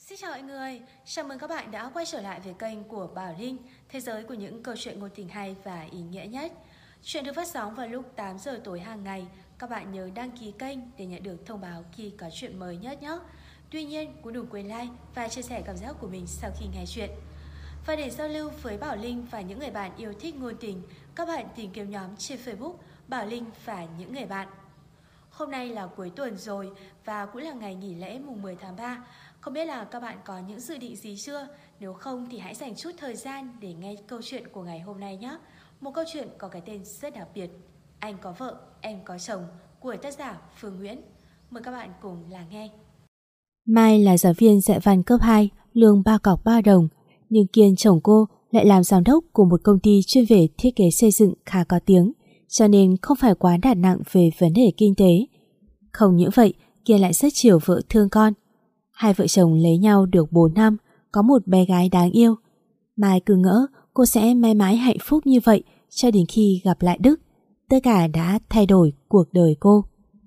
Xin chào mọi người, chào mừng các bạn đã quay trở lại với kênh của Bảo Linh, thế giới của những câu chuyện ngôn tình hay và ý nghĩa nhất. Chuyện được phát sóng vào lúc 8 giờ tối hàng ngày, các bạn nhớ đăng ký kênh để nhận được thông báo khi có chuyện mới nhất nhé. Tuy nhiên, cũng đừng quên like và chia sẻ cảm giác của mình sau khi nghe chuyện. Và để giao lưu với Bảo Linh và những người bạn yêu thích ngôn tình, các bạn tìm kiếm nhóm trên Facebook Bảo Linh và những người bạn. Hôm nay là cuối tuần rồi và cũng là ngày nghỉ lễ mùng 10 tháng 3. Không biết là các bạn có những dự định gì chưa? Nếu không thì hãy dành chút thời gian để nghe câu chuyện của ngày hôm nay nhé. Một câu chuyện có cái tên rất đặc biệt, Anh có vợ, em có chồng, của tác giả Phương Nguyễn. Mời các bạn cùng lắng nghe. Mai là giáo viên dạy văn cấp 2, lương 3 cọc 3 đồng. Nhưng Kiên chồng cô lại làm giám đốc của một công ty chuyên về thiết kế xây dựng khá có tiếng, cho nên không phải quá đặt nặng về vấn đề kinh tế. Không những vậy, Kiên lại rất chiều vợ thương con. Hai vợ chồng lấy nhau được 4 năm, có một bé gái đáng yêu. Mai cứ ngỡ cô sẽ mãi mãi hạnh phúc như vậy cho đến khi gặp lại Đức. Tất cả đã thay đổi cuộc đời cô.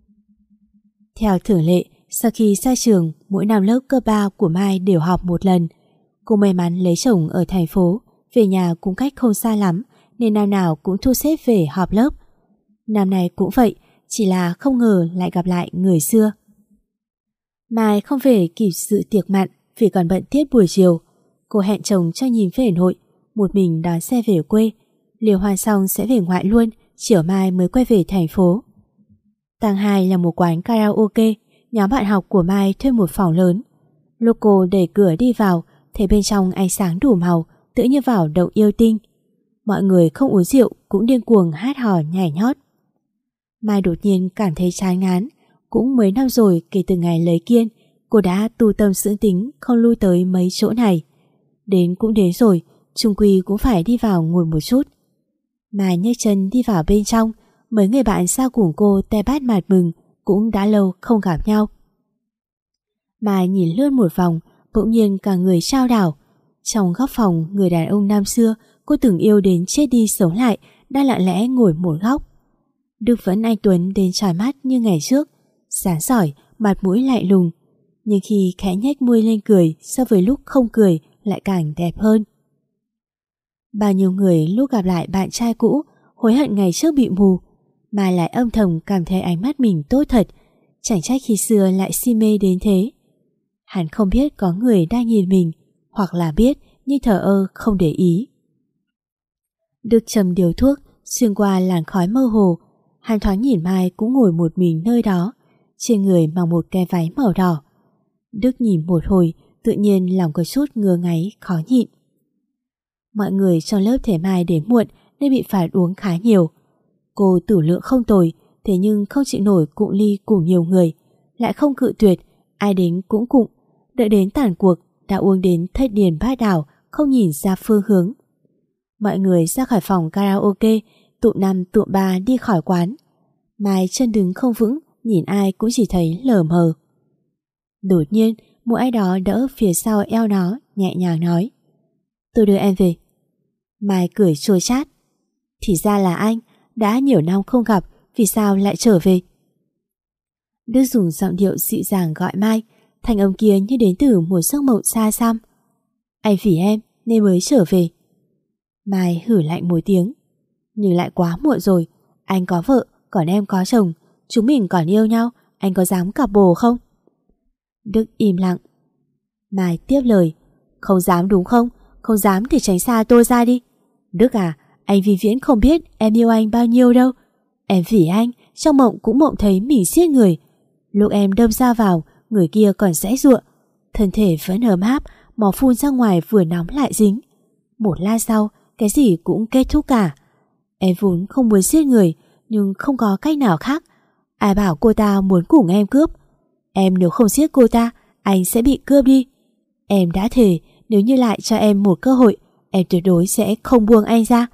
Theo thường lệ, sau khi ra trường, mỗi năm lớp cấp 3 của Mai đều họp một lần. Cô may mắn lấy chồng ở thành phố, về nhà cũng cách không xa lắm, nên năm nào cũng thu xếp về họp lớp. Năm nay cũng vậy, chỉ là không ngờ lại gặp lại người xưa. Mai không về kịp dự tiệc mặn vì còn bận tiết buổi chiều. Cô hẹn chồng cho nhìn về nội, một mình đón xe về quê. Liều hoan xong sẽ về ngoại luôn, chiều mai mới quay về thành phố. Tầng 2 là một quán karaoke, nhóm bạn học của Mai thuê một phòng lớn. Lúc cô đẩy cửa đi vào, thấy bên trong ánh sáng đủ màu, tựa như vào động yêu tinh. Mọi người không uống rượu cũng điên cuồng hát hò nhảy nhót. Mai đột nhiên cảm thấy chán ngán. Cũng mấy năm rồi kể từ ngày lấy Kiên, cô đã tu tâm dưỡng tính không lui tới mấy chỗ này. Đến cũng đến rồi, chung quy cũng phải đi vào ngồi một chút. Mai nhấc chân đi vào bên trong, mấy người bạn sao cùng cô te bát mặt mừng, cũng đã lâu không gặp nhau. Mai nhìn lướt một vòng, bỗng nhiên cả người trao đảo. Trong góc phòng, người đàn ông năm xưa cô từng yêu đến chết đi sống lại đang lặng lẽ ngồi một góc. Đức vẫn anh tuấn đến chói mắt như ngày trước, sáng sỏi, mặt mũi lạnh lùng, nhưng khi khẽ nhếch môi lên cười so với lúc không cười lại càng đẹp hơn. Bao nhiêu người lúc gặp lại bạn trai cũ hối hận ngày trước bị mù, mà lại âm thầm cảm thấy ánh mắt mình tốt thật, chẳng trách khi xưa lại si mê đến thế. Hắn không biết có người đang nhìn mình, hoặc là biết nhưng thờ ơ không để ý. Đức châm điếu thuốc, xuyên qua làn khói mơ hồ, hắn thoáng nhìn Mai cũng ngồi một mình nơi đó, trên người mặc một cái váy màu đỏ. Đức nhìn một hồi, tự nhiên lòng có chút ngứa ngáy khó nhịn. Mọi người trong lớp thấy Mai đến muộn nên bị phạt uống khá nhiều. Cô tử lượng không tồi, thế nhưng không chịu nổi cụng ly cùng nhiều người, lại không cự tuyệt, ai đến cũng cụng. Đợi đến tàn cuộc đã uống đến thất điền bát đảo, không nhìn ra phương hướng. Mọi người ra khỏi phòng karaoke, tụm 5 tụm 3 đi khỏi quán. Mai chân đứng không vững, nhìn ai cũng chỉ thấy lờ mờ. Đột nhiên, một ai đó đỡ phía sau eo nó, nhẹ nhàng nói: "Tôi đưa em về." Mai cười chua chát: "Thì ra là anh, đã nhiều năm không gặp, vì sao lại trở về?" Đức dùng giọng điệu dịu dàng gọi Mai, thanh âm kia như đến từ một giấc mộng xa xăm. "Anh vì em nên mới trở về." Mai hử lạnh một tiếng: "Nhưng lại quá muộn rồi, anh có vợ, còn em có chồng, chúng mình còn yêu nhau, anh có dám cặp bồ không?" Đức im lặng. Mai tiếp lời: "Không dám đúng không? Không dám thì tránh xa tôi ra đi. Đức à, anh vĩnh viễn không biết em yêu anh bao nhiêu đâu. Em vì anh, trong mộng cũng mộng thấy mình giết người. Lúc em đâm dao vào, người kia còn giãy giụa, thân thể vẫn ấm áp, máu phun ra ngoài vừa nóng lại dính. Một lát sau, cái gì cũng kết thúc cả. Em vốn không muốn giết người, nhưng không có cách nào khác. Ai bảo cô ta muốn cùng em cướp. Em nếu không giết cô ta, anh sẽ bị cướp đi. Em đã thề nếu như lại cho em một cơ hội, em tuyệt đối sẽ không buông anh ra."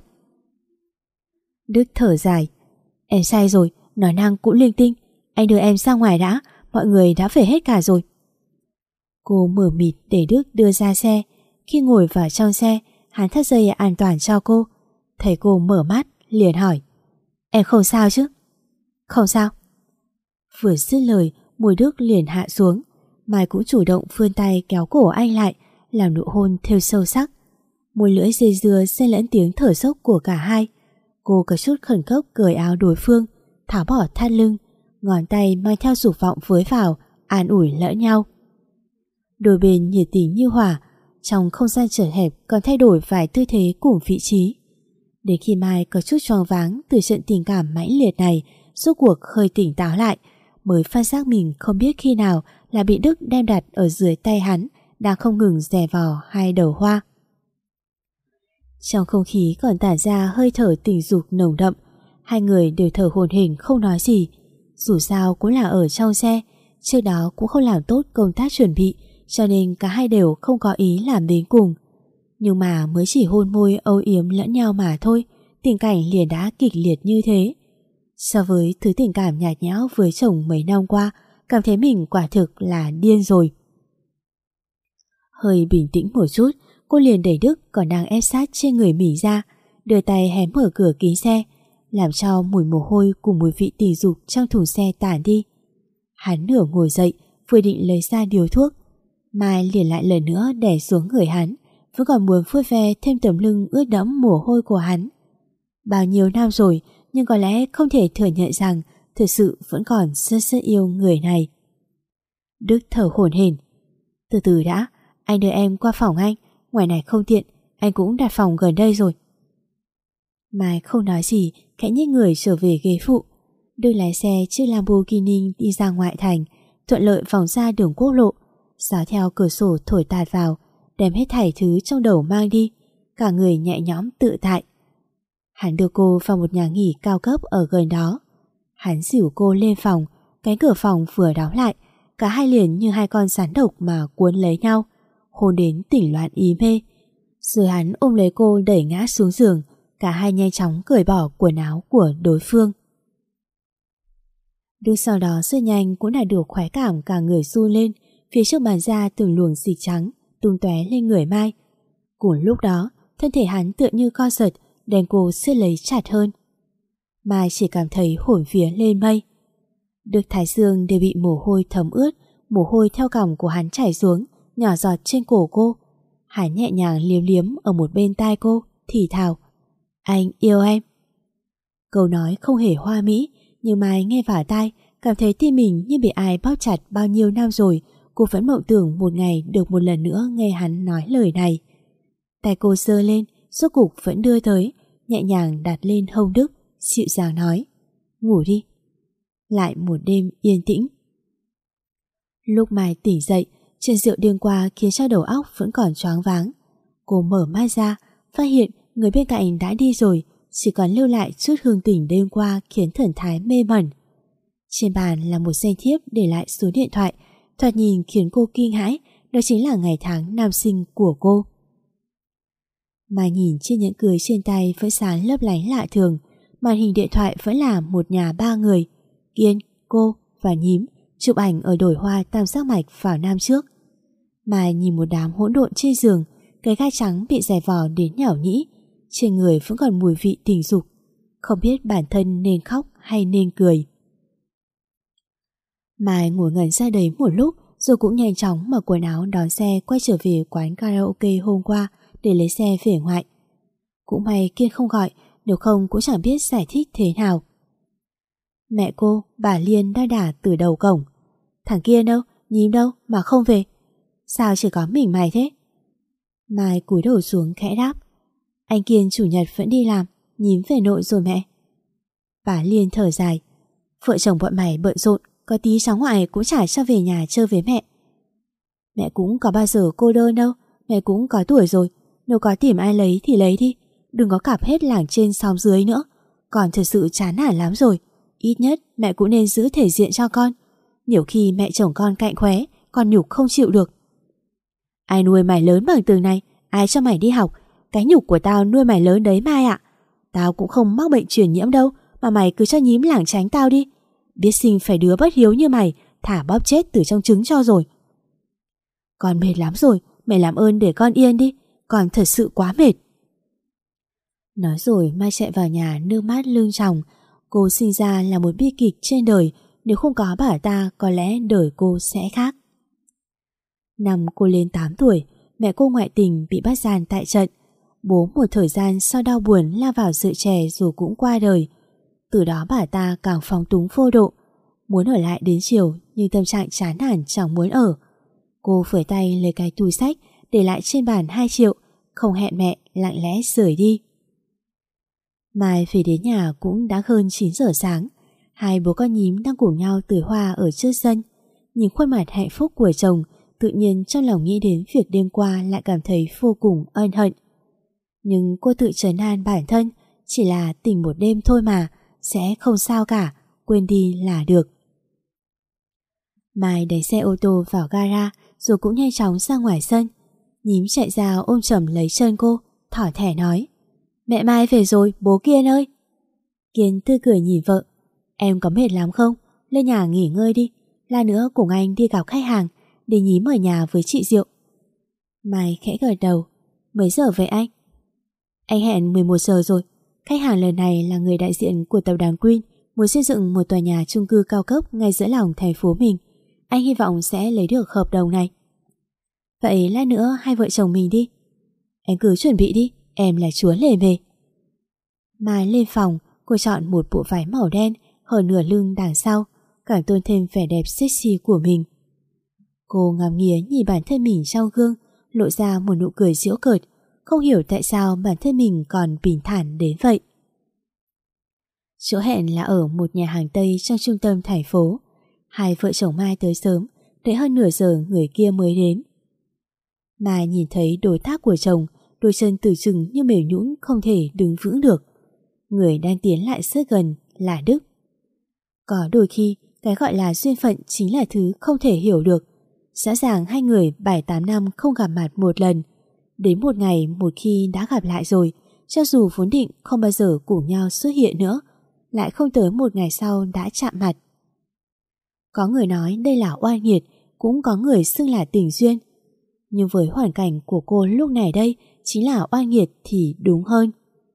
Đức thở dài: "Em sai rồi, nói năng cũng linh tinh. Anh đưa em ra ngoài đã, mọi người đã về hết cả rồi." Cô mở mịt để Đức đưa ra xe. Khi ngồi vào trong xe, hắn thắt dây an toàn cho cô. Thấy cô mở mắt, liền hỏi: "Em không sao chứ?" "Không sao." Vừa dứt lời, môi Đức liền hạ xuống. Mai cũng chủ động vươn tay kéo cổ anh lại, làm nụ hôn thêu sâu sắc. Môi lưỡi dây dưa xen lẫn tiếng thở dốc của cả hai. Cô có chút khẩn cấp cởi áo đối phương, tháo bỏ thắt lưng, ngón tay mang theo dục vọng với vào, an ủi lẫn nhau. Đôi bên nhiệt tình như hỏa, trong không gian chật hẹp còn thay đổi vài tư thế cùng vị trí. Đến khi Mai có chút choáng váng từ trận tình cảm mãnh liệt này, rốt cuộc hơi tỉnh táo lại, mới phát giác mình không biết khi nào là bị Đức đem đặt ở dưới tay hắn, đang không ngừng dè vò hai đầu hoa. Trong không khí còn tản ra hơi thở tình dục nồng đậm, hai người đều thở hổn hển không nói gì. Dù sao cũng là ở trong xe, trước đó cũng không làm tốt công tác chuẩn bị, cho nên cả hai đều không có ý làm đến cùng. Nhưng mà mới chỉ hôn môi âu yếm lẫn nhau mà thôi, tình cảnh liền đã kịch liệt như thế. So với thứ tình cảm nhạt nhẽo với chồng mấy năm qua, cảm thấy mình quả thực là điên rồi. Hơi bình tĩnh một chút, cô liền đẩy Đức còn đang ép sát trên người mình ra, đưa tay hé mở cửa kính xe, làm cho mùi mồ hôi cùng mùi vị tình dục trong thùng xe tản đi. Hắn nửa ngồi dậy, vừa định lấy ra điếu thuốc, Mai liền lại lần nữa đè xuống người hắn, vẫn còn muốn vuốt ve thêm tấm lưng ướt đẫm mồ hôi của hắn. Bao nhiêu năm rồi, nhưng có lẽ không thể thừa nhận rằng thực sự vẫn còn rất yêu người này. Đức thở hổn hển. Từ từ đã, anh đưa em qua phòng anh, ngoài này không tiện, anh cũng đặt phòng gần đây rồi. Mai không nói gì, khẽ nhích người trở về ghế phụ. Đức lái xe chiếc Lamborghini đi ra ngoại thành, thuận lợi vòng ra đường quốc lộ, gió theo cửa sổ thổi tạt vào, đem hết thảy thứ trong đầu mang đi, cả người nhẹ nhõm tự tại. Hắn đưa cô vào một nhà nghỉ cao cấp ở gần đó. Hắn dìu cô lên phòng, cánh cửa phòng vừa đóng lại, cả hai liền như hai con rắn độc mà cuốn lấy nhau, hôn đến tỉnh loạn ý mê. Rồi hắn ôm lấy cô đẩy ngã xuống giường, cả hai nhanh chóng cởi bỏ quần áo của đối phương. Đức sau đó rất nhanh cũng đã được khoái cảm cả người run lên, phía trước bàn ra từng luồng dịch trắng tung tóe lên người Mai. Cùng lúc đó, thân thể hắn tựa như co giật, đem cô siết lấy chặt hơn. Mai chỉ cảm thấy hồn vía lên mây. Đức thái dương đều bị mồ hôi thấm ướt, mồ hôi theo cằm của hắn chảy xuống, nhỏ giọt trên cổ cô. Hắn nhẹ nhàng liếm liếm ở một bên tai cô, thì thào: "Anh yêu em." Câu nói không hề hoa mỹ, nhưng Mai nghe vào tai, cảm thấy tim mình như bị ai bóp chặt bao nhiêu năm rồi. Cô vẫn mộng tưởng một ngày được một lần nữa nghe hắn nói lời này. Tay cô giơ lên, rốt cục vẫn đưa tới, nhẹ nhàng đặt lên hông Đức, dịu dàng nói: "Ngủ đi." Lại một đêm yên tĩnh. Lúc Mai tỉnh dậy, chuyện rượu đêm qua khiến cho đầu óc vẫn còn choáng váng. Cô mở mắt ra, phát hiện người bên cạnh đã đi rồi, chỉ còn lưu lại chút hương tình đêm qua khiến thần thái mê mẩn. Trên bàn là một danh thiếp để lại số điện thoại, thoạt nhìn khiến cô kinh hãi, đó chính là ngày tháng năm sinh của cô. Mai nhìn chiếc nhẫn cưới trên tay vẫn sáng lấp lánh lạ thường, màn hình điện thoại vẫn là một nhà ba người, Kiên, cô và Nhím, chụp ảnh ở đồi hoa tam giác mạch vào năm trước. Mai nhìn một đám hỗn độn trên giường, cái gai trắng bị giày vò đến nhão nhĩ, trên người vẫn còn mùi vị tình dục, không biết bản thân nên khóc hay nên cười. Mai ngồi ngẩn ra đấy một lúc, rồi cũng nhanh chóng mặc quần áo đón xe quay trở về quán karaoke hôm qua để lấy xe về ngoại. Cũng may Kiên không gọi, nếu không cũng chẳng biết giải thích thế nào. Mẹ cô, bà Liên đã đả từ đầu cổng. Thằng Kiên đâu, Nhím đâu mà không về? Sao chỉ có mình mày thế? Mai cúi đầu xuống khẽ đáp: Anh Kiên chủ nhật vẫn đi làm, Nhím về nội rồi mẹ. Bà Liên thở dài: Vợ chồng bọn mày bận rộn, có tí cháu ngoại cũng chả cho về nhà chơi với mẹ. Mẹ cũng có bao giờ cô đơn đâu, mẹ cũng có tuổi rồi, nếu có tìm ai lấy thì lấy đi, đừng có cặp hết làng trên xóm dưới nữa. Con thật sự chán nản lắm rồi, ít nhất mẹ cũng nên giữ thể diện cho con. Nhiều khi mẹ chồng con cạnh khóe, con nhục không chịu được. Ai nuôi mày lớn bằng từng này, ai cho mày đi học, cái nhục của tao nuôi mày lớn đấy Mai ạ. Tao cũng không mắc bệnh truyền nhiễm đâu, mà mày cứ cho Nhím lảng tránh tao đi. Biết sinh phải đứa bất hiếu như mày, thả bóp chết từ trong trứng cho rồi. Con mệt lắm rồi, mày làm ơn để con yên đi, con thật sự quá mệt. Nói rồi Mai chạy vào nhà nước mắt lưng tròng. Cô sinh ra là một bi kịch trên đời, nếu không có bà ta có lẽ đời cô sẽ khác. Năm cô lên 8 tuổi, mẹ cô ngoại tình bị bắt giam tại trận. Bố một thời gian sau đau buồn lao vào rượu chè rồi cũng qua đời. Từ đó bà ta càng phóng túng vô độ, muốn ở lại đến chiều nhưng tâm trạng chán nản chẳng muốn ở. Cô phủi tay lấy cái túi xách để lại trên bàn 2 triệu, không hẹn mẹ, lặng lẽ rời đi. Mai về đến nhà cũng đã hơn 9 giờ sáng. Hai bố con nhím đang cùng nhau tưới hoa ở trước sân. Nhìn khuôn mặt hạnh phúc của chồng, tự nhiên trong lòng nghĩ đến việc đêm qua lại cảm thấy vô cùng ân hận. Nhưng cô tự trấn an bản thân, chỉ là tình một đêm thôi mà, sẽ không sao cả, quên đi là được. Mai đẩy xe ô tô vào gara rồi cũng nhanh chóng ra ngoài sân. Nhím chạy ra ôm chầm lấy chân cô, thỏ thẻ nói: Mẹ Mai về rồi, bố Kiên ơi. Kiên tươi cười nhìn vợ: Em có mệt lắm không? Lên nhà nghỉ ngơi đi, lát nữa cùng anh đi gặp khách hàng, để Nhím ở nhà với chị Diệu. Mai khẽ gật đầu: Mấy giờ vậy anh? Anh hẹn 11 giờ rồi. Khách hàng lần này là người đại diện của tập đoàn Queen, muốn xây dựng một tòa nhà chung cư cao cấp ngay giữa lòng thành phố mình. Anh hy vọng sẽ lấy được hợp đồng này. Vậy lát nữa hai vợ chồng mình đi. Em cứ chuẩn bị đi, em là chúa lề mề. Mai lên phòng, cô chọn một bộ váy màu đen, hở nửa lưng đằng sau, càng tôn thêm vẻ đẹp sexy của mình. Cô ngắm nghía nhìn bản thân mình trong gương, lộ ra một nụ cười giễu cợt, không hiểu tại sao bản thân mình còn bình thản đến vậy. Chỗ hẹn là ở một nhà hàng Tây trong trung tâm thành phố. Hai vợ chồng Mai tới sớm, đợi hơn nửa giờ người kia mới đến. Mai nhìn thấy đối tác của chồng, đôi chân từ chừng như mềm nhũn không thể đứng vững được. Người đang tiến lại rất gần là Đức. Có đôi khi cái gọi là duyên phận chính là thứ không thể hiểu được. Rõ ràng hai người 7-8 năm không gặp mặt một lần. Đến một ngày một khi đã gặp lại rồi, cho dù vốn định không bao giờ cùng nhau xuất hiện nữa, lại không tới một ngày sau đã chạm mặt. Có người nói đây là oan nghiệt, cũng có người xưng là tình duyên. Nhưng với hoàn cảnh của cô lúc này đây, chính là oan nghiệt thì đúng hơn.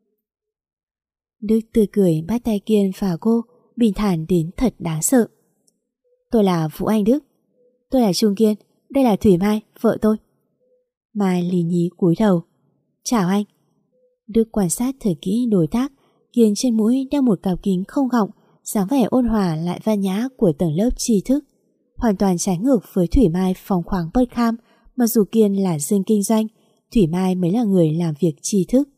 Đức tươi cười bắt tay Kiên và cô, bình thản đến thật đáng sợ. Tôi là Vũ Anh Đức. Tôi là Trung Kiên, đây là Thủy Mai, vợ tôi. Mai lì nhí cúi đầu. Chào anh. Đức quan sát thật kỹ đối tác. Kiên trên mũi đeo một cặp kính không gọng, dáng vẻ ôn hòa lại văn nhã của tầng lớp tri thức, hoàn toàn trái ngược với Thủy Mai phóng khoáng bất kham. Mặc dù Kiên là dân kinh doanh, Thủy Mai mới là người làm việc tri thức.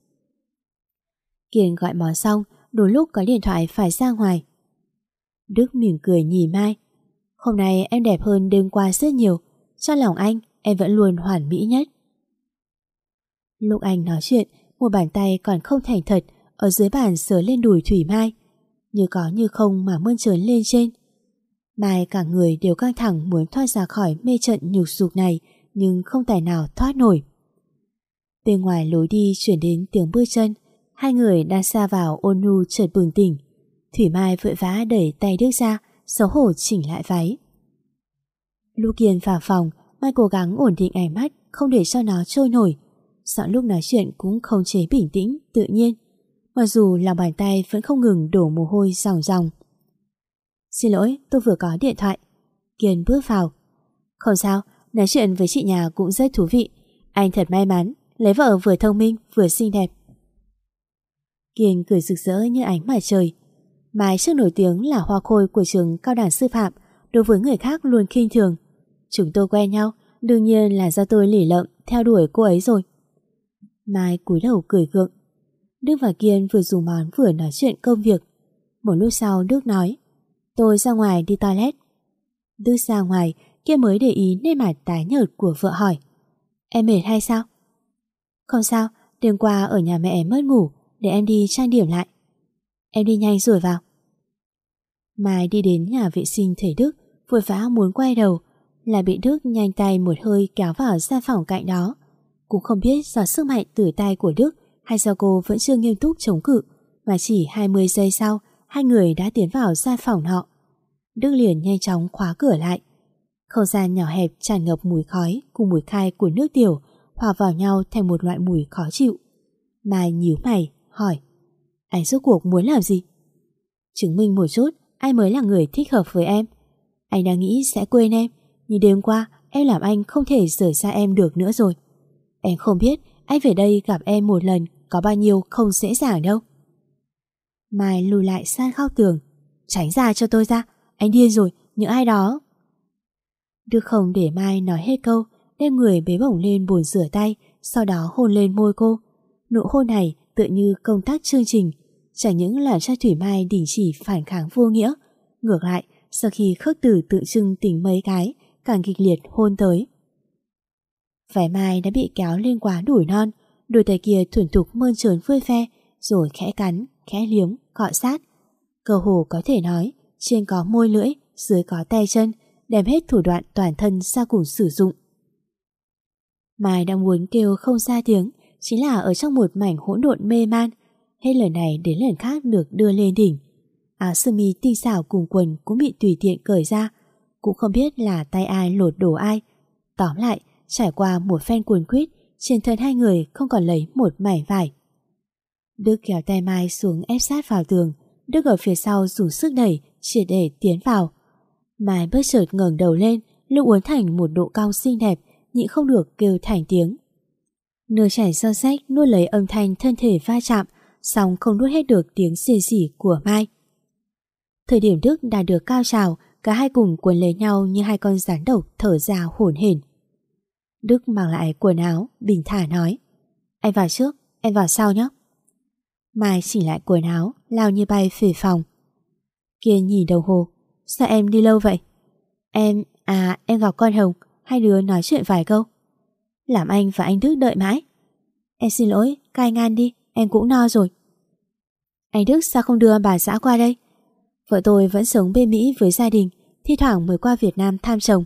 Kiên gọi món xong, đôi lúc có điện thoại phải ra ngoài. Đức mỉm cười nhìn Mai. Hôm nay em đẹp hơn đêm qua rất nhiều. Trong lòng anh, em vẫn luôn hoàn mỹ nhất. Lúc anh nói chuyện, một bàn tay còn không thành thật ở dưới bàn sờ lên đùi Thủy Mai, như có như không mà mơn trớn lên trên. Mai cả người đều căng thẳng muốn thoát ra khỏi mê trận nhục dục này, nhưng không tài nào thoát nổi. Bên ngoài lối đi chuyển đến tiếng bước chân. Hai người đang xa vào ôn nhu chợt bừng tỉnh. Thủy Mai vội vã đẩy tay Đức ra, xấu hổ chỉnh lại váy. Lúc Kiên vào phòng, Mai cố gắng ổn định ánh mắt, không để cho nó trôi nổi. Giọng lúc nói chuyện cũng không chế bình tĩnh, tự nhiên. Mặc dù lòng bàn tay vẫn không ngừng đổ mồ hôi ròng ròng. Xin lỗi, tôi vừa có điện thoại. Kiên bước vào. Không sao, nói chuyện với chị nhà cũng rất thú vị. Anh thật may mắn, lấy vợ vừa thông minh vừa xinh đẹp. Kiên cười rực rỡ như ánh mặt trời. Mai trước nổi tiếng là hoa khôi của trường cao đẳng sư phạm, đối với người khác luôn khinh thường. Chúng tôi quen nhau, đương nhiên là do tôi lỉ lợm theo đuổi cô ấy rồi. Mai cúi đầu cười gượng. Đức và Kiên vừa dùng món vừa nói chuyện công việc. Một lúc sau Đức nói: Tôi ra ngoài đi toilet. Đức ra ngoài, Kiên mới để ý nét mặt tái nhợt của vợ hỏi: Em mệt hay sao? Không sao, đêm qua ở nhà mẹ mất ngủ, để em đi trang điểm lại. Em đi nhanh rồi vào. Mai đi đến nhà vệ sinh thấy Đức, vội vã muốn quay đầu, lại bị Đức nhanh tay một hơi kéo vào gian phòng cạnh đó. Cũng không biết do sức mạnh từ tay của Đức hay do cô vẫn chưa nghiêm túc chống cự, mà chỉ 20 giây sau, hai người đã tiến vào gian phòng nọ. Đức liền nhanh chóng khóa cửa lại. Không gian nhỏ hẹp tràn ngập mùi khói cùng mùi khai của nước tiểu hòa vào nhau thành một loại mùi khó chịu. Mai nhíu mày hỏi: Anh rốt cuộc muốn làm gì? Chứng minh một chút ai mới là người thích hợp với em. Anh đang nghĩ sẽ quên em, nhưng đêm qua em làm anh không thể rời xa em được nữa rồi. Em không biết anh về đây gặp em một lần có bao nhiêu không dễ dàng đâu. Mai lùi lại sát góc tường. Tránh ra cho tôi ra, anh điên rồi, những ai đó. Đức không để Mai nói hết câu, đem người bế bổng lên bồn rửa tay, sau đó hôn lên môi cô. Nụ hôn này tựa như công tác chương trình, chẳng những làm cho Thủy Mai đình chỉ phản kháng vô nghĩa, ngược lại sau khi Khước Tử tự dưng tỉnh mấy cái, càng kịch liệt hôn tới. Vẻ Mai đã bị kéo lên quá đủi non, đôi tay kia thuần thục mơn trớn vui ve, rồi khẽ cắn, khẽ liếm, cọ sát. Cơ hồ có thể nói, trên có môi lưỡi, dưới có tay chân, đem hết thủ đoạn toàn thân ra cùng sử dụng. Mai đang muốn kêu không ra tiếng, chính là ở trong một mảnh hỗn độn mê man, hết lần này đến lần khác được đưa lên đỉnh. Áo sơ mi tinh xảo cùng quần cũng bị tùy tiện cởi ra, cũng không biết là tay ai lột đồ ai. Tóm lại, trải qua một phen cuốn quýt, trên thân hai người không còn lấy một mảnh vải. Đức kéo tay Mai xuống ép sát vào tường, Đức ở phía sau dùng sức đẩy, triệt để tiến vào. Mai bất chợt ngẩng đầu lên, lúc uốn thành một độ cong xinh đẹp, nhịn không được kêu thành tiếng. Nửa chảy do rách nuốt lấy âm thanh thân thể va chạm, song không nuốt hết được tiếng xì xỉ của Mai. Thời điểm Đức đạt được cao trào, cả hai cùng quấn lấy nhau như hai con rắn độc thở ra hổn hển. Đức mặc lại quần áo, bình thả nói: Anh vào trước, em vào sau nhé. Mai chỉnh lại quần áo, lao như bay về phòng. Kiên nhìn đồng hồ: Sao em đi lâu vậy? Em gặp con Hồng, hai đứa nói chuyện vài câu. Làm anh và anh Đức đợi mãi. Em xin lỗi, các anh ăn đi, em cũng no rồi. Anh Đức sao không đưa bà xã qua đây? Vợ tôi vẫn sống bên Mỹ với gia đình, thi thoảng mới qua Việt Nam thăm chồng.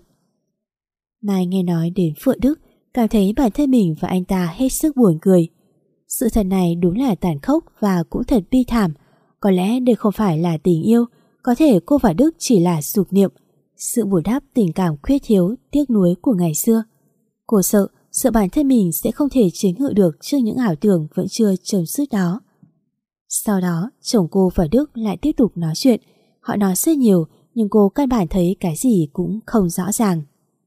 Mai nghe nói đến Phượng Đức, cảm thấy bản thân mình và anh ta hết sức buồn cười. Sự thật này đúng là tàn khốc và cũng thật bi thảm. Có lẽ đây không phải là tình yêu, có thể cô và Đức chỉ là dục niệm, sự bù đắp tình cảm khuyết thiếu, tiếc nuối của ngày xưa. Cô sợ bản thân mình sẽ không thể chế ngự được trước những ảo tưởng vẫn chưa chấm dứt đó. Sau đó, chồng cô và Đức lại tiếp tục nói chuyện. Họ nói rất nhiều, nhưng cô căn bản thấy cái gì cũng không rõ ràng.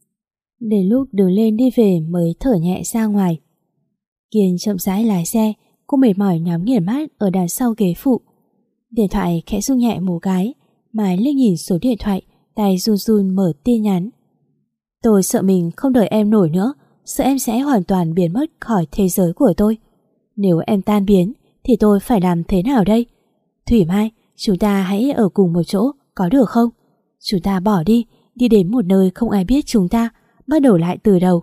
Đến lúc đường lên đi về mới thở nhẹ ra ngoài. Kiên chậm rãi lái xe, cô mệt mỏi nhắm nghiền mắt ở đằng sau ghế phụ. Điện thoại khẽ rung nhẹ một cái, Mai liếc nhìn số điện thoại, tay run run mở tin nhắn. Tôi sợ mình không đợi em nổi nữa, sợ em sẽ hoàn toàn biến mất khỏi thế giới của tôi. Nếu em tan biến thì tôi phải làm thế nào đây? Thủy Mai, chúng ta hãy ở cùng một chỗ, có được không? Chúng ta bỏ đi đến một nơi không ai biết chúng ta, bắt đầu lại từ đầu.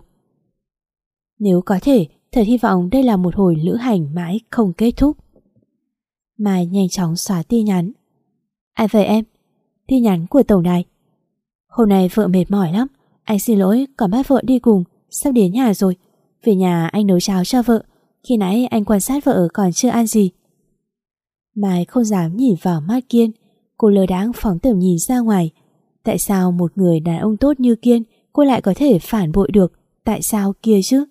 Nếu có thể, thật hy vọng đây là một hồi lữ hành mãi không kết thúc. Mai nhanh chóng xóa tin nhắn. Ai vậy em? Tin nhắn của tổng đài. Hôm nay vợ mệt mỏi lắm, anh xin lỗi còn bắt vợ đi cùng, sắp đến nhà rồi. Về nhà anh nấu cháo cho vợ, khi nãy anh quan sát vợ còn chưa ăn gì. Mai không dám nhìn vào mắt Kiên, cô lơ đãng phóng tầm nhìn ra ngoài. Tại sao một người đàn ông tốt như Kiên cô lại có thể phản bội được? Tại sao kia chứ?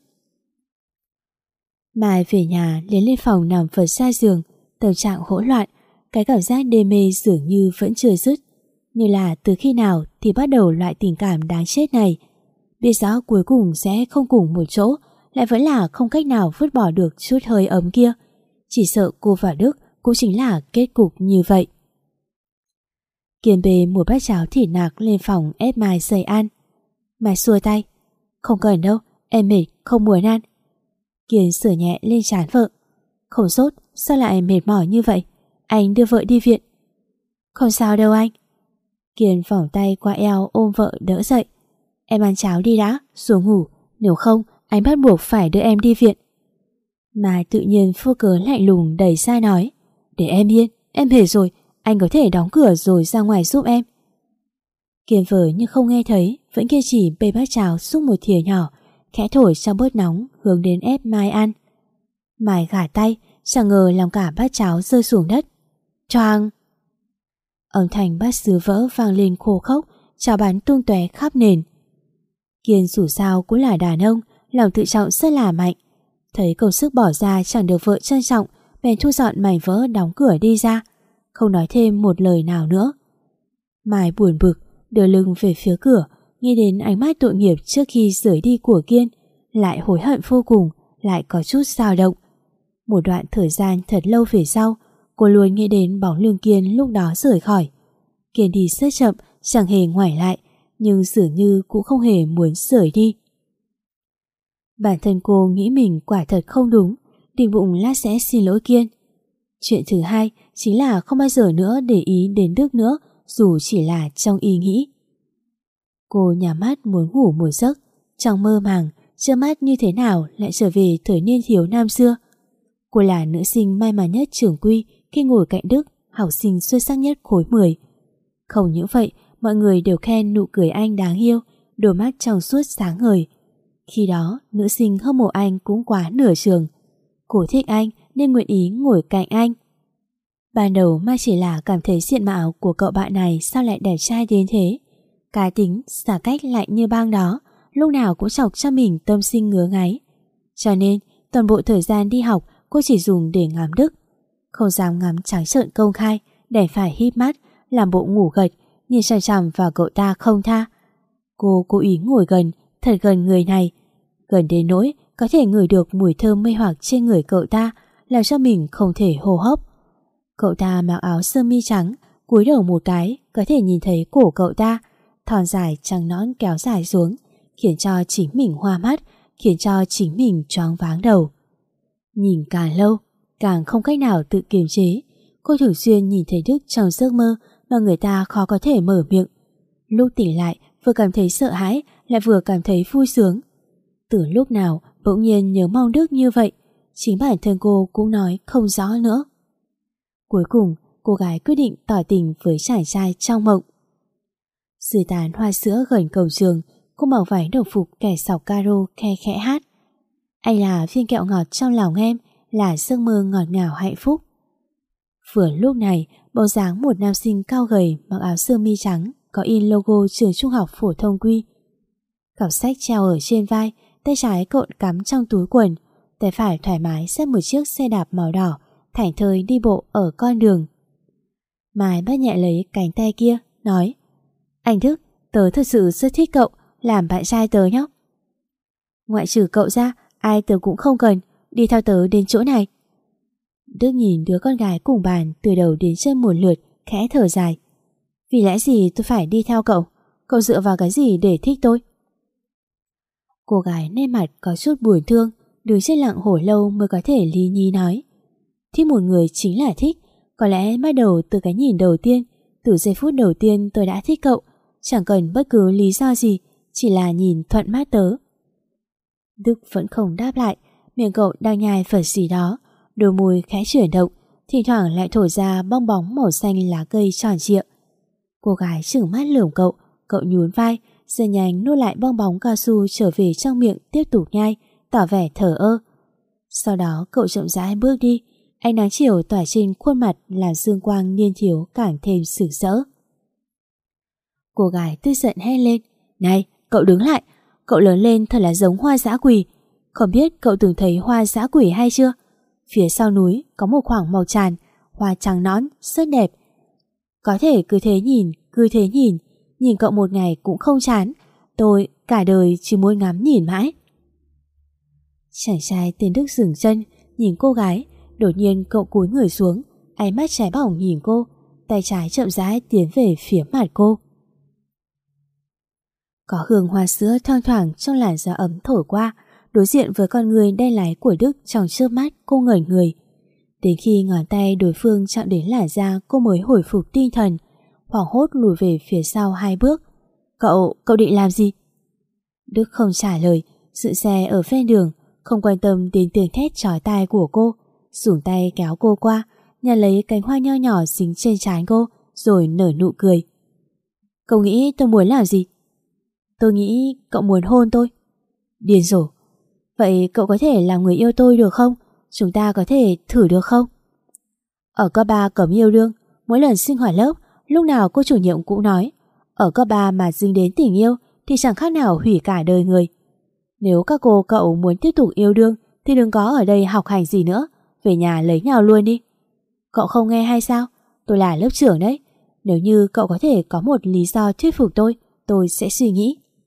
Mai về nhà liền lên phòng nằm vật ra giường, tâm trạng hỗn loạn, cái cảm giác đê mê dường như vẫn chưa dứt. Như là từ khi nào thì bắt đầu loại tình cảm đáng chết này. Biết rõ cuối cùng sẽ không cùng một chỗ, lại vẫn là không cách nào vứt bỏ được chút hơi ấm kia. Chỉ sợ cô và Đức cũng chính là kết cục như vậy. Kiên bê một bát cháo thịt nạc lên phòng ép Mai dậy ăn. Mai xua tay. Không cần đâu, em mệt, không muốn ăn. Kiên sửa nhẹ lên trán vợ. Không sốt, sao lại mệt mỏi như vậy? Anh đưa vợ đi viện. Không sao đâu anh. Kiên vòng tay qua eo ôm vợ đỡ dậy. Em ăn cháo đi đã, rồi ngủ. Nếu không, anh bắt buộc phải đưa em đi viện. Mai tự nhiên vô cớ lạnh lùng đẩy ra nói. Để em yên, em mệt rồi, anh có thể đóng cửa rồi ra ngoài giúp em. Kiên vờ như không nghe thấy, vẫn kia chỉ bê bát cháo xúc một thìa nhỏ, khẽ thổi trong bớt nóng hướng đến ép Mai ăn. Mai gả tay, chẳng ngờ làm cả bát cháo rơi xuống đất. Choang! Âm thanh bát sứ vỡ vang lên khô khốc, cháo bắn tung tóe khắp nền. Kiên dù sao cũng là đàn ông, lòng tự trọng rất là mạnh. Thấy công sức bỏ ra chẳng được vợ trân trọng, bèn thu dọn mảnh vỡ đóng cửa đi ra, không nói thêm một lời nào nữa. Mai buồn bực, đưa lưng về phía cửa, nghĩ đến ánh mắt tội nghiệp trước khi rời đi của Kiên, lại hối hận vô cùng, lại có chút dao động. Một đoạn thời gian thật lâu về sau, cô luôn nghĩ đến bóng lưng Kiên lúc đó rời khỏi. Kiên đi rất chậm, chẳng hề ngoảnh lại, nhưng dường như cũng không hề muốn rời đi. Bản thân cô nghĩ mình quả thật không đúng, định bụng lát sẽ xin lỗi Kiên. Chuyện thứ hai chính là không bao giờ nữa để ý đến Đức nữa, dù chỉ là trong ý nghĩ. Cô nhắm mắt muốn ngủ một giấc, trong mơ màng, trước mắt như thế nào lại trở về thời niên thiếu năm xưa. Cô là nữ sinh may mắn nhất trường Quy khi ngồi cạnh Đức, học sinh xuất sắc nhất khối 10. Không những vậy, mọi người đều khen nụ cười anh đáng yêu, đôi mắt trong suốt sáng ngời. Khi đó, nữ sinh hâm mộ anh cũng quá nửa trường. Cô thích anh nên nguyện ý ngồi cạnh anh. Ban đầu Mai chỉ là cảm thấy diện mạo của cậu bạn này sao lại đẹp trai đến thế. Cá tính, xả cách lạnh như băng đó, lúc nào cũng chọc cho mình tâm sinh ngứa ngáy. Cho nên, toàn bộ thời gian đi học cô chỉ dùng để ngắm Đức. Không dám ngắm trắng trợn công khai, để phải híp mắt, làm bộ ngủ gật, nhìn chằm chằm vào cậu ta không tha. Cô cố ý ngồi gần, thật gần người này, gần đến nỗi có thể ngửi được mùi thơm mê hoặc trên người cậu ta, làm cho mình không thể hô hấp. Cậu ta mặc áo sơ mi trắng, cúi đầu một cái có thể nhìn thấy cổ cậu ta, thon dài trắng nõn kéo dài xuống, khiến cho chính mình hoa mắt, khiến cho chính mình choáng váng đầu. Nhìn càng lâu, càng không cách nào tự kiềm chế. Cô thường xuyên nhìn thấy Đức trong giấc mơ mà người ta khó có thể mở miệng. Lúc tỉnh lại, vừa cảm thấy sợ hãi, lại vừa cảm thấy vui sướng. Từ lúc nào bỗng nhiên nhớ mong Đức như vậy, chính bản thân cô cũng nói không rõ nữa. Cuối cùng, cô gái quyết định tỏ tình với chàng trai trong mộng. Dưới tán hoa sữa gần cổng trường, cô mặc váy đồng phục kẻ sọc caro khe khẽ hát. Anh là viên kẹo ngọt trong lòng em, là giấc mơ ngọt ngào hạnh phúc. Vừa lúc này, bóng dáng một nam sinh cao gầy mặc áo sơ mi trắng có in logo trường trung học phổ thông Quy. Cặp sách treo ở trên vai, tay trái cậu cắm trong túi quần, tay phải thoải mái xách một chiếc xe đạp màu đỏ, thảnh thơi đi bộ ở con đường. Mai bắt nhẹ lấy cánh tay kia, nói: Anh Đức, tớ thật sự rất thích cậu, làm bạn trai tớ nhé. Ngoại trừ cậu ra, ai tớ cũng không cần, đi theo tớ đến chỗ này. Đức nhìn đứa con gái cùng bàn từ đầu đến chân một lượt, khẽ thở dài. Vì lẽ gì tôi phải đi theo cậu? Cậu dựa vào cái gì để thích tôi? Cô gái nét mặt có chút buồn thương, đứng chết lặng hồi lâu mới có thể lý nhí nói: Thích một người chính là thích, có lẽ bắt đầu từ cái nhìn đầu tiên, từ giây phút đầu tiên tôi đã thích cậu, chẳng cần bất cứ lý do gì, chỉ là nhìn thuận mắt tớ. Đức vẫn không đáp lại, miệng cậu đang nhai vật gì đó, đôi môi khẽ chuyển động, thỉnh thoảng lại thổi ra bong bóng màu xanh lá cây tròn trịa. Cô gái trừng mắt lườm cậu, cậu nhún vai, rất nhanh nuốt lại bong bóng cao su trở về trong miệng tiếp tục nhai, tỏ vẻ thờ ơ. Sau đó cậu chậm rãi bước đi, ánh nắng chiều tỏa trên khuôn mặt làm dương quang niên thiếu càng thêm sực sỡ. Cô gái tức giận hét lên: Này, cậu đứng lại, cậu lớn lên thật là giống hoa dã quỳ. Không biết cậu từng thấy hoa dã quỳ hay chưa? Phía sau núi có một khoảng màu tràn, hoa trắng nõn, rất đẹp. Có thể cứ thế nhìn, nhìn cậu một ngày cũng không chán. Tôi cả đời chỉ muốn ngắm nhìn mãi. Chàng trai tên Đức dừng chân, nhìn cô gái. Đột nhiên cậu cúi người xuống, ánh mắt cháy bỏng nhìn cô, tay trái chậm rãi tiến về phía mặt cô. Có hương hoa sữa thoang thoảng trong làn gió ấm thổi qua, đối diện với con người đen láy của Đức trong chớp mắt cô ngẩn người. Đến khi ngón tay đối phương chạm đến làn da cô mới hồi phục tinh thần, hoảng hốt lùi về phía sau 2 bước. Cậu định làm gì? Đức không trả lời, dựng xe ở ven đường, không quan tâm đến tiếng thét chói tai của cô, dùng tay kéo cô qua, nhặt lấy cánh hoa nho nhỏ dính trên trán cô, rồi nở nụ cười. Cậu nghĩ tôi muốn làm gì? Tôi nghĩ cậu muốn hôn tôi. Điên rồ. Vậy cậu có thể làm người yêu tôi được không? Chúng ta có thể thử được không? Ở cấp 3 cấm yêu đương, mỗi lần sinh hoạt lớp, lúc nào cô chủ nhiệm cũng nói, ở cấp 3 mà dính đến tình yêu thì chẳng khác nào hủy cả đời người. Nếu các cậu muốn tiếp tục yêu đương thì đừng có ở đây học hành gì nữa, về nhà lấy nhau luôn đi. Cậu không nghe hay sao? Tôi là lớp trưởng đấy. Nếu như cậu có thể có một lý do thuyết phục tôi sẽ suy nghĩ.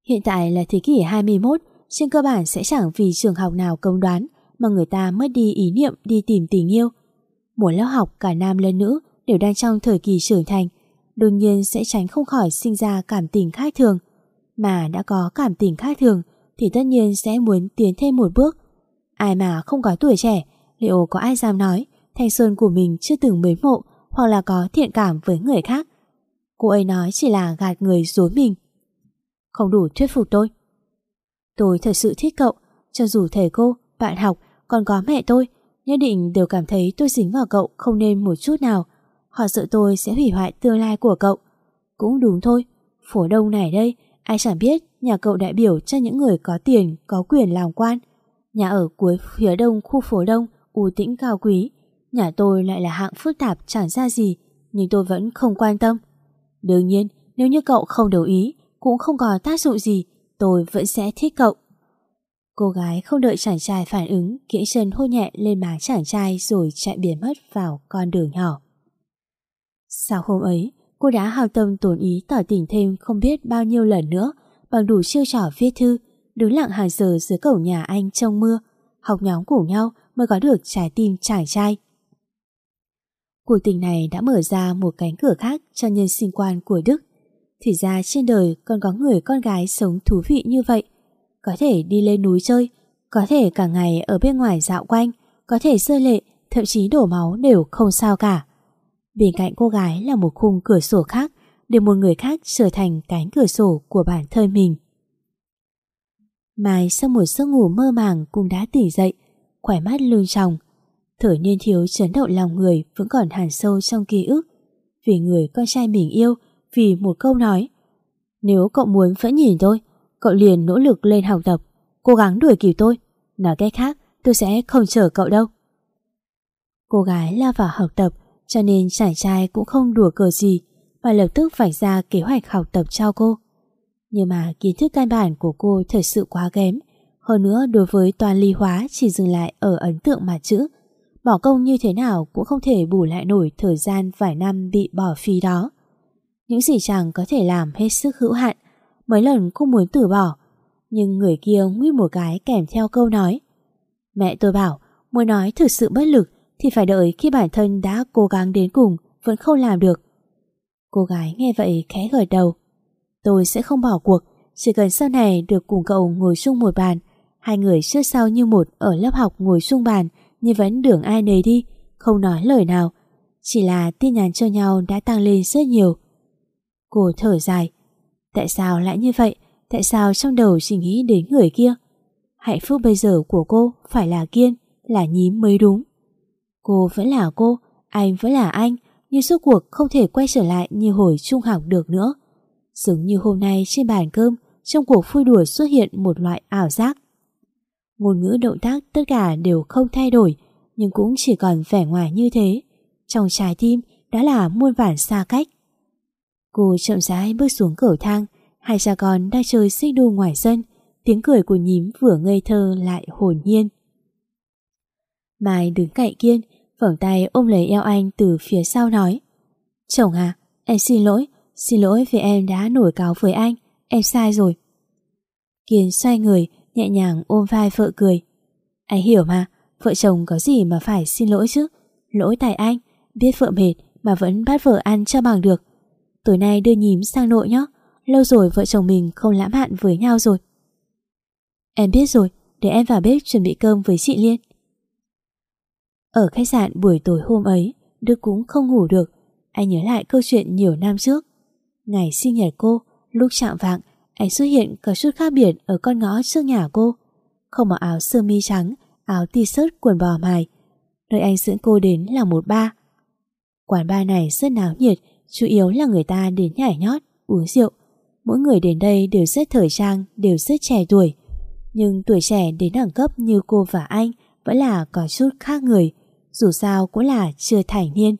Hiện tại là thế kỷ 21, trên cơ bản sẽ chẳng vì trường học nào cấm đoán mà người ta mất đi ý niệm đi tìm tình yêu. Mỗi lớp học cả nam lẫn nữ đều đang trong thời kỳ trưởng thành, đương nhiên sẽ tránh không khỏi sinh ra cảm tình khác thường. Mà đã có cảm tình khác thường thì tất nhiên sẽ muốn tiến thêm một bước. Ai mà không có tuổi trẻ, liệu có ai dám nói thanh xuân của mình chưa từng mến mộ hoặc là có thiện cảm với người khác? Cô ấy nói chỉ là gạt người dối mình. Không đủ thuyết phục tôi. Tôi thật sự thích cậu, cho dù thầy cô, bạn học, còn có mẹ tôi, nhất định đều cảm thấy tôi dính vào cậu không nên một chút nào. Họ sợ tôi sẽ hủy hoại tương lai của cậu. Cũng đúng thôi, phố đông này đây, ai chẳng biết nhà cậu đại biểu cho những người có tiền, có quyền làm quan. Nhà ở cuối phía đông khu phố đông, u tĩnh cao quý. Nhà tôi lại là hạng phức tạp chẳng ra gì, nhưng tôi vẫn không quan tâm. Đương nhiên, nếu như cậu không đồng ý, cũng không có tác dụng gì, tôi vẫn sẽ thích cậu. Cô gái không đợi chàng trai phản ứng, kiễng chân hôn nhẹ lên má chàng trai rồi chạy biến mất vào con đường nhỏ. Sau hôm ấy, cô đã hao tâm tổn ý tỏ tình thêm không biết bao nhiêu lần nữa, bằng đủ chiêu trò viết thư, đứng lặng hàng giờ dưới cổng nhà anh trong mưa, học nhóm cùng nhau mới có được trái tim chàng trai. Cuộc tình này đã mở ra một cánh cửa khác cho nhân sinh quan của Đức. Thì ra trên đời còn có người con gái sống thú vị như vậy. Có thể đi lên núi chơi, có thể cả ngày ở bên ngoài dạo quanh, có thể rơi lệ, thậm chí đổ máu đều không sao cả. Bên cạnh cô gái là một khung cửa sổ khác, để một người khác trở thành cánh cửa sổ của bản thân mình. Mai sau một giấc ngủ mơ màng cũng đã tỉnh dậy, khỏe mắt lưng tròng. Thời niên thiếu chấn động lòng người vẫn còn hằn sâu trong ký ức. Vì người con trai mình yêu, vì một câu nói: nếu cậu muốn vẫn nhìn tôi, cậu liền nỗ lực lên học tập, cố gắng đuổi kịp tôi. Nói cách khác, tôi sẽ không chờ cậu đâu. Cô gái lao vào học tập, cho nên chàng trai cũng không đùa cợt gì, mà lập tức vạch ra kế hoạch học tập cho cô. Nhưng mà kiến thức căn bản của cô thật sự quá kém. Hơn nữa đối với toán lý hóa chỉ dừng lại ở ấn tượng mặt chữ. Bỏ công như thế nào cũng không thể bù lại nổi thời gian vài năm bị bỏ phí đó. Những gì chàng có thể làm hết sức hữu hạn. Mấy lần cô muốn từ bỏ, nhưng người kia nguyết một cái kèm theo câu nói: mẹ tôi bảo muốn nói thực sự bất lực thì phải đợi khi bản thân đã cố gắng đến cùng vẫn không làm được. Cô gái nghe vậy khẽ gật đầu. Tôi sẽ không bỏ cuộc, chỉ cần sau này được cùng cậu ngồi chung một bàn, hai người trước sau như một ở lớp học ngồi chung bàn, nhưng vẫn đường ai nấy đi, không nói lời nào. Chỉ là tin nhắn cho nhau đã tăng lên rất nhiều. Cô thở dài. Tại sao lại như vậy? Tại sao trong đầu chỉ nghĩ đến người kia? Hạnh phúc bây giờ của cô phải là Kiên, là Nhím mới đúng. Cô vẫn là cô, anh vẫn là anh, nhưng suốt cuộc không thể quay trở lại như hồi trung học được nữa. Giống như hôm nay trên bàn cơm, trong cuộc vui đùa xuất hiện một loại ảo giác. Ngôn ngữ động tác tất cả đều không thay đổi, nhưng cũng chỉ còn vẻ ngoài như thế. Trong trái tim đã là muôn vàn xa cách. Cô chậm rãi bước xuống cầu thang. Hai cha con đang chơi xích đu ngoài sân. Tiếng cười của Nhím vừa ngây thơ lại hồn nhiên. Mai đứng cạnh Kiên, vòng tay ôm lấy eo anh từ phía sau nói: chồng à, em xin lỗi vì em đã nổi cáu với anh, em sai rồi. Kiên xoay người, nhẹ nhàng ôm vai vợ cười. Anh hiểu mà, vợ chồng có gì mà phải xin lỗi chứ. Lỗi tại anh, biết vợ mệt mà vẫn bắt vợ ăn cho bằng được. Tối nay đưa Nhím sang nội nhé, lâu rồi vợ chồng mình không lãm hạn với nhau rồi. Em biết rồi, để em vào bếp chuẩn bị cơm với chị Liên. Ở khách sạn buổi tối hôm ấy, Đức cũng không ngủ được. Anh nhớ lại câu chuyện nhiều năm trước. Ngày sinh nhật cô, lúc chạng vạng, anh xuất hiện có chút khác biệt ở con ngõ trước nhà cô. Không mặc áo sơ mi trắng, áo t-shirt quần bò mài. Nơi anh dẫn cô đến là một bar. Quán bar này rất náo nhiệt, chủ yếu là người ta đến nhảy nhót, uống rượu. Mỗi người đến đây đều rất thời trang, đều rất trẻ tuổi. Nhưng tuổi trẻ đến đẳng cấp như cô và anh vẫn là có chút khác người, dù sao cũng là chưa thành niên.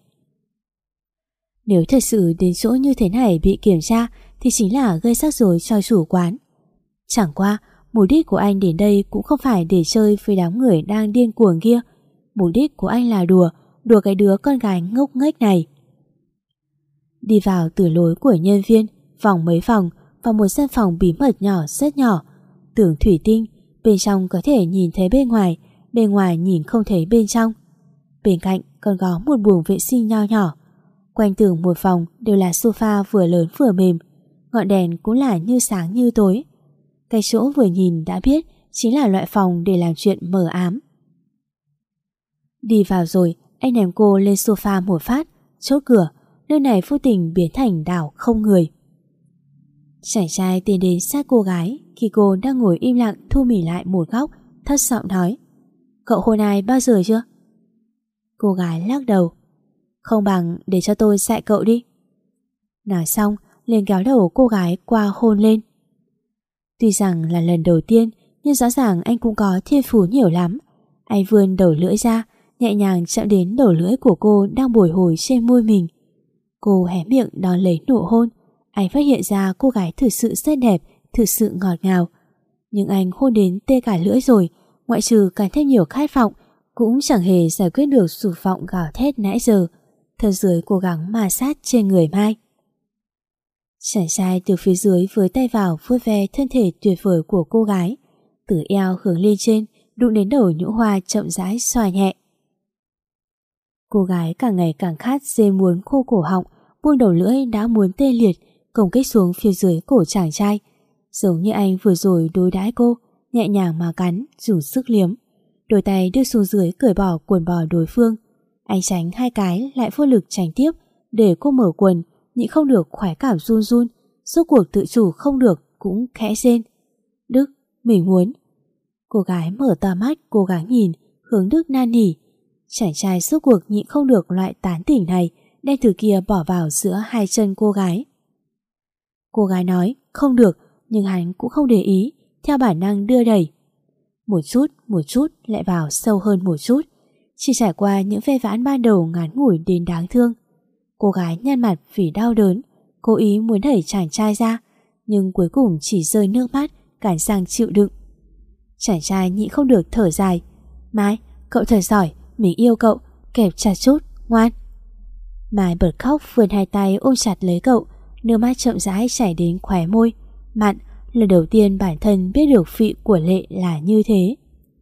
Nếu thật sự đến chỗ như thế này bị kiểm tra thì chính là gây rắc rối cho chủ quán. Chẳng qua, mục đích của anh đến đây cũng không phải để chơi với đám người đang điên cuồng kia. Mục đích của anh là đùa cái đứa con gái ngốc nghếch này. Đi vào từ lối của nhân viên, vòng mấy vòng, vào một gian phòng bí mật nhỏ rất nhỏ, tường thủy tinh, bên trong có thể nhìn thấy bên ngoài nhìn không thấy bên trong. Bên cạnh còn có một buồng vệ sinh nho nhỏ. Quanh tường một phòng đều là sofa vừa lớn vừa mềm, ngọn đèn cũng là như sáng như tối. Cái chỗ vừa nhìn đã biết chính là loại phòng để làm chuyện mờ ám. Đi vào rồi, anh ném cô lên sofa một phát, chốt cửa. Nơi này vô tình biến thành đảo không người. Chàng trai tiến đến sát cô gái khi cô đang ngồi im lặng thu mì lại một góc, thấp giọng nói: "Cậu hôn ai bao giờ chưa?" Cô gái lắc đầu: "Không bằng để cho tôi dạy cậu đi." Nói xong liền kéo đầu cô gái qua hôn lên. Tuy rằng là lần đầu tiên, nhưng rõ ràng anh cũng có thiên phú nhiều lắm. Anh vươn đầu lưỡi ra, nhẹ nhàng chạm đến đầu lưỡi của cô đang bồi hồi trên môi mình. Cô hé miệng đón lấy nụ hôn. Anh phát hiện ra cô gái thực sự rất đẹp, thực sự ngọt ngào. Nhưng anh hôn đến tê cả lưỡi rồi, ngoại trừ càng thêm nhiều khát vọng, cũng chẳng hề giải quyết được dục vọng gào thét nãy giờ. Thân dưới cố gắng ma sát trên người Mai. Chàng trai từ phía dưới với tay vào vuốt ve thân thể tuyệt vời của cô gái, từ eo hướng lên trên, đụng đến đầu nhũ hoa chậm rãi xoa nhẹ. Cô gái càng ngày càng khát rên muốn khô cổ họng, buông đầu lưỡi đã muốn tê liệt, công kích xuống phía dưới cổ chàng trai, giống như anh vừa rồi đối đãi cô, nhẹ nhàng mà cắn, dùng sức liếm. Đôi tay đưa xuống dưới cởi bỏ quần bò đối phương. Anh tránh hai cái lại vô lực tránh tiếp, để cô mở quần, nhịn không được khoái cảm run run, rốt cuộc tự chủ không được cũng khẽ rên: "Đức, mình muốn." Cô gái mở to mắt cố gắng nhìn, hướng Đức năn nỉ. Chàng trai rốt cuộc nhịn không được loại tán tỉnh này, đem từ kia bỏ vào giữa hai chân cô gái. Cô gái nói không được, nhưng hắn cũng không để ý, theo bản năng đưa đẩy. Một chút lại vào sâu hơn một chút. Chỉ trải qua những ve vãn ban đầu ngắn ngủi đến đáng thương. Cô gái nhăn mặt vì đau đớn, cố ý muốn đẩy chàng trai ra, nhưng cuối cùng chỉ rơi nước mắt, cản sang chịu đựng. Chàng trai nhịn không được thở dài: "Mai, cậu thật giỏi, mình yêu cậu, kẹp chặt chút, ngoan." Mai bật khóc, vươn hai tay ôm chặt lấy cậu, nước mắt chậm rãi chảy đến khóe môi, mặn. Lần đầu tiên bản thân biết được vị của lệ là như thế.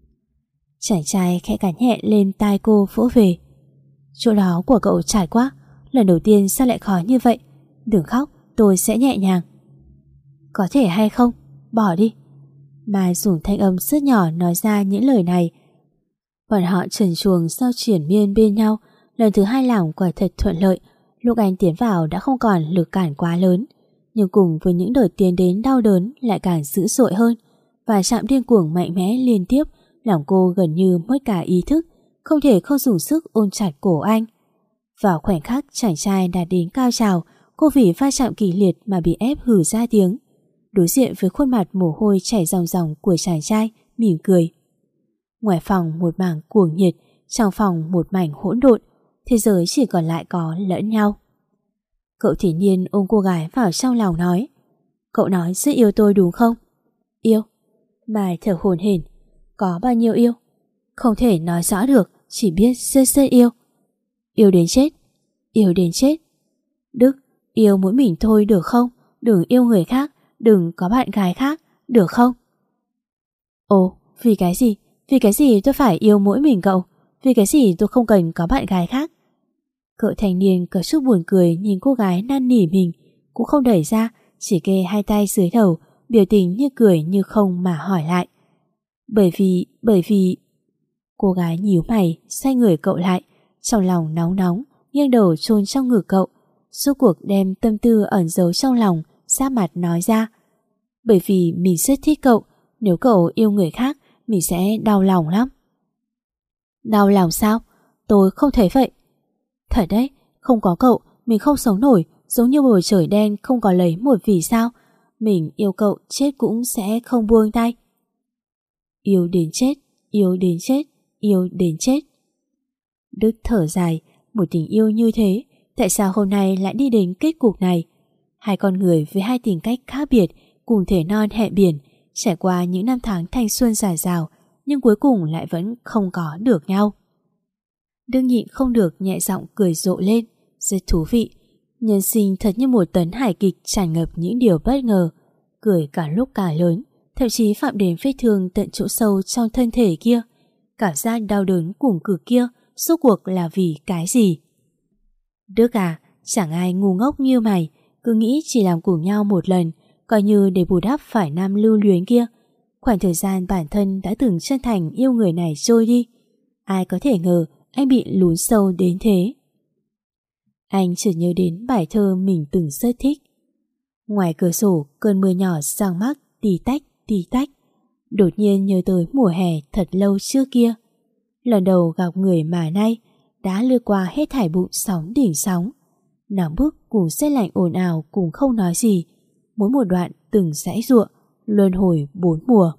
Chàng trai khẽ cắn nhẹ lên tai cô vỗ về: "Chỗ đó của cậu trải quá, lần đầu tiên sao lại khó như vậy? Đừng khóc, tôi sẽ nhẹ nhàng." "Có thể hay không? Bỏ đi." Mai dùng thanh âm rất nhỏ nói ra những lời này. Bọn họ trần truồng sau triển miên bên nhau, lần thứ hai làm quả thật thuận lợi. Lúc anh tiến vào đã không còn lực cản quá lớn, nhưng cùng với những đợt tiến đến đau đớn lại càng dữ dội hơn, và chạm điên cuồng mạnh mẽ liên tiếp làm cô gần như mất cả ý thức, không thể không dùng sức ôm chặt cổ anh. Vào khoảnh khắc chàng trai đạt đến cao trào, cô vì va chạm kịch liệt mà bị ép hử ra tiếng. Đối diện với khuôn mặt mồ hôi chảy ròng ròng của chàng trai, mỉm cười. Ngoài phòng một mảng cuồng nhiệt, trong phòng một mảnh hỗn độn, thế giới chỉ còn lại có lẫn nhau. Cậu Thiển Nhiên ôm cô gái vào trong lòng nói: "Cậu nói rất yêu tôi đúng không?" "Yêu." Mai thở hổn hển: "Có bao nhiêu yêu?" "Không thể nói rõ được, chỉ biết rất yêu." "Yêu đến chết." "Yêu đến chết." "Đức, yêu mỗi mình thôi được không? Đừng yêu người khác, đừng có bạn gái khác, được không?" "Ồ, vì cái gì? Vì cái gì tôi phải yêu mỗi mình cậu? Vì cái gì tôi không cần có bạn gái khác?" Cậu thanh niên có chút buồn cười nhìn cô gái năn nỉ mình, cũng không đẩy ra, chỉ kê hai tay dưới đầu, biểu tình như cười như không mà hỏi lại: Bởi vì... Cô gái nhíu mày, xoay người cậu lại, trong lòng nóng nóng, nghiêng đầu chôn trong ngực cậu, suốt cuộc đem tâm tư ẩn giấu trong lòng, sát mặt nói ra: "Bởi vì mình rất thích cậu, nếu cậu yêu người khác, mình sẽ đau lòng lắm." "Đau lòng sao? Tôi không thấy vậy." "Thật đấy, không có cậu, mình không sống nổi, giống như bầu trời đen không có lấy một vì sao. Mình yêu cậu chết cũng sẽ không buông tay." Yêu đến chết, yêu đến chết, yêu đến chết. Đức thở dài, một tình yêu như thế, tại sao hôm nay lại đi đến kết cục này? Hai con người với hai tính cách khác biệt, cùng thể non hẹn biển, trải qua những năm tháng thanh xuân dạt dào, nhưng cuối cùng lại vẫn không có được nhau. Đức nhịn không được nhẹ giọng cười rộ lên: "Rất thú vị. Nhân sinh thật như một tấn hài kịch tràn ngập những điều bất ngờ. cười cả lúc cả lớn, thậm chí phạm đến vết thương tận chỗ sâu trong thân thể kia. Cảm giác đau đớn cùng cực kia rốt cuộc là vì cái gì? Đức à, chẳng ai ngu ngốc như mày, cứ nghĩ chỉ làm cùng nhau một lần, coi như để bù đắp phải năm lưu luyến kia. Khoảng thời gian bản thân đã từng chân thành yêu người này trôi đi. Ai có thể ngờ anh bị lún sâu đến thế. Anh chợt nhớ đến bài thơ mình từng rất thích. Ngoài cửa sổ, cơn mưa nhỏ giăng mắc tí tách tí tách. Đột nhiên nhớ tới mùa hè thật lâu trước kia. Lần đầu gặp người mà nay đã lướt qua hết thảy bụng sóng đỉnh sóng. Nóng bức cùng rét lạnh ồn ào cùng không nói gì. Mỗi một đoạn từng giãy giụa, luân hồi 4 mùa.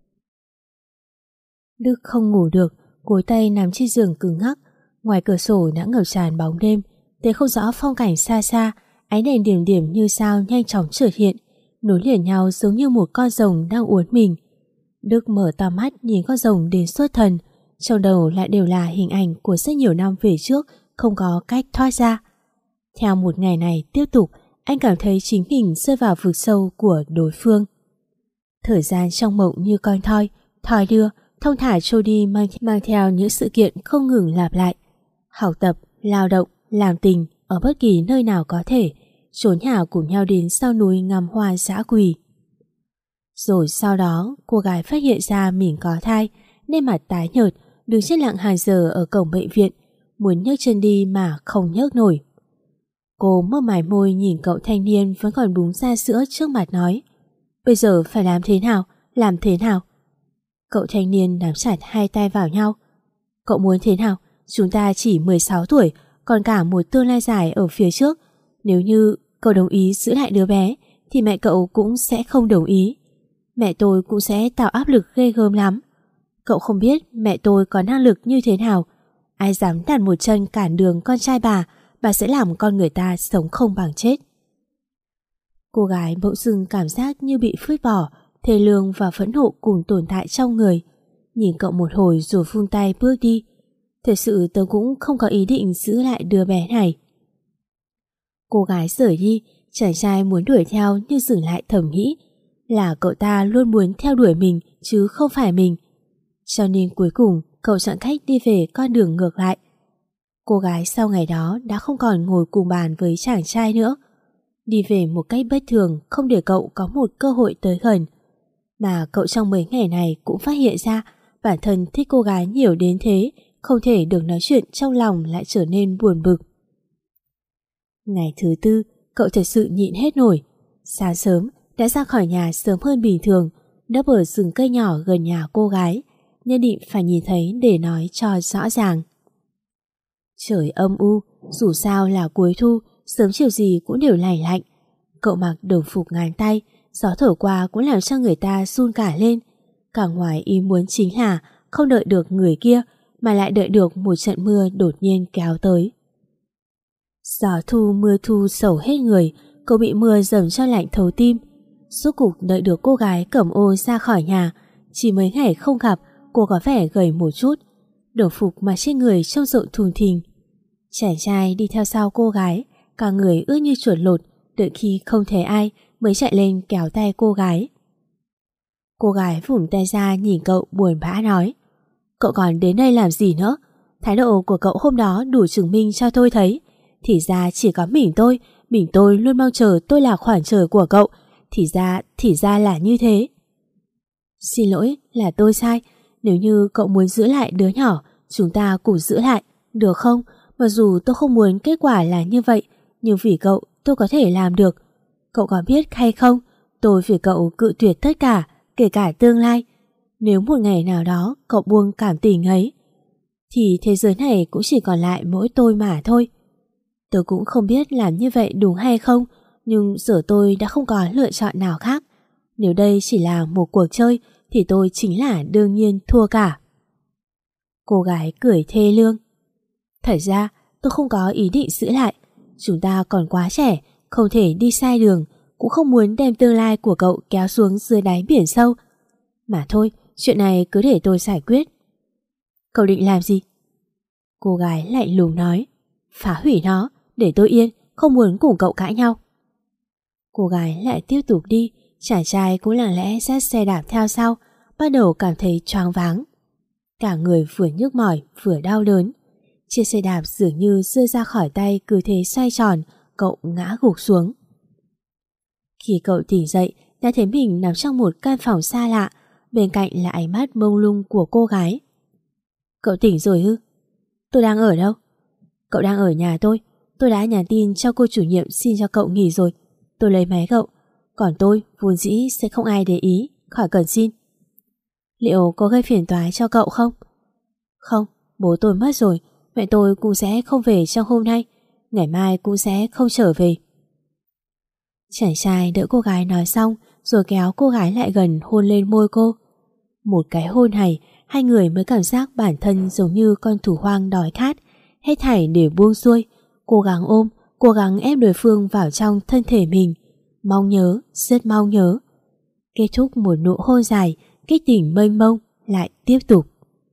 Đức không ngủ được, gối tay nằm trên giường cứng ngắc. Ngoài cửa sổ đã ngập tràn bóng đêm, thấy không rõ phong cảnh xa xa. Ánh đèn điểm điểm như sao nhanh chóng chợt hiện, nối liền nhau giống như một con rồng đang uốn mình. Đức mở to mắt nhìn con rồng đến xuất thần, trong đầu lại đều là hình ảnh của rất nhiều năm về trước, không có cách thoát ra. Theo một ngày này tiếp tục, anh cảm thấy chính mình rơi vào vực sâu của đối phương. Thời gian trong mộng như con thoi đưa, thong thả trôi đi mang theo những sự kiện không ngừng lặp lại. Học tập, lao động, làm tình ở bất kỳ nơi nào có thể, trốn nhà cùng nhau đến sau núi ngắm hoa dã quỳ. Rồi sau đó, cô gái phát hiện ra mình có thai, nên mặt tái nhợt, đứng chết lặng hàng giờ ở cổng bệnh viện, muốn nhấc chân đi mà không nhấc nổi. Cô mấp mải môi nhìn cậu thanh niên vẫn còn búng ra sữa trước mặt nói: "Bây giờ phải làm thế nào? Làm thế nào?" Cậu thanh niên nắm chặt hai tay vào nhau. "Cậu muốn thế nào? Chúng ta chỉ 16 tuổi, còn cả một tương lai dài ở phía trước. Nếu như cậu đồng ý giữ lại đứa bé, thì mẹ cậu cũng sẽ không đồng ý. Mẹ tôi cũng sẽ tạo áp lực ghê gớm lắm. Cậu không biết mẹ tôi có năng lực như thế nào. Ai dám đặt một chân cản đường con trai bà sẽ làm con người ta sống không bằng chết." Cô gái bỗng dưng cảm giác như bị phứt bỏ, thê lương và phẫn nộ cùng tồn tại trong người. Nhìn cậu một hồi rồi vung tay bước đi. Thật sự tớ cũng không có ý định giữ lại đứa bé này. Cô gái rời đi, chàng trai muốn đuổi theo nhưng dừng lại thầm nghĩ là cậu ta luôn muốn theo đuổi mình chứ không phải mình. Cho nên cuối cùng cậu chọn cách đi về con đường ngược lại. Cô gái sau ngày đó đã không còn ngồi cùng bàn với chàng trai nữa. Đi về một cách bất thường, không để cậu có một cơ hội tới gần. Mà cậu trong mấy ngày này cũng phát hiện ra bản thân thích cô gái nhiều đến thế, không thể được nói chuyện trong lòng lại trở nên buồn bực. Ngày thứ tư, cậu thật sự nhịn hết nổi. Sáng sớm đã ra khỏi nhà sớm hơn bình thường, nấp ở rừng cây nhỏ gần nhà cô gái, nhất định phải nhìn thấy để nói cho rõ ràng. Trời âm u, dù sao là cuối thu, sớm chiều gì cũng đều lạnh lạnh. Cậu mặc đồng phục ngắn tay, gió thổi qua cũng làm cho người ta run cả lên. Cả ngoài ý muốn chính là không đợi được người kia, mà lại đợi được một trận mưa đột nhiên kéo tới. Gió thu mưa thu sầu hết người, cậu bị mưa dầm cho lạnh thấu tim. Rốt cục đợi được cô gái cầm ô ra khỏi nhà. Chỉ mấy ngày không gặp, cô có vẻ gầy một chút, đồng phục mà trên người trông rộn thùng thình. Chàng trai đi theo sau cô gái, cả người ướt như chuột lột, đợi khi không thấy ai mới chạy lên kéo tay cô gái. Cô gái vùng tay ra nhìn cậu buồn bã nói: "Cậu còn đến đây làm gì nữa? Thái độ của cậu hôm đó đủ chứng minh cho tôi thấy. Thì ra chỉ có mình tôi luôn mong chờ tôi là khoảng trời của cậu. Thì ra là như thế." "Xin lỗi, là tôi sai. Nếu như cậu muốn giữ lại đứa nhỏ, chúng ta cùng giữ lại, được không? Mặc dù tôi không muốn kết quả là như vậy, nhưng vì cậu tôi có thể làm được. Cậu có biết hay không, tôi vì cậu cự tuyệt tất cả, kể cả tương lai. Nếu một ngày nào đó cậu buông cảm tình ấy, thì thế giới này cũng chỉ còn lại mỗi tôi mà thôi. Tôi cũng không biết làm như vậy đúng hay không, nhưng giờ tôi đã không có lựa chọn nào khác. Nếu đây chỉ là một cuộc chơi, thì tôi chính là đương nhiên thua cả." Cô gái cười thê lương: "Thật ra tôi không có ý định giữ lại. Chúng ta còn quá trẻ, không thể đi sai đường, cũng không muốn đem tương lai của cậu kéo xuống dưới đáy biển sâu. Mà thôi, chuyện này cứ để tôi giải quyết." "Cậu định làm gì?" Cô gái lạnh lùng nói: "Phá hủy nó, để tôi yên, không muốn cùng cậu cãi nhau." Cô gái lại tiếp tục đi, Chàng trai cũng lặng lẽ dắt xe đạp theo sau, bắt đầu cảm thấy choáng váng. Cả người vừa nhức mỏi vừa đau đớn. Chiếc xe đạp dường như rơi ra khỏi tay, cứ thế xoay tròn, cậu ngã gục xuống. Khi cậu tỉnh dậy, đã thấy mình nằm trong một căn phòng xa lạ, bên cạnh là ánh mắt mông lung của cô gái. Cậu tỉnh rồi ư? Tôi đang ở đâu? Cậu đang ở nhà tôi đã nhắn tin cho cô chủ nhiệm xin cho cậu nghỉ rồi. Tôi lấy máy cậu, còn tôi vốn dĩ sẽ không ai để ý, khỏi cần xin. Liệu có gây phiền toái cho cậu không? Không, bố tôi mất rồi, mẹ tôi cũng sẽ không về trong hôm nay, ngày mai cũng sẽ không trở về. Chàng trai đỡ cô gái nói xong, rồi kéo cô gái lại gần hôn lên môi cô. Một cái hôn này, hai người mới cảm giác bản thân giống như con thú hoang đói khát, hết thảy để buông xuôi, cố gắng ôm, cố gắng ép đối phương vào trong thân thể mình. Mong nhớ, rất mong nhớ. Kết thúc một nụ hôn dài, kích tỉnh mênh mông lại tiếp tục.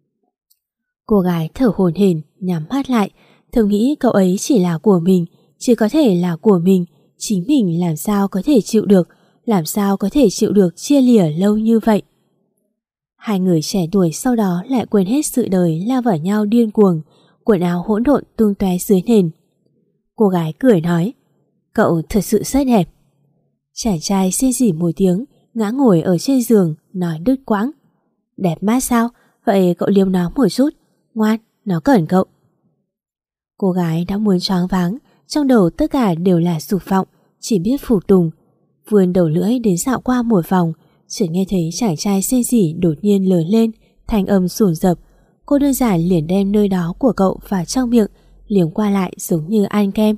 Cô gái thở hổn hển, nhắm mắt lại, thầm nghĩ cậu ấy chỉ là của mình, chỉ có thể là của mình. Chính mình làm sao có thể chịu được, làm sao có thể chịu được chia lìa lâu như vậy. Hai người trẻ tuổi sau đó lại quên hết sự đời, lao vào nhau điên cuồng, quần áo hỗn độn tung tóe dưới nền. Cô gái cười nói, cậu thật sự rất đẹp. Chàng trai rên rỉ một tiếng, ngã ngồi ở trên giường, nói đứt quãng. Đẹp mát sao? Vậy cậu liếm nó một chút, ngoan, nó cần cậu. Cô gái đã muốn choáng váng, trong đầu tất cả đều là dục vọng, chỉ biết phục tùng. Vươn đầu lưỡi đến dạo qua một vòng, chỉ nghe thấy chàng trai rên rỉ đột nhiên lớn lên, thanh âm sủn rập. Cô đơn giản liền đem nơi đó của cậu vào trong miệng, liếm qua lại giống như ăn kem.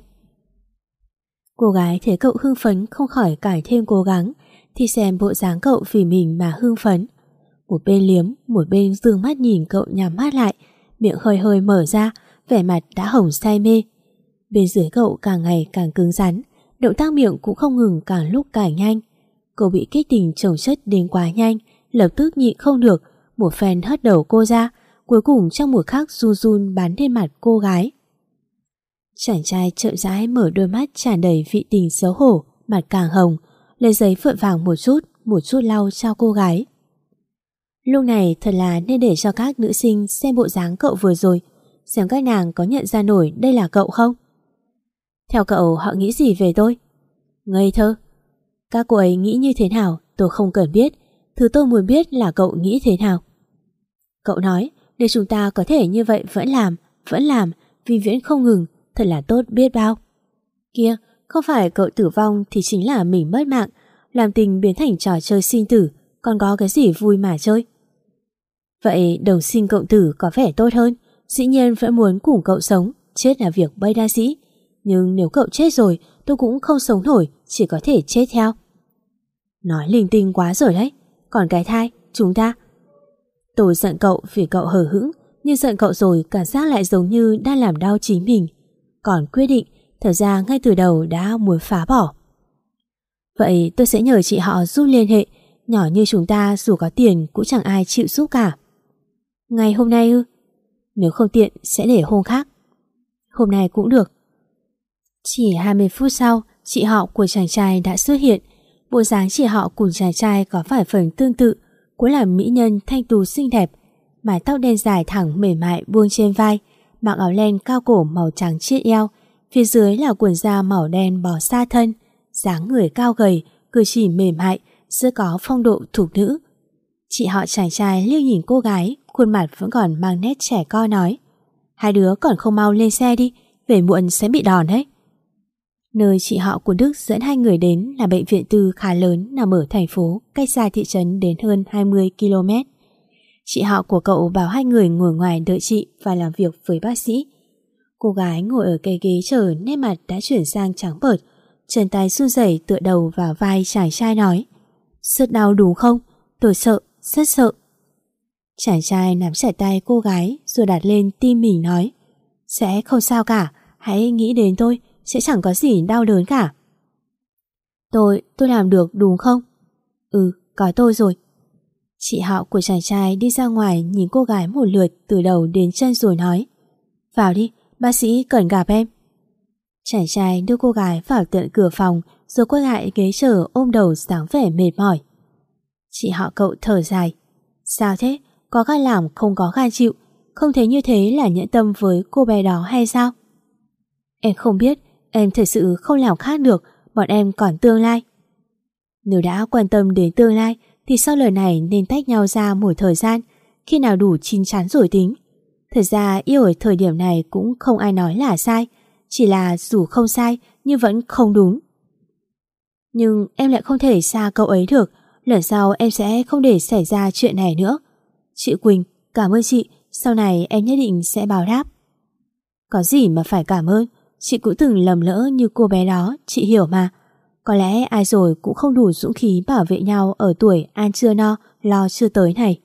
Cô gái thấy cậu hưng phấn không khỏi cải thêm cố gắng, thì xem bộ dáng cậu vì mình mà hưng phấn. Một bên liếm, một bên dương mắt nhìn cậu nhắm mắt lại, miệng hơi hơi mở ra, vẻ mặt đã hồng say mê. Bên dưới cậu càng ngày càng cứng rắn, động tác miệng cũng không ngừng càng lúc càng nhanh. Cậu bị kích tình chồng chất đến quá nhanh, lập tức nhịn không được, một phen hất đầu cô ra, cuối cùng trong một khắc run run bắn lên mặt cô gái. Chàng trai chậm rãi mở đôi mắt tràn đầy vị tình xấu hổ, mặt càng hồng, lấy giấy phượng vàng một chút lau cho cô gái. Lúc này thật là nên để cho các nữ sinh xem bộ dáng cậu vừa rồi, xem các nàng có nhận ra nổi đây là cậu không. Theo cậu họ nghĩ gì về tôi? Ngây thơ. Các cô ấy nghĩ như thế nào tôi không cần biết, thứ tôi muốn biết là cậu nghĩ thế nào. Cậu nói để chúng ta có thể như vậy vẫn làm, vĩnh viễn không ngừng, thật là tốt biết bao. Kia, không phải cậu tử vong thì chính là mình mất mạng, làm tình biến thành trò chơi sinh tử, còn có cái gì vui mà chơi. Vậy đồng sinh cộng tử có vẻ tốt hơn, dĩ nhiên vẫn muốn cùng cậu sống, chết là việc bất đắc dĩ. Nhưng nếu cậu chết rồi, tôi cũng không sống nổi, chỉ có thể chết theo. Nói linh tinh quá rồi đấy, còn cái thai, chúng ta. Tôi giận cậu vì cậu hờ hững, nhưng giận cậu rồi cảm giác lại giống như đang làm đau chính mình. Còn quyết định, thật ra ngay từ đầu đã muốn phá bỏ. Vậy tôi sẽ nhờ chị họ giúp liên hệ, nhỏ như chúng ta dù có tiền cũng chẳng ai chịu giúp cả. Ngày hôm nay ư? Nếu không tiện sẽ để hôm khác. Hôm nay cũng được. Chỉ 20 phút sau, chị họ của chàng trai đã xuất hiện. Bộ dáng chị họ cùng chàng trai có vài phần tương tự, cũng là mỹ nhân thanh tú xinh đẹp, mái tóc đen dài thẳng mềm mại buông trên vai, mặc áo len cao cổ màu trắng chiết eo, phía dưới là quần da màu đen bó sát thân, dáng người cao gầy, cử chỉ mềm mại, rất có phong độ thục nữ. Chị họ chàng trai liếc nhìn cô gái, khuôn mặt vẫn còn mang nét trẻ con nói: hai đứa còn không mau lên xe đi, về muộn sẽ bị đòn đấy. Nơi chị họ của Đức dẫn hai người đến là bệnh viện tư khá lớn nằm ở thành phố, cách xa thị trấn đến hơn 20 km. Chị họ của cậu bảo hai người ngồi ngoài đợi chị và làm việc với bác sĩ. Cô gái ngồi ở cái ghế chờ, nét mặt đã chuyển sang trắng bệch, chân tay run rẩy tựa đầu vào vai chàng trai nói: rất đau đúng không? Tôi sợ, rất sợ. Chàng trai nắm chặt tay cô gái rồi đặt lên tim mình nói: sẽ không sao cả, hãy nghĩ đến tôi, sẽ chẳng có gì đau đớn cả. Tôi làm được đúng không? Ừ, có tôi rồi. Chị họ của chàng trai đi ra ngoài nhìn cô gái một lượt từ đầu đến chân rồi nói: vào đi, bác sĩ cần gặp em. Chàng trai đưa cô gái vào tận cửa phòng rồi quay lại ghế chờ ôm đầu dáng vẻ mệt mỏi. Chị họ Cậu thở dài. Sao thế? Có gan làm không có gan chịu. Không thấy như thế là nhẫn tâm với cô bé đó hay sao? Em không biết. Em thật sự không làm khác được. Bọn em còn tương lai. Nếu đã quan tâm đến tương lai thì sau lời này nên tách nhau ra một thời gian. Khi nào đủ chín chắn rồi tính. Thật ra yêu ở thời điểm này cũng không ai nói là sai. Chỉ là dù không sai nhưng vẫn không đúng. Nhưng em lại không thể xa cậu ấy được. Lần sau em sẽ không để xảy ra chuyện này nữa. Chị Quỳnh, cảm ơn chị. Sau này em nhất định sẽ báo đáp. Có gì mà phải cảm ơn. Chị cũng từng lầm lỡ như cô bé đó. Chị hiểu mà. Có lẽ ai rồi cũng không đủ dũng khí bảo vệ nhau ở tuổi ăn chưa no, lo chưa tới này.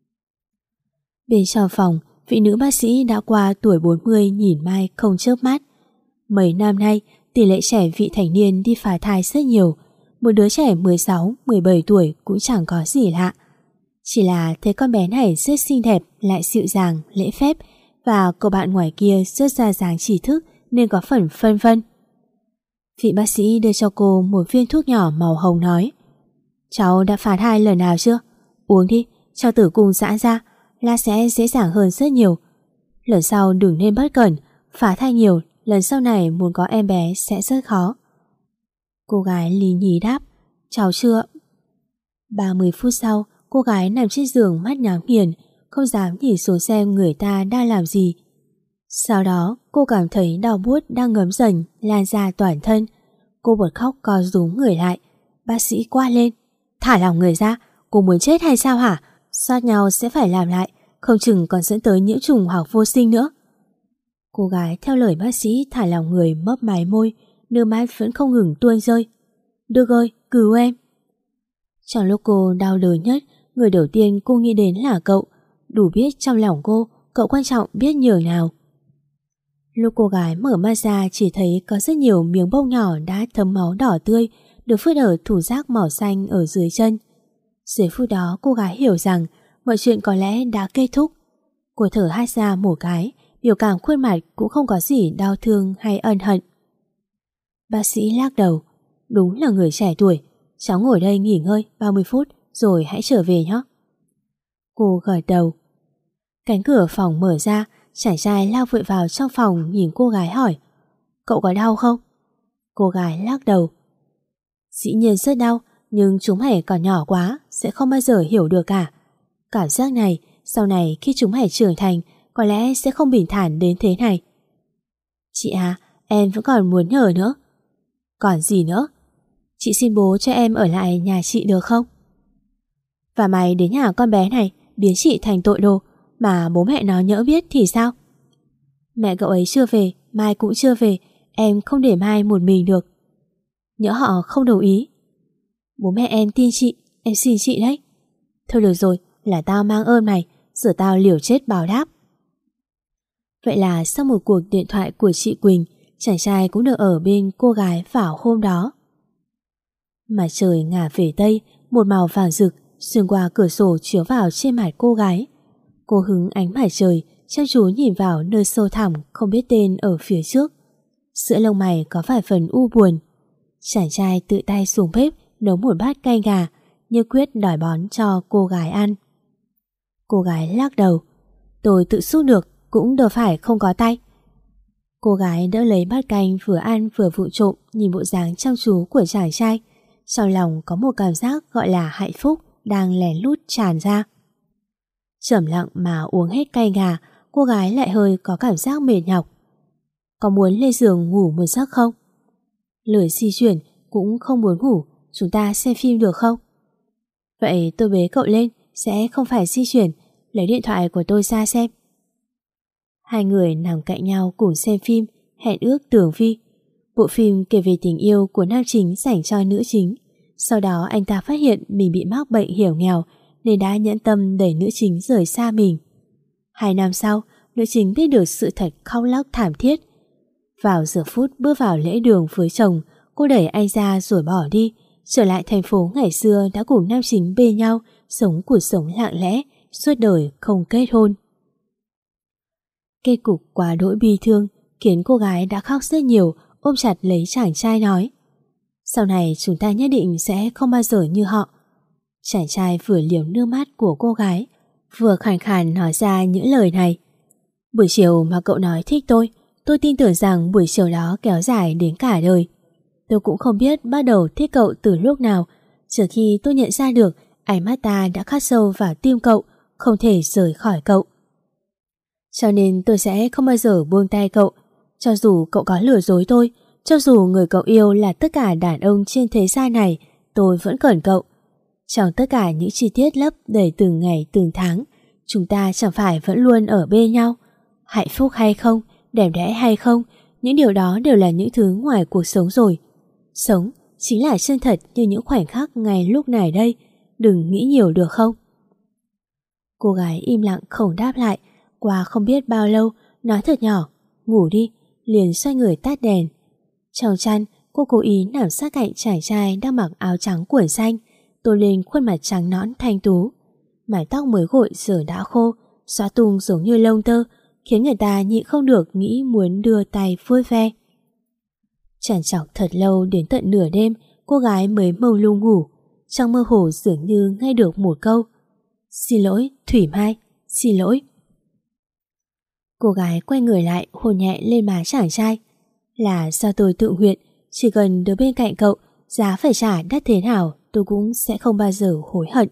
Bên trong phòng, vị nữ bác sĩ đã qua tuổi 40 nhìn Mai không chớp mắt. Mấy năm nay, tỷ lệ trẻ vị thành niên đi phá thai rất nhiều. Một đứa trẻ 16, 17 tuổi cũng chẳng có gì lạ. Chỉ là thấy con bé này rất xinh đẹp, lại dịu dàng, lễ phép, và cô bạn ngoài kia rất ra dáng trí thức nên có phần phân vân. Vị bác sĩ đưa cho cô một viên thuốc nhỏ màu hồng nói: Cháu đã phá thai lần nào chưa? Uống đi, cho tử cung giãn ra là sẽ dễ dàng hơn rất nhiều. Lần sau đừng nên bất cẩn, phá thai nhiều, lần sau này muốn có em bé sẽ rất khó. Cô gái lì nhì đáp: Cháu chưa. 30 phút sau, cô gái nằm trên giường mắt nhắm nghiền, không dám nhìn xuống xem người ta đang làm gì. Sau đó, cô cảm thấy đau buốt đang ngấm dần lan ra toàn thân. Cô bật khóc co rúm người lại. Bác sĩ quát lên: Thả lỏng người ra, cô muốn chết hay sao hả? Sát nhau sẽ phải làm lại, không chừng còn dẫn tới nhiễm trùng hoặc vô sinh nữa. Cô gái theo lời bác sĩ thả lỏng người, mấp máy môi, nước mắt vẫn không ngừng tuôn rơi. Được ơi, cứu em. Trong lúc cô đau đớn nhất, người đầu tiên cô nghĩ đến là cậu. Đủ biết trong lòng cô, cậu quan trọng biết nhường nào. Lúc cô gái mở mắt ra chỉ thấy có rất nhiều miếng bông nhỏ đã thấm máu đỏ tươi được phứt ở thủ giác màu xanh ở dưới chân. Dưới phút đó cô gái hiểu rằng mọi chuyện có lẽ đã kết thúc. Cô thở hắt ra một cái, biểu cảm khuôn mặt cũng không có gì đau thương hay ân hận. Bác sĩ lắc đầu: Đúng là người trẻ tuổi, cháu ngồi đây nghỉ ngơi 30 phút rồi hãy trở về nhé. Cô gật đầu. Cánh cửa phòng mở ra, chàng trai lao vội vào trong phòng nhìn cô gái hỏi: Cậu có đau không? Cô gái lắc đầu: Dĩ nhiên rất đau, nhưng chúng mày còn nhỏ quá, sẽ không bao giờ hiểu được cả. Cảm giác này, sau này khi chúng mày trưởng thành, có lẽ sẽ không bình thản đến thế này. Chị à, em vẫn còn muốn nhờ nữa. Còn gì nữa? Chị xin bố cho em ở lại nhà chị được không? Và mày đến nhà con bé này biến chị thành tội đồ, mà bố mẹ nó nhỡ biết thì sao? Mẹ cậu ấy chưa về, Mai cũng chưa về, em không để Mai một mình được. Nhỡ họ không đồng ý. Bố mẹ em tin chị, em xin chị đấy. Thôi được rồi, là tao mang ơn mày, giờ tao liều chết báo đáp. Vậy là sau một cuộc điện thoại của chị Quỳnh, chàng trai cũng được ở bên cô gái vào hôm đó. Mặt trời ngả về tây, một màu vàng rực xuyên qua cửa sổ chiếu vào trên mặt cô gái. Cô hứng ánh mặt trời, chăm chú nhìn vào nơi sâu thẳm không biết tên ở phía trước. Giữa lông mày có vài phần u buồn. Chàng trai tự tay xuống bếp nấu một bát canh gà, như quyết đòi bón cho cô gái ăn. Cô gái lắc đầu: Tôi tự xúc được, cũng đâu phải không có tay. Cô gái đỡ lấy bát canh vừa ăn vừa vụng trộm nhìn bộ dáng chăm chú của chàng trai. Trong lòng có một cảm giác gọi là hạnh phúc đang lén lút tràn ra. Chậm lặng mà uống hết canh gà, cô gái lại hơi có cảm giác mệt nhọc. Có muốn lên giường ngủ một giấc không? Lười di chuyển, cũng không muốn ngủ, chúng ta xem phim được không? Vậy tôi bế cậu lên, sẽ không phải di chuyển, lấy điện thoại của tôi ra xem. Hai người nằm cạnh nhau cùng xem phim Hẹn ước tường vi. Bộ phim kể về tình yêu của nam chính dành cho nữ chính. Sau đó anh ta phát hiện mình bị mắc bệnh hiểm nghèo nên đã nhẫn tâm đẩy nữ chính rời xa mình. 2 năm sau, nữ chính biết được sự thật khóc lóc thảm thiết. Vào giờ phút bước vào lễ đường với chồng, cô đẩy anh ra rồi bỏ đi, trở lại thành phố ngày xưa đã cùng nam chính bên nhau, sống cuộc sống lặng lẽ, suốt đời không kết hôn. Kết cục quá đỗi bi thương khiến cô gái đã khóc rất nhiều, ôm chặt lấy chàng trai nói: Sau này chúng ta nhất định sẽ không bao giờ như họ. Chàng trai vừa liếm nước mắt của cô gái, vừa khàn khàn nói ra những lời này. Buổi chiều mà cậu nói thích tôi tin tưởng rằng buổi chiều đó kéo dài đến cả đời. Tôi cũng không biết bắt đầu thích cậu từ lúc nào, trừ khi tôi nhận ra được ánh mắt ta đã khắc sâu vào tim cậu, không thể rời khỏi cậu. Cho nên tôi sẽ không bao giờ buông tay cậu, cho dù cậu có lừa dối tôi, cho dù người cậu yêu là tất cả đàn ông trên thế gian này, tôi vẫn cần cậu. Trong tất cả những chi tiết lấp đầy từng ngày từng tháng, chúng ta chẳng phải vẫn luôn ở bên nhau. Hạnh phúc hay không, đẹp đẽ hay không, những điều đó đều là những thứ ngoài cuộc sống rồi. Sống chính là chân thật như những khoảnh khắc ngay lúc này đây, đừng nghĩ nhiều được không? Cô gái im lặng không đáp lại. Qua không biết bao lâu, nói thật nhỏ, ngủ đi, liền xoay người tắt đèn. Trong chăn, cô cố ý nằm sát cạnh chàng trai đang mặc áo trắng quần xanh, tô lên khuôn mặt trắng nõn thanh tú. Mái tóc mới gội giờ đã khô, xõa tung giống như lông tơ, khiến người ta nhịn không được nghĩ muốn đưa tay vuốt ve. Trằn trọc thật lâu, đến tận nửa đêm, cô gái mới mông lung ngủ. Trong mơ hồ dường như nghe được một câu: "Xin lỗi, Thủy Mai, xin lỗi." Cô gái quay người lại, hôn nhẹ lên má chàng trai. "Là do tôi tự nguyện, chỉ cần đứng bên cạnh cậu, giá phải trả đắt thế nào tôi cũng sẽ không bao giờ hối hận."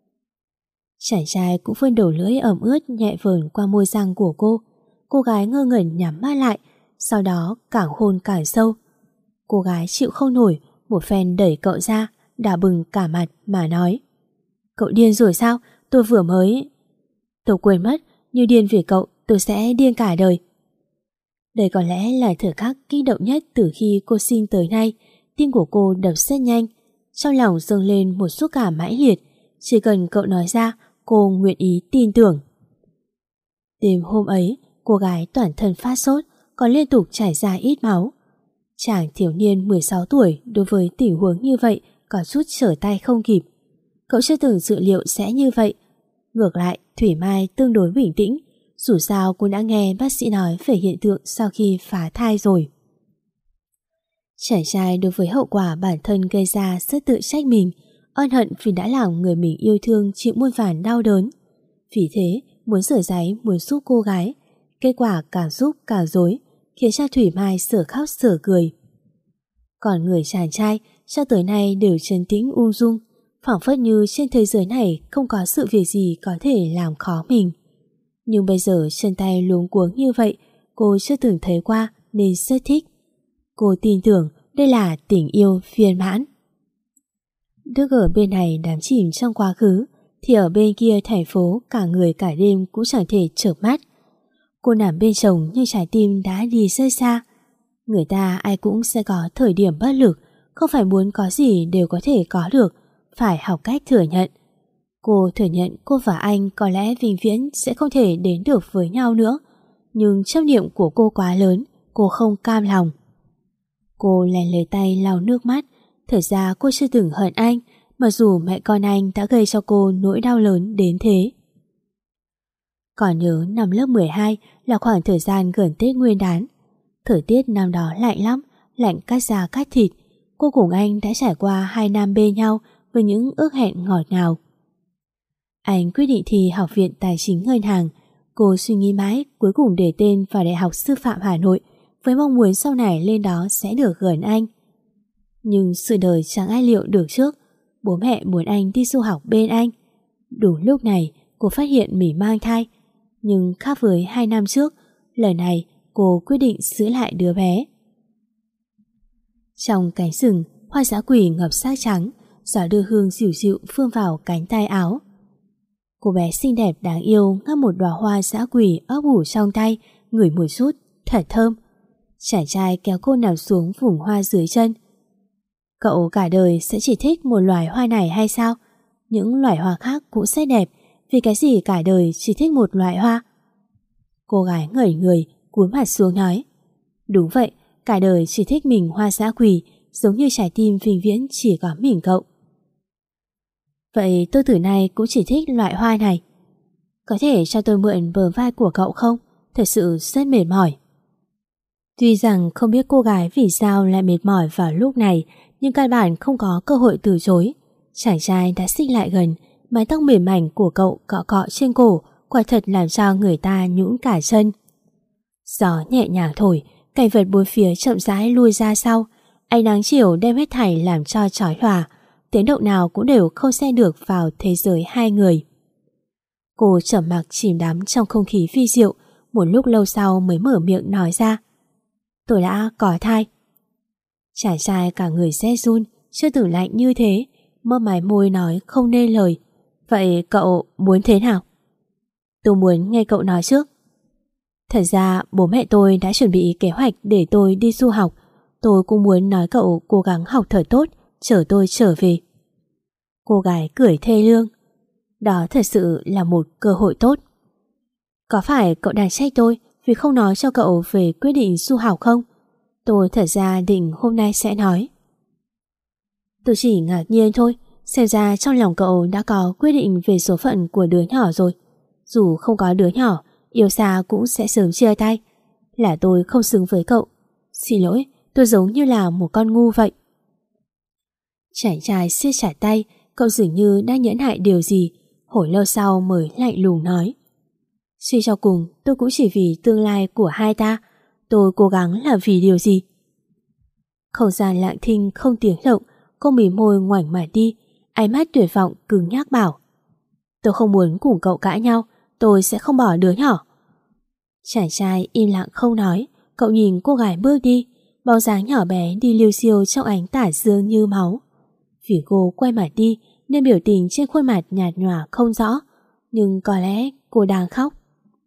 Chàng trai cũng vươn đầu lưỡi ẩm ướt nhẹ vờn qua môi răng của cô. Cô gái ngơ ngẩn nhắm mắt lại, sau đó càng hôn càng sâu. Cô gái chịu không nổi, một phen đẩy cậu ra, đỏ bừng cả mặt mà nói: "Cậu điên rồi sao? Tôi vừa mới..." "Tôi quên mất, như điên vì cậu tôi sẽ điên cả đời." Đây có lẽ là thời khắc kích động nhất từ khi cô sinh tới nay. Tim của cô đập rất nhanh, trong lòng dâng lên một xúc cảm mãnh liệt. Chỉ cần cậu nói ra, cô nguyện ý tin tưởng. Đêm hôm ấy, cô gái toàn thân phát sốt, còn liên tục chảy ra ít máu. Chàng thiếu niên 16 tuổi đối với tình huống như vậy có chút trở tay không kịp. Cậu chưa từng dự liệu sẽ như vậy. Ngược lại, Thủy Mai tương đối bình tĩnh, dù sao cô đã nghe bác sĩ nói về hiện tượng sau khi phá thai rồi. Chàng trai đối với hậu quả bản thân gây ra rất tự trách mình, oan hận vì đã làm người mình yêu thương chịu muôn vàn đau đớn. Vì thế, muốn rửa ráy, muốn giúp cô gái. Kết quả càng giúp càng dối, khiến cho Thủy Mai sở khóc sở cười. Còn người chàng trai cho tới nay đều trấn tĩnh ung dung, phảng phất như trên thế giới này không có sự việc gì có thể làm khó mình. Nhưng bây giờ chân tay luống cuống như vậy cô chưa từng thấy qua nên rất thích. Cô tin tưởng đây là tình yêu viên mãn. Đức ở bên này đắm chìm trong quá khứ, thì ở bên kia thành phố cả người cả đêm cũng chẳng thể chợp mắt. Cô nằm bên chồng nhưng trái tim đã đi rất xa. Người ta ai cũng sẽ có thời điểm bất lực, không phải muốn có gì đều có thể có được, phải học cách thừa nhận. Cô thừa nhận cô và anh có lẽ vĩnh viễn sẽ không thể đến được với nhau nữa, nhưng chấp niệm của cô quá lớn, cô không cam lòng. Cô lén lấy tay lau nước mắt. Thật ra cô chưa từng hận anh, mặc dù mẹ con anh đã gây cho cô nỗi đau lớn đến thế. Còn nhớ năm lớp 12 là khoảng thời gian gần Tết Nguyên đán. Thời tiết năm đó lạnh lắm, lạnh cắt da cắt thịt. Cô cùng anh đã trải qua 2 năm bên nhau với những ước hẹn ngọt ngào. Anh quyết định thi Học viện Tài chính Ngân hàng. Cô suy nghĩ mãi, cuối cùng để tên vào Đại học Sư phạm Hà Nội với mong muốn sau này lên đó sẽ được gần anh. Nhưng sự đời chẳng ai liệu được trước. Bố mẹ muốn anh đi du học bên anh. Đúng lúc này cô phát hiện mình mang thai. Nhưng khác với 2 năm trước, lần này cô quyết định giữ lại đứa bé. Trong cánh rừng, hoa dã quỳ ngập xác trắng, gió đưa hương dịu dịu phương vào cánh tay áo. Cô bé xinh đẹp đáng yêu ngắt một đóa hoa dã quỳ ấp ủ trong tay, ngửi một chút, thật thơm. Chàng trai kéo cô nằm xuống vùng hoa dưới chân. Cậu cả đời sẽ chỉ thích một loài hoa này hay sao? Những loài hoa khác cũng sẽ đẹp, vì cái gì cả đời chỉ thích một loại hoa? Cô gái ngẩng người, cúi mặt xuống nói: "Đúng vậy, cả đời chỉ thích mình hoa dã quỳ, giống như trái tim vĩnh viễn chỉ có mình cậu." "Vậy tôi từ nay cũng chỉ thích loại hoa này. Có thể cho tôi mượn bờ vai của cậu không? Thật sự rất mệt mỏi." Tuy rằng không biết cô gái vì sao lại mệt mỏi vào lúc này, nhưng căn bản không có cơ hội từ chối. Chàng trai đã xích lại gần, mái tóc mềm mảnh của cậu cọ cọ trên cổ, quả thật làm cho người ta nhũn cả chân. Gió nhẹ nhàng thổi, cảnh vật bốn phía chậm rãi lui ra sau. Ánh nắng chiều đem hết thảy làm cho chói lòa, tiếng động nào cũng đều không xen được vào thế giới hai người. Cô trầm mặc chìm đắm trong không khí vi diệu, một lúc lâu sau mới mở miệng nói ra: tôi đã có thai. Chàng trai cả người rét run, chưa từng lạnh như thế, mơ mải môi nói không nên lời. Vậy cậu muốn thế nào? Tôi muốn nghe cậu nói trước. Thật ra bố mẹ tôi đã chuẩn bị kế hoạch để tôi đi du học. Tôi cũng muốn nói cậu cố gắng học thật tốt, chở tôi trở về. Cô gái cười thê lương. Đó thật sự là một cơ hội tốt. Có phải cậu đang trách tôi vì không nói cho cậu về quyết định du học không? Tôi thật ra định hôm nay sẽ nói. Tôi chỉ ngạc nhiên thôi. Xem ra trong lòng cậu đã có quyết định về số phận của đứa nhỏ rồi. Dù không có đứa nhỏ, yêu xa cũng sẽ sớm chia tay. Là tôi không xứng với cậu. Xin lỗi, tôi giống như là một con ngu vậy. Chàng trai siết chặt tay, cậu dường như đã nhẫn hại điều gì. Hồi lâu sau mới lạnh lùng nói: suy cho cùng, tôi cũng chỉ vì tương lai của hai ta. Tôi cố gắng là vì điều gì? Không gian lặng thinh không tiếng động. Cô mỉm môi ngoảnh mặt đi, ánh mắt tuyệt vọng cứng nhắc bảo: tôi không muốn cùng cậu cãi nhau. Tôi sẽ không bỏ đứa nhỏ. Chàng trai im lặng không nói. Cậu nhìn cô gái bước đi, bóng dáng nhỏ bé đi liêu xiêu trong ánh tà dương như máu. Vì cô quay mặt đi nên biểu tình trên khuôn mặt nhạt nhòa không rõ, nhưng có lẽ cô đang khóc.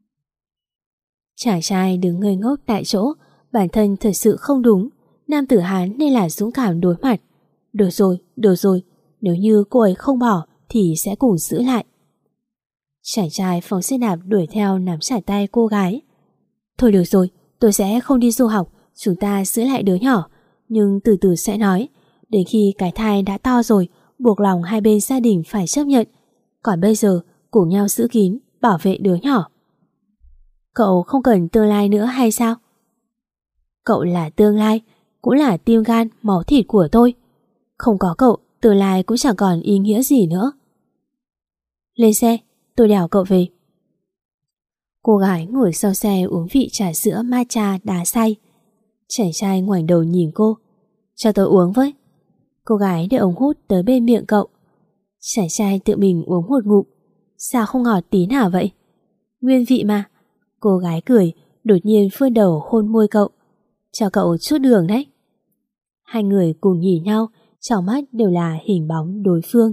Chàng trai đứng ngây ngốc tại chỗ. Bản thân thật sự không đúng. Nam tử Hán nên là dũng cảm đối mặt. Được rồi, nếu như cô ấy không bỏ thì sẽ cùng giữ lại. Chàng trai phóng xe đạp đuổi theo, nắm chặt tay cô gái. Thôi được rồi, tôi sẽ không đi du học. Chúng ta giữ lại đứa nhỏ, nhưng từ từ sẽ nói. Đến khi cái thai đã to rồi, buộc lòng hai bên gia đình phải chấp nhận. Còn bây giờ cùng nhau giữ kín, bảo vệ đứa nhỏ. Cậu không cần tương lai nữa hay sao? Cậu là tương lai, cũng là tim gan máu thịt của tôi. Không có cậu, tương lai cũng chẳng còn ý nghĩa gì nữa. Lên xe, tôi đèo cậu về. Cô gái ngồi sau xe uống vị trà sữa matcha đá xay. Chàng trai ngoảnh đầu nhìn cô. Cho tôi uống với. Cô gái đưa ống hút tới bên miệng cậu. Chàng trai tự mình uống một ngụm. Sao không ngọt tí nào vậy? Nguyên vị mà. Cô gái cười, đột nhiên vươn đầu hôn môi cậu. Cho cậu chút đường đấy. Hai người cùng nhìn nhau, trong mắt đều là hình bóng đối phương.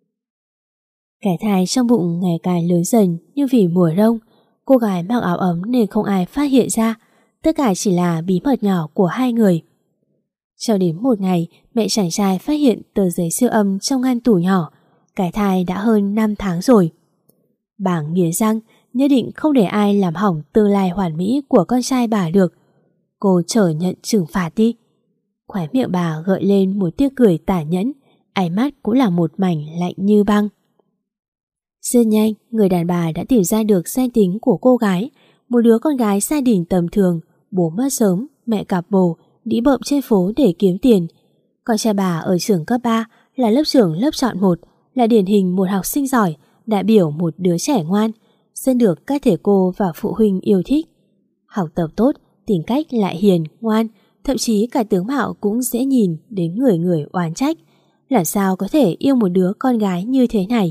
Cái thai trong bụng ngày càng lớn dần, nhưng vì mùa đông, cô gái mặc áo ấm nên không ai phát hiện ra. Tất cả chỉ là bí mật nhỏ của hai người. Cho đến một ngày, mẹ chàng trai phát hiện tờ giấy siêu âm trong ngăn tủ nhỏ. Cái thai đã hơn 5 tháng rồi. Bà nghiến răng, nhất định không để ai làm hỏng tương lai hoàn mỹ của con trai bà được. Cô chờ nhận trừng phạt đi. Khóe miệng bà gợi lên một tia cười tàn nhẫn, ánh mắt cũng là một mảnh lạnh như băng. Rất nhanh, người đàn bà đã tìm ra được danh tính của cô gái. Một đứa con gái gia đình tầm thường, bố mất sớm, mẹ cặp bồ, đi bợm trên phố để kiếm tiền. Con trai bà ở trường cấp 3, là lớp trưởng lớp chọn 1, là điển hình một học sinh giỏi, đại biểu một đứa trẻ ngoan, rất được các thầy cô và phụ huynh yêu thích. Học tập tốt, tính cách lại hiền, ngoan, thậm chí cả tướng mạo cũng dễ nhìn đến người người oán trách. Làm sao có thể yêu một đứa con gái như thế này?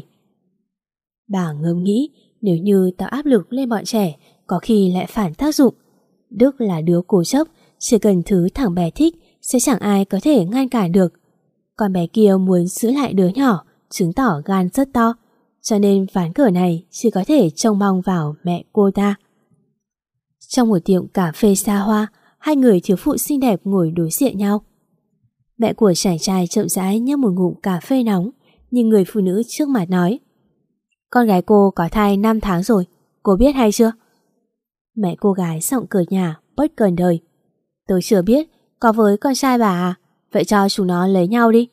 Bà ngẫm nghĩ, nếu như tạo áp lực lên bọn trẻ, có khi lại phản tác dụng. Đức là đứa cố chấp, chỉ cần thứ thằng bé thích sẽ chẳng ai có thể ngăn cản được. Con bé kia muốn giữ lại đứa nhỏ, chứng tỏ gan rất to, cho nên ván cờ này chỉ có thể trông mong vào mẹ cô ta. Trong một tiệm cà phê xa hoa, hai người thiếu phụ xinh đẹp ngồi đối diện nhau. Mẹ của chàng trai chậm rãi nhấp một ngụm cà phê nóng, nhìn người phụ nữ trước mặt nói: con gái cô có thai 5 tháng rồi, cô biết hay chưa? Mẹ cô gái giọng cợt nhả, bất cần đời: tôi chưa biết, có với con trai bà à? Vậy cho chúng nó lấy nhau đi.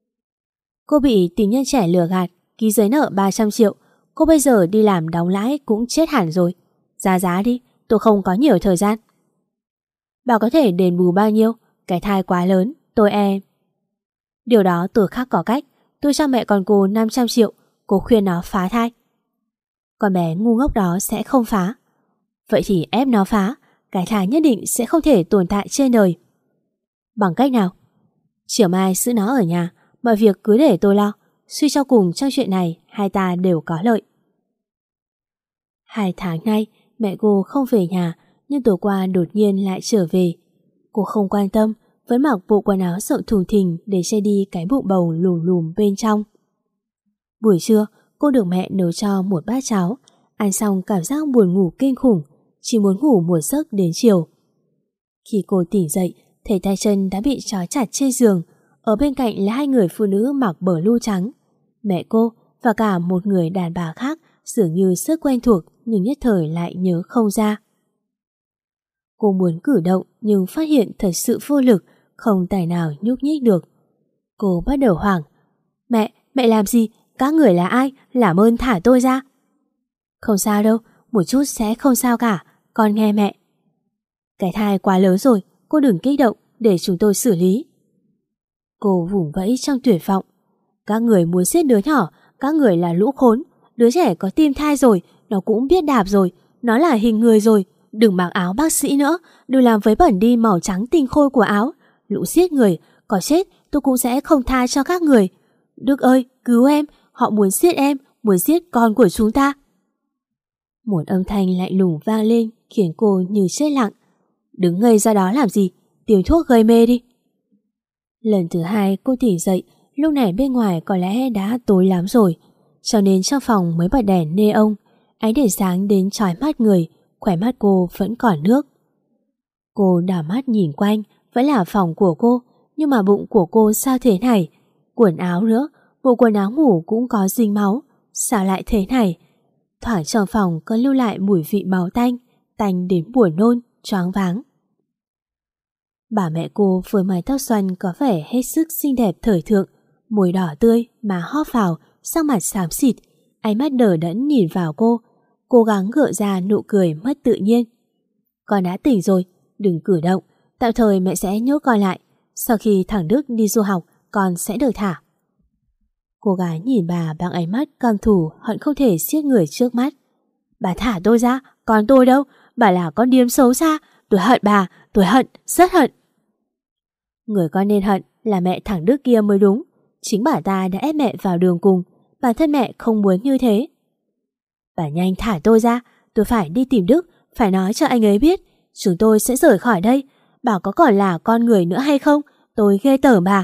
Cô bị tình nhân trẻ lừa gạt, ký giấy nợ 300 triệu. Cô bây giờ đi làm đóng lãi cũng chết hẳn rồi. Ra giá đi, tôi không có nhiều thời gian. Bà có thể đền bù bao nhiêu? Cái thai quá lớn, tôi e. Điều đó tôi khác có cách. Tôi cho mẹ con cô 500 triệu, cô khuyên nó phá thai. Con bé ngu ngốc đó sẽ không phá. Vậy thì ép nó phá, cái thai nhất định sẽ không thể tồn tại trên đời. Bằng cách nào? Chiều mai giữ nó ở nhà, mọi việc cứ để tôi lo. Suy cho cùng trong chuyện này, hai ta đều có lợi. 2 tháng nay, mẹ cô không về nhà, nhưng tối qua đột nhiên lại trở về. Cô không quan tâm, vẫn mặc bộ quần áo rộng thùng thình để che đi cái bụng bầu lùm lùm bên trong. Buổi trưa, cô được mẹ nấu cho một bát cháo. Ăn xong cảm giác buồn ngủ kinh khủng, chỉ muốn ngủ một giấc đến chiều. Khi cô tỉnh dậy, thấy tay chân đã bị trói chặt trên giường. Ở bên cạnh là 2 người phụ nữ mặc bờ lu trắng. Mẹ cô và cả một người đàn bà khác dường như rất quen thuộc, nhưng nhất thời lại nhớ không ra. Cô muốn cử động nhưng phát hiện thật sự vô lực, không tài nào nhúc nhích được. Cô bắt đầu hoảng. Mẹ làm gì? Các người là ai? Làm ơn thả tôi ra. Không sao đâu, một chút sẽ không sao cả, con nghe mẹ. Cái thai quá lớn rồi, cô đừng kích động, để chúng tôi xử lý. Cô vùng vẫy trong tuyệt vọng. Các người muốn giết đứa nhỏ, các người là lũ khốn. Đứa trẻ có tim thai rồi, nó cũng biết đạp rồi, nó là hình người rồi. Đừng mặc áo bác sĩ nữa, đừng làm vấy bẩn đi màu trắng tinh khôi của áo. Lũ giết người, có chết tôi cũng sẽ không tha cho các người. Đức ơi, cứu em, họ muốn giết em, muốn giết con của chúng ta. Một âm thanh lạnh lùng vang lên khiến cô như chết lặng. Đứng ngây ra đó làm gì, tìm thuốc gây mê đi. Lần thứ 2 cô tỉnh dậy, lúc này bên ngoài có lẽ đã tối lắm rồi, cho nên trong phòng mới bật đèn neon, ánh đèn sáng đến chói mắt người, khóe mắt cô vẫn còn nước. Cô đảo mắt nhìn quanh, vẫn là phòng của cô, nhưng mà bụng của cô sao thế này? Quần áo nữa, bộ quần áo ngủ cũng có dính máu, sao lại thế này? Thoảng trong phòng có lưu lại mùi vị máu tanh, tanh đến buồn nôn, choáng váng. Bà mẹ cô với mái tóc xoăn có vẻ hết sức xinh đẹp thời thượng, môi đỏ tươi, má hóp vào, sắc mặt xám xịt, ánh mắt đờ đẫn nhìn vào cô, cố gắng gượng ra nụ cười mất tự nhiên. Con đã tỉnh rồi, đừng cử động, tạm thời mẹ sẽ nhốt con lại, sau khi thằng Đức đi du học, con sẽ được thả. Cô gái nhìn bà bằng ánh mắt căm thù, hận không thể siết người trước mắt. Bà thả tôi ra, còn tôi đâu, bà là con điếm xấu xa, tôi hận bà, tôi hận, rất hận. Người con nên hận là mẹ thằng Đức kia mới đúng, chính bà ta đã ép mẹ vào đường cùng, bản thân mẹ không muốn như thế. Bà nhanh thả tôi ra, tôi phải đi tìm Đức, phải nói cho anh ấy biết, chúng tôi sẽ rời khỏi đây, bà có còn là con người nữa hay không, tôi ghê tởm bà.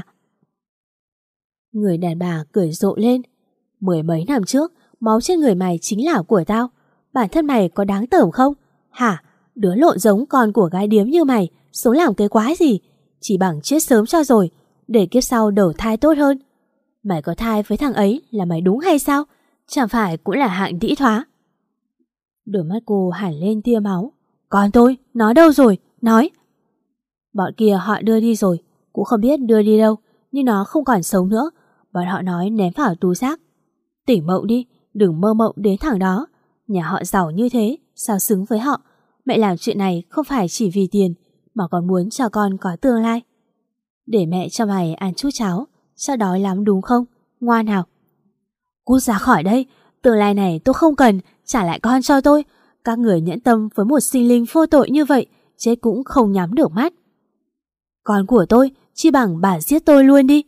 Người đàn bà cười rộ lên. 10 mấy năm trước, máu trên người mày chính là của tao, bản thân mày có đáng tởm không? Hả? Đứa lộn giống con của gái điếm như mày, sống làm cái quái gì? Chỉ bằng chết sớm cho rồi, để kiếp sau đầu thai tốt hơn. Mày có thai với thằng ấy là mày đúng hay sao? Chẳng phải cũng là hạng đĩ thoá. Đôi mắt cô hẳn lên tia máu. Còn tôi, nó đâu rồi? Nói. Bọn kia họ đưa đi rồi, cũng không biết đưa đi đâu, nhưng nó không còn sống nữa. Bọn họ nói ném vào túi rác. Tỉnh mộng đi, đừng mơ mộng đến thằng đó. Nhà họ giàu như thế, sao xứng với họ? Mẹ làm chuyện này không phải chỉ vì tiền, mà còn muốn cho con có tương lai. Để mẹ cho mày ăn chút cháo, sao đói lắm đúng không? Ngoan nào. Cút ra khỏi đây, tương lai này tôi không cần, trả lại con cho tôi. Các người nhẫn tâm với một sinh linh vô tội như vậy, chết cũng không nhắm được mắt. Con của tôi, chi bằng bà giết tôi luôn đi.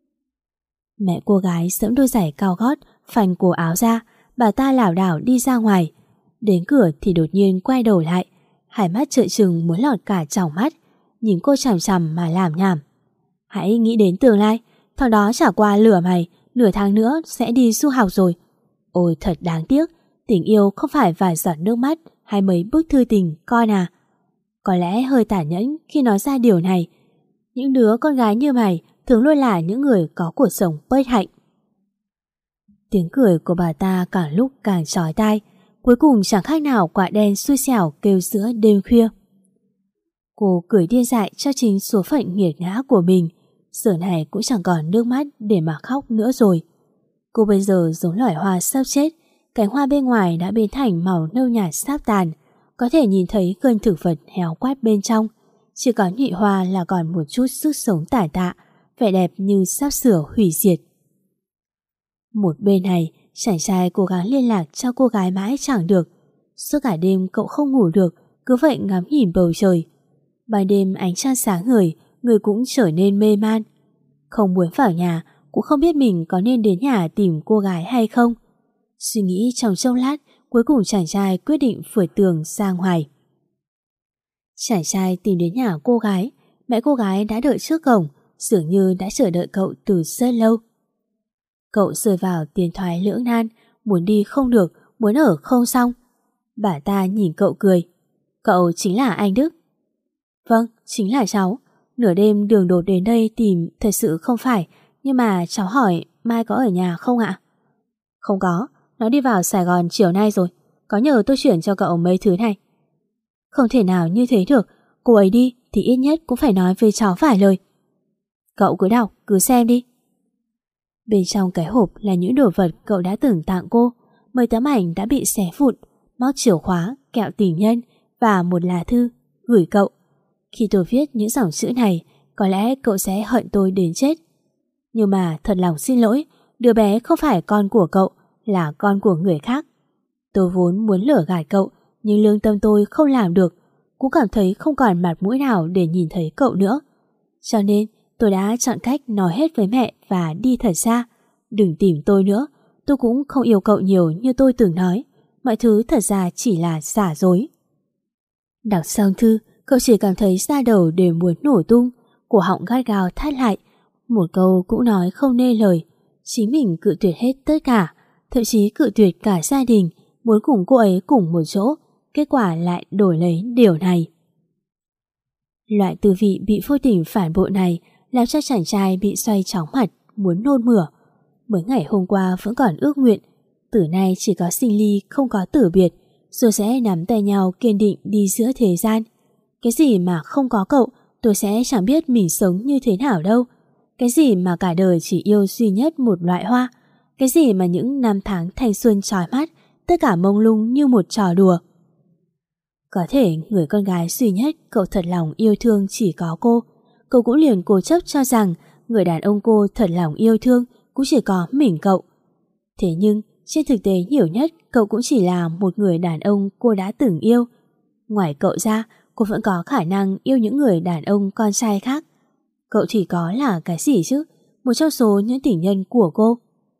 Mẹ cô gái giẫm đôi giày cao gót, phanh cổ áo ra, bà ta lảo đảo đi ra ngoài. Đến cửa thì đột nhiên quay đầu lại, hai mắt trợn trừng muốn lọt cả tròng mắt, nhìn cô chằm chằm mà làm nhảm. Hãy nghĩ đến tương lai, thằng đó chả qua lừa mày, nửa tháng nữa sẽ đi du học rồi. Ôi thật đáng tiếc, tình yêu không phải vài giọt nước mắt hay mấy bức thư tình con à. Có lẽ hơi tàn nhẫn khi nói ra điều này. Những đứa con gái như mày thường luôn là những người có cuộc sống bất hạnh. Tiếng cười của bà ta càng lúc càng chói tai, cuối cùng chẳng khác nào quả đen xui xẻo kêu giữa đêm khuya. Cô cười điên dại cho chính số phận nghiệt ngã của mình, giờ này cũng chẳng còn nước mắt để mà khóc nữa rồi. Cô bây giờ giống loài hoa sắp chết, cánh hoa bên ngoài đã biến thành màu nâu nhạt sáp tàn, có thể nhìn thấy cơn thực vật héo quát bên trong, chỉ có nhụy hoa là còn một chút sức sống tả tạ, vẻ đẹp như sắp sửa hủy diệt. Một bên này, chàng trai cố gắng liên lạc cho cô gái mãi chẳng được. Suốt cả đêm cậu không ngủ được, cứ vậy ngắm nhìn bầu trời. Ban đêm ánh trăng sáng ngời, người cũng trở nên mê man. Không muốn vào nhà, cũng không biết mình có nên đến nhà tìm cô gái hay không. Suy nghĩ trong chốc lát, cuối cùng chàng trai quyết định phượt tường ra ngoài. Chàng trai tìm đến nhà cô gái, mẹ cô gái đã đợi trước cổng, dường như đã chờ đợi cậu từ rất lâu. Cậu rơi vào tiền thoái lưỡng nan, muốn đi không được, muốn ở không xong. Bà ta nhìn cậu cười. Cậu chính là anh Đức? Vâng, chính là cháu. Nửa đêm đường đột đến đây tìm thật sự không phải, nhưng mà cháu hỏi Mai có ở nhà không ạ? Không có, nó đi vào Sài Gòn chiều nay rồi. Có nhờ tôi chuyển cho cậu mấy thứ này. Không thể nào như thế được, cô ấy đi thì ít nhất cũng phải nói với cháu vài lời. Cậu cứ đọc, cứ xem đi. Bên trong cái hộp là những đồ vật cậu đã từng tặng cô. Mấy tấm ảnh đã bị xé vụn, móc chìa khóa, kẹo tình nhân và một lá thư gửi cậu. Khi tôi viết những dòng chữ này, có lẽ cậu sẽ hận tôi đến chết. Nhưng mà thật lòng xin lỗi, đứa bé không phải con của cậu, là con của người khác. Tôi vốn muốn lừa gạt cậu, nhưng lương tâm tôi không làm được, cũng cảm thấy không còn mặt mũi nào để nhìn thấy cậu nữa. Cho nên tôi đã chọn cách nói hết với mẹ và đi thật xa. Đừng tìm tôi nữa, tôi cũng không yêu cậu nhiều như tôi từng nói. Mọi thứ thật ra chỉ là giả dối. Đọc xong thư, cậu chỉ cảm thấy da đầu đều muốn nổ tung, cổ họng gắt gao thắt lại. Một câu cũng nói không nên lời. Chính mình cự tuyệt hết tất cả, thậm chí cự tuyệt cả gia đình, muốn cùng cô ấy cùng một chỗ. Kết quả lại đổi lấy điều này. Loại tư vị bị vô tình phản bội này làm cho chàng trai bị xoay chóng mặt, muốn nôn mửa. Mới ngày hôm qua vẫn còn ước nguyện, từ nay chỉ có sinh ly không có tử biệt, rồi sẽ nắm tay nhau kiên định đi giữa thế gian. Cái gì mà không có cậu, tôi sẽ chẳng biết mình sống như thế nào đâu. Cái gì mà cả đời chỉ yêu duy nhất một loại hoa. Cái gì mà những năm tháng thanh xuân trói mắt, tất cả mông lung như một trò đùa. Có thể người con gái duy nhất cậu thật lòng yêu thương chỉ có cô. Cậu cũng liền cố chấp cho rằng người đàn ông cô thật lòng yêu thương cũng chỉ có mình cậu. Thế nhưng trên thực tế nhiều nhất cậu cũng chỉ là một người đàn ông cô đã từng yêu. Ngoài cậu ra, cô vẫn có khả năng yêu những người đàn ông con trai khác. Cậu thì có là cái gì chứ? Một trong số những tình nhân của cô.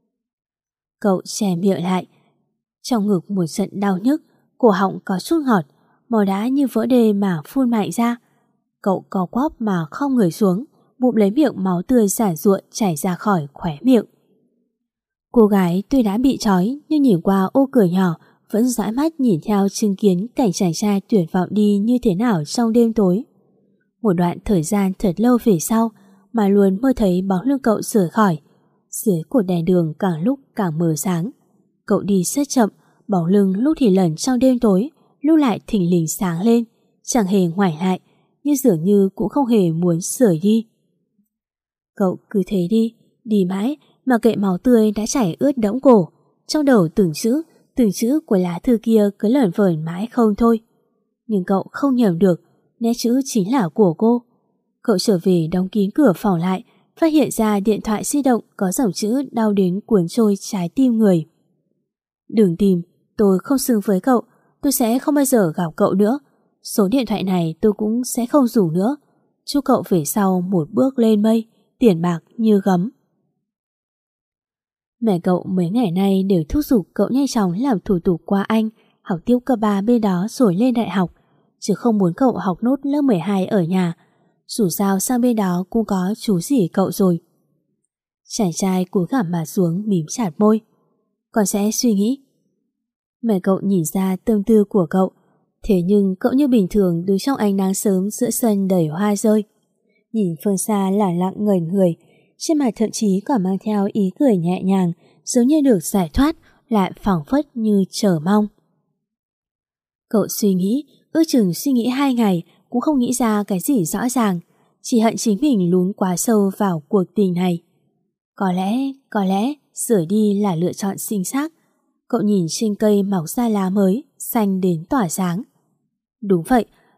Cậu che miệng lại. Trong ngực một trận đau nhức, cổ họng có chút ngọt, màu đá như vỡ đê mà phun mạnh ra. Cậu co quắp mà khom người xuống, bụng lấy miệng máu tươi giản giụa chảy ra khỏi khóe miệng. Cô gái tuy đã bị trói nhưng nhìn qua ô cửa nhỏ vẫn dõi mắt nhìn theo chứng kiến cảnh chàng trai tuyệt vọng đi như thế nào trong đêm tối. Một đoạn thời gian thật lâu về sau mà luôn mơ thấy bóng lưng cậu rời khỏi. Dưới cột đèn đường càng lúc càng mờ sáng. Cậu đi rất chậm, bóng lưng lúc thì lẩn trong đêm tối, lúc lại thình lình sáng lên, chẳng hề ngoảnh lại, như dường như cũng không hề muốn rời đi. Cậu cứ thế đi mãi mà kệ máu tươi đã chảy ướt đẫm cổ. Trong đầu từng chữ của lá thư kia cứ lởn vởn mãi không thôi. Nhưng cậu không nhầm được, nét chữ chính là của cô. Cậu trở về đóng kín cửa phòng lại, phát hiện ra điện thoại di động có dòng chữ đau đến cuốn trôi trái tim người. Đừng tìm, tôi không xứng với cậu, tôi sẽ không bao giờ gặp cậu nữa. Số điện thoại này tôi cũng sẽ không dùng nữa. Chúc cậu về sau một bước lên mây, tiền bạc như gấm. Mẹ cậu mấy ngày nay đều thúc giục cậu nhanh chóng làm thủ tục qua Anh, học tiếp cấp 3 bên đó rồi lên đại học, chứ không muốn cậu học nốt lớp 12 ở nhà. Dù sao sang bên đó cũng có chú rể cậu rồi. Chàng trai cúi gằm mặt xuống mím chặt môi. Con sẽ suy nghĩ. Mẹ cậu nhìn ra tâm tư của cậu. Thế nhưng cậu như bình thường đứng trong ánh nắng sớm giữa sân đầy hoa rơi. Nhìn phương xa lẳng lặng ngẩn người, trên mặt thậm chí còn mang theo ý cười nhẹ nhàng, giống như được giải thoát, lại phảng phất như chờ mong. Cậu suy nghĩ, ước chừng suy nghĩ 2 ngày cũng không nghĩ ra cái gì rõ ràng, chỉ hận chính mình lún quá sâu vào cuộc tình này. Có lẽ rời đi là lựa chọn chính xác. Cậu nhìn trên cây mọc ra lá mới, xanh đến tỏa sáng. Đúng vậy,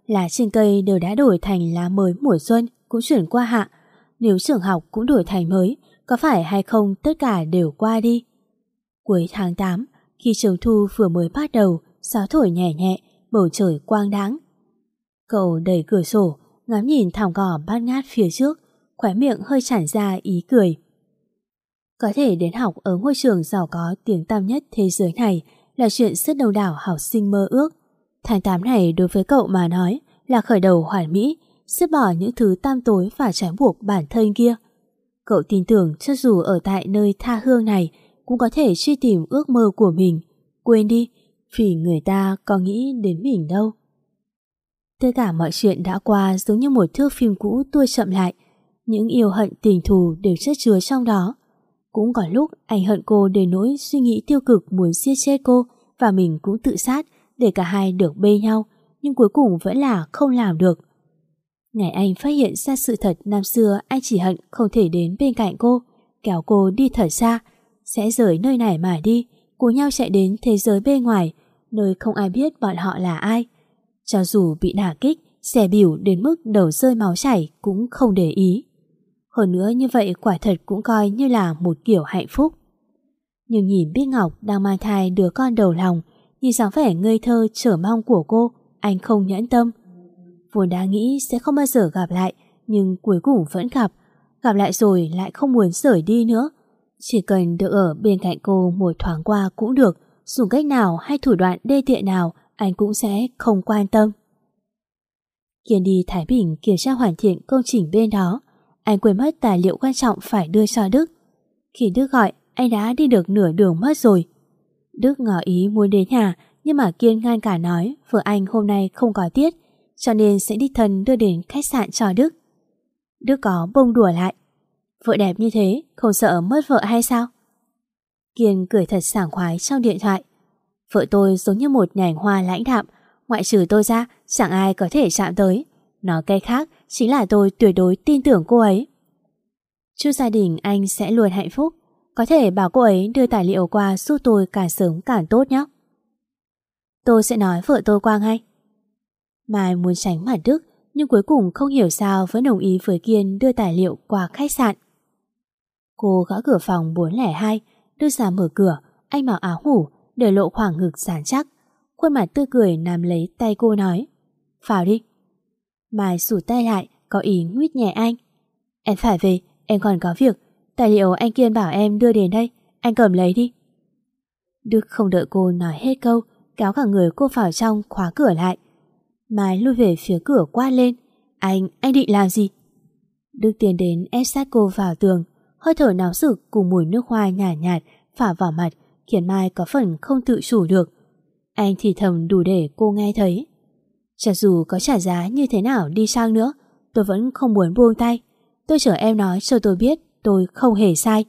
lá trên cây đều đã đổi thành lá mới mùa xuân cũng chuyển qua hạ. Nếu trường học cũng đổi thành mới, có phải hay không tất cả đều qua đi. Cuối tháng 8, khi chiều thu vừa mới bắt đầu, gió thổi nhẹ nhẹ, bầu trời quang đãng. Cậu đẩy cửa sổ, ngắm nhìn thảm cỏ bát ngát phía trước, khóe miệng hơi tràn ra ý cười. Có thể đến học ở ngôi trường giàu có tiếng tăm nhất thế giới này là chuyện rất đông đảo học sinh mơ ước. Tháng 8 này đối với cậu mà nói là khởi đầu hoàn mỹ, dứt bỏ những thứ tăm tối và trói buộc bản thân kia. Cậu tin tưởng cho dù ở tại nơi tha hương này cũng có thể truy tìm ước mơ của mình. Quên đi, vì người ta có nghĩ đến mình đâu. Tất cả mọi chuyện đã qua giống như một thước phim cũ tua chậm lại. Những yêu hận tình thù đều chất chứa trong đó. Cũng có lúc anh hận cô đến nỗi suy nghĩ tiêu cực muốn giết chết cô và mình cũng tự sát để cả hai được bê nhau, nhưng cuối cùng vẫn là không làm được. Ngày anh phát hiện ra sự thật năm xưa anh chỉ hận không thể đến bên cạnh cô, kéo cô đi thật xa, sẽ rời nơi này mà đi, cùng nhau chạy đến thế giới bên ngoài, nơi không ai biết bọn họ là ai. Cho dù bị đả kích, xẻ bỉu đến mức đầu rơi máu chảy cũng không để ý. Hơn nữa như vậy quả thật cũng coi như là một kiểu hạnh phúc. Nhưng nhìn Bích Ngọc đang mang thai đứa con đầu lòng, nhìn dáng vẻ ngây thơ chờ mong của cô, anh không nhẫn tâm. Vốn đã nghĩ sẽ không bao giờ gặp lại, nhưng cuối cùng vẫn gặp. Gặp lại rồi lại không muốn rời đi nữa. Chỉ cần được ở bên cạnh cô một thoáng qua cũng được, dùng cách nào hay thủ đoạn đê tiện nào anh cũng sẽ không quan tâm. Kiên đi Thái Bình kiểm tra hoàn thiện công trình bên đó. Anh quên mất tài liệu quan trọng phải đưa cho Đức. Khi Đức gọi, anh đã đi được nửa đường mất rồi. Đức ngỏ ý muốn đến nhà, nhưng mà Kiên ngăn cả nói vợ anh hôm nay không có tiết, cho nên sẽ đích thân đưa đến khách sạn cho Đức. Đức có bông đùa lại. Vợ đẹp như thế, không sợ mất vợ hay sao? Kiên cười thật sảng khoái trong điện thoại. Vợ tôi giống như một nhành hoa lãnh đạm, ngoại trừ tôi ra chẳng ai có thể chạm tới. Nói cách khác chính là tôi tuyệt đối tin tưởng cô ấy. Chúc gia đình anh sẽ luôn hạnh phúc. Có thể bảo cô ấy đưa tài liệu qua giúp tôi càng sớm càng tốt nhé. Tôi sẽ nói vợ tôi qua ngay. Mai muốn tránh mặt Đức, nhưng cuối cùng không hiểu sao vẫn đồng ý với Kiên đưa tài liệu qua khách sạn. Cô gõ cửa phòng 402, đưa ra mở cửa. Anh mặc áo ngủ, để lộ khoảng ngực rắn chắc. Khuôn mặt tươi cười nắm lấy tay cô nói: vào đi. Mai rủ tay lại, có ý nguyết nhẹ anh. Em phải về, em còn có việc. Tài liệu anh Kiên bảo em đưa đến đây, anh cầm lấy đi. Đức không đợi cô nói hết câu, kéo cả người cô vào trong, khóa cửa lại. Mai lui về phía cửa quát lên: anh định làm gì? Đức tiến đến ép sát cô vào tường. Hơi thở nóng rực cùng mùi nước hoa nhàn nhạt phả vào mặt khiến Mai có phần không tự chủ được. Anh thì thầm đủ để cô nghe thấy. Cho dù có trả giá như thế nào đi chăng nữa, tôi vẫn không muốn buông tay. Tôi chờ em nói cho tôi biết tôi không hề sai.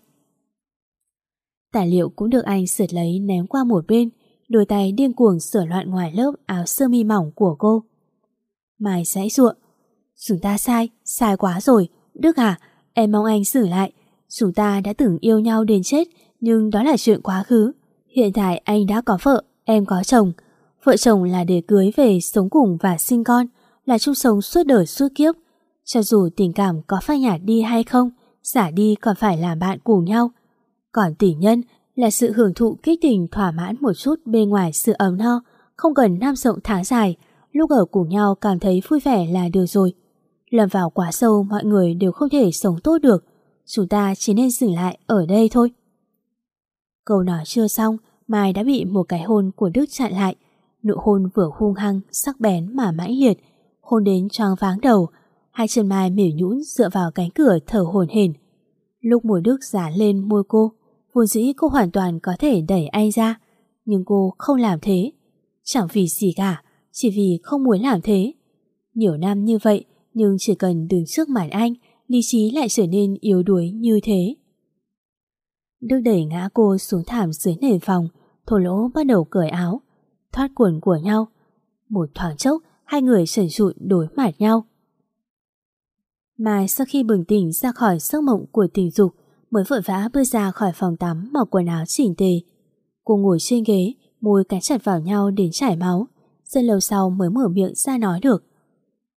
Tài liệu cũng được anh sượt lấy ném qua một bên, đôi tay điên cuồng sửa loạn ngoài lớp áo sơ mi mỏng của cô. Mai giãy giụa: chúng ta sai quá rồi. Đức à, em mong anh xử lại. Chúng ta đã từng yêu nhau đến chết, nhưng đó là chuyện quá khứ. Hiện tại anh đã có vợ, em có chồng. Vợ chồng là để cưới về sống cùng và sinh con, là chung sống suốt đời suốt kiếp. Cho dù tình cảm có phai nhạt đi hay không, xả đi còn phải làm bạn cùng nhau. Còn tình nhân là sự hưởng thụ kích tình thỏa mãn một chút bên ngoài sự ấm no, không cần năm rộng tháng dài, lúc ở cùng nhau cảm thấy vui vẻ là được rồi. Lầm vào quá sâu mọi người đều không thể sống tốt được, chúng ta chỉ nên dừng lại ở đây thôi. Câu nói chưa xong, Mai đã bị một cái hôn của Đức chặn lại. Nụ hôn vừa hung hăng, sắc bén mà mãnh liệt, hôn đến choáng váng đầu. Hai chân Mai mềm nhũn dựa vào cánh cửa thở hổn hển. Lúc môi Đức dán lên môi cô, vốn dĩ cô hoàn toàn có thể đẩy anh ra, nhưng cô không làm thế. Chẳng vì gì cả, chỉ vì không muốn làm thế. Nhiều năm như vậy, nhưng chỉ cần đứng trước mặt anh, lý trí lại trở nên yếu đuối như thế. Đức đẩy ngã cô xuống thảm dưới nền phòng, thô lỗ bắt đầu cởi áo, thoát quần của nhau. Một thoáng chốc, hai người sần sụi đối mặt nhau. Mai sau khi bừng tỉnh ra khỏi giấc mộng của tình dục, mới vội vã bước ra khỏi phòng tắm mặc quần áo chỉnh tề. Cô ngồi trên ghế, môi cắn chặt vào nhau đến chảy máu. Rất lâu sau mới mở miệng ra nói được: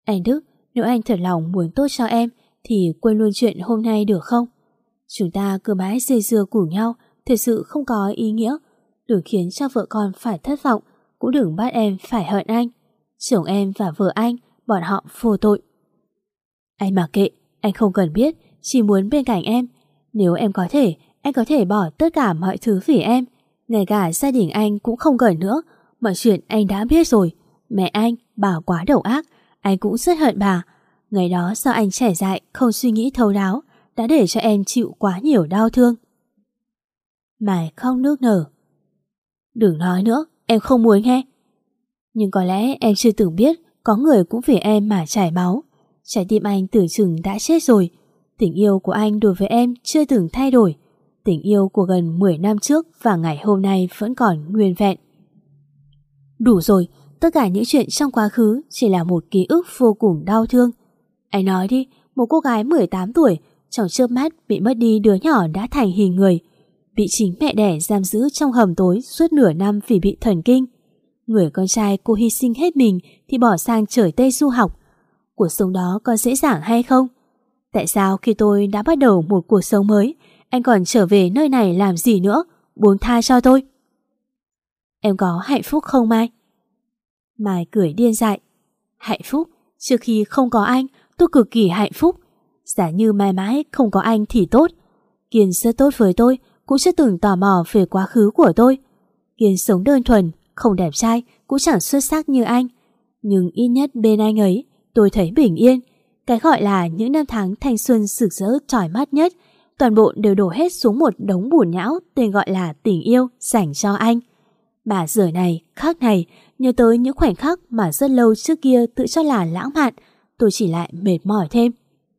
Anh Đức, nếu anh thật lòng muốn tốt cho em thì quên luôn chuyện hôm nay được không? Chúng ta cứ mãi dây dưa cùng nhau thật sự không có ý nghĩa. Đừng khiến cho vợ con phải thất vọng, cũng đừng bắt em phải hận anh. Chồng em và vợ anh, bọn họ vô tội. Anh mặc kệ, anh không cần biết, chỉ muốn bên cạnh em. Nếu em có thể, anh có thể bỏ tất cả mọi thứ vì em. Ngay cả gia đình anh cũng không cần nữa. Mọi chuyện anh đã biết rồi. Mẹ anh, bà quá độc ác, anh cũng rất hận bà. Ngày đó do anh trẻ dại, không suy nghĩ thấu đáo, đã để cho em chịu quá nhiều đau thương. Mai khóc nức nở. Đừng nói nữa, em không muốn nghe. Nhưng có lẽ em chưa từng biết có người cũng vì em mà chảy máu. Trái tim anh tưởng chừng đã chết rồi. Tình yêu của anh đối với em chưa từng thay đổi. Tình yêu của gần 10 năm trước và ngày hôm nay vẫn còn nguyên vẹn. Đủ rồi, tất cả những chuyện trong quá khứ chỉ là một ký ức vô cùng đau thương. Anh nói đi, một cô gái 18 tuổi trong chớp mắt bị mất đi đứa nhỏ đã thành hình người, bị chính mẹ đẻ giam giữ trong hầm tối suốt nửa năm vì bị thần kinh. Người con trai cô hy sinh hết mình thì bỏ sang trời Tây du học. Cuộc sống đó có dễ dàng hay không? Tại sao khi tôi đã bắt đầu một cuộc sống mới, anh còn trở về nơi này làm gì nữa? Buông tha cho tôi. Em có hạnh phúc không Mai? Mai cười điên dại. Hạnh phúc? Trước khi không có anh, tôi cực kỳ hạnh phúc. Giả như mãi mãi không có anh thì tốt. Kiên rất tốt với tôi, cũng chưa từng tò mò về quá khứ của tôi. Kiên sống đơn thuần, không đẹp trai, cũng chẳng xuất sắc như anh. Nhưng ít nhất bên anh ấy, tôi thấy bình yên. Cái gọi là những năm tháng thanh xuân rực rỡ chói mắt nhất, toàn bộ đều đổ hết xuống một đống bùn nhão tên gọi là tình yêu dành cho anh. Bà giờ này, khắc này, nhớ tới những khoảnh khắc mà rất lâu trước kia tự cho là lãng mạn, tôi chỉ lại mệt mỏi thêm.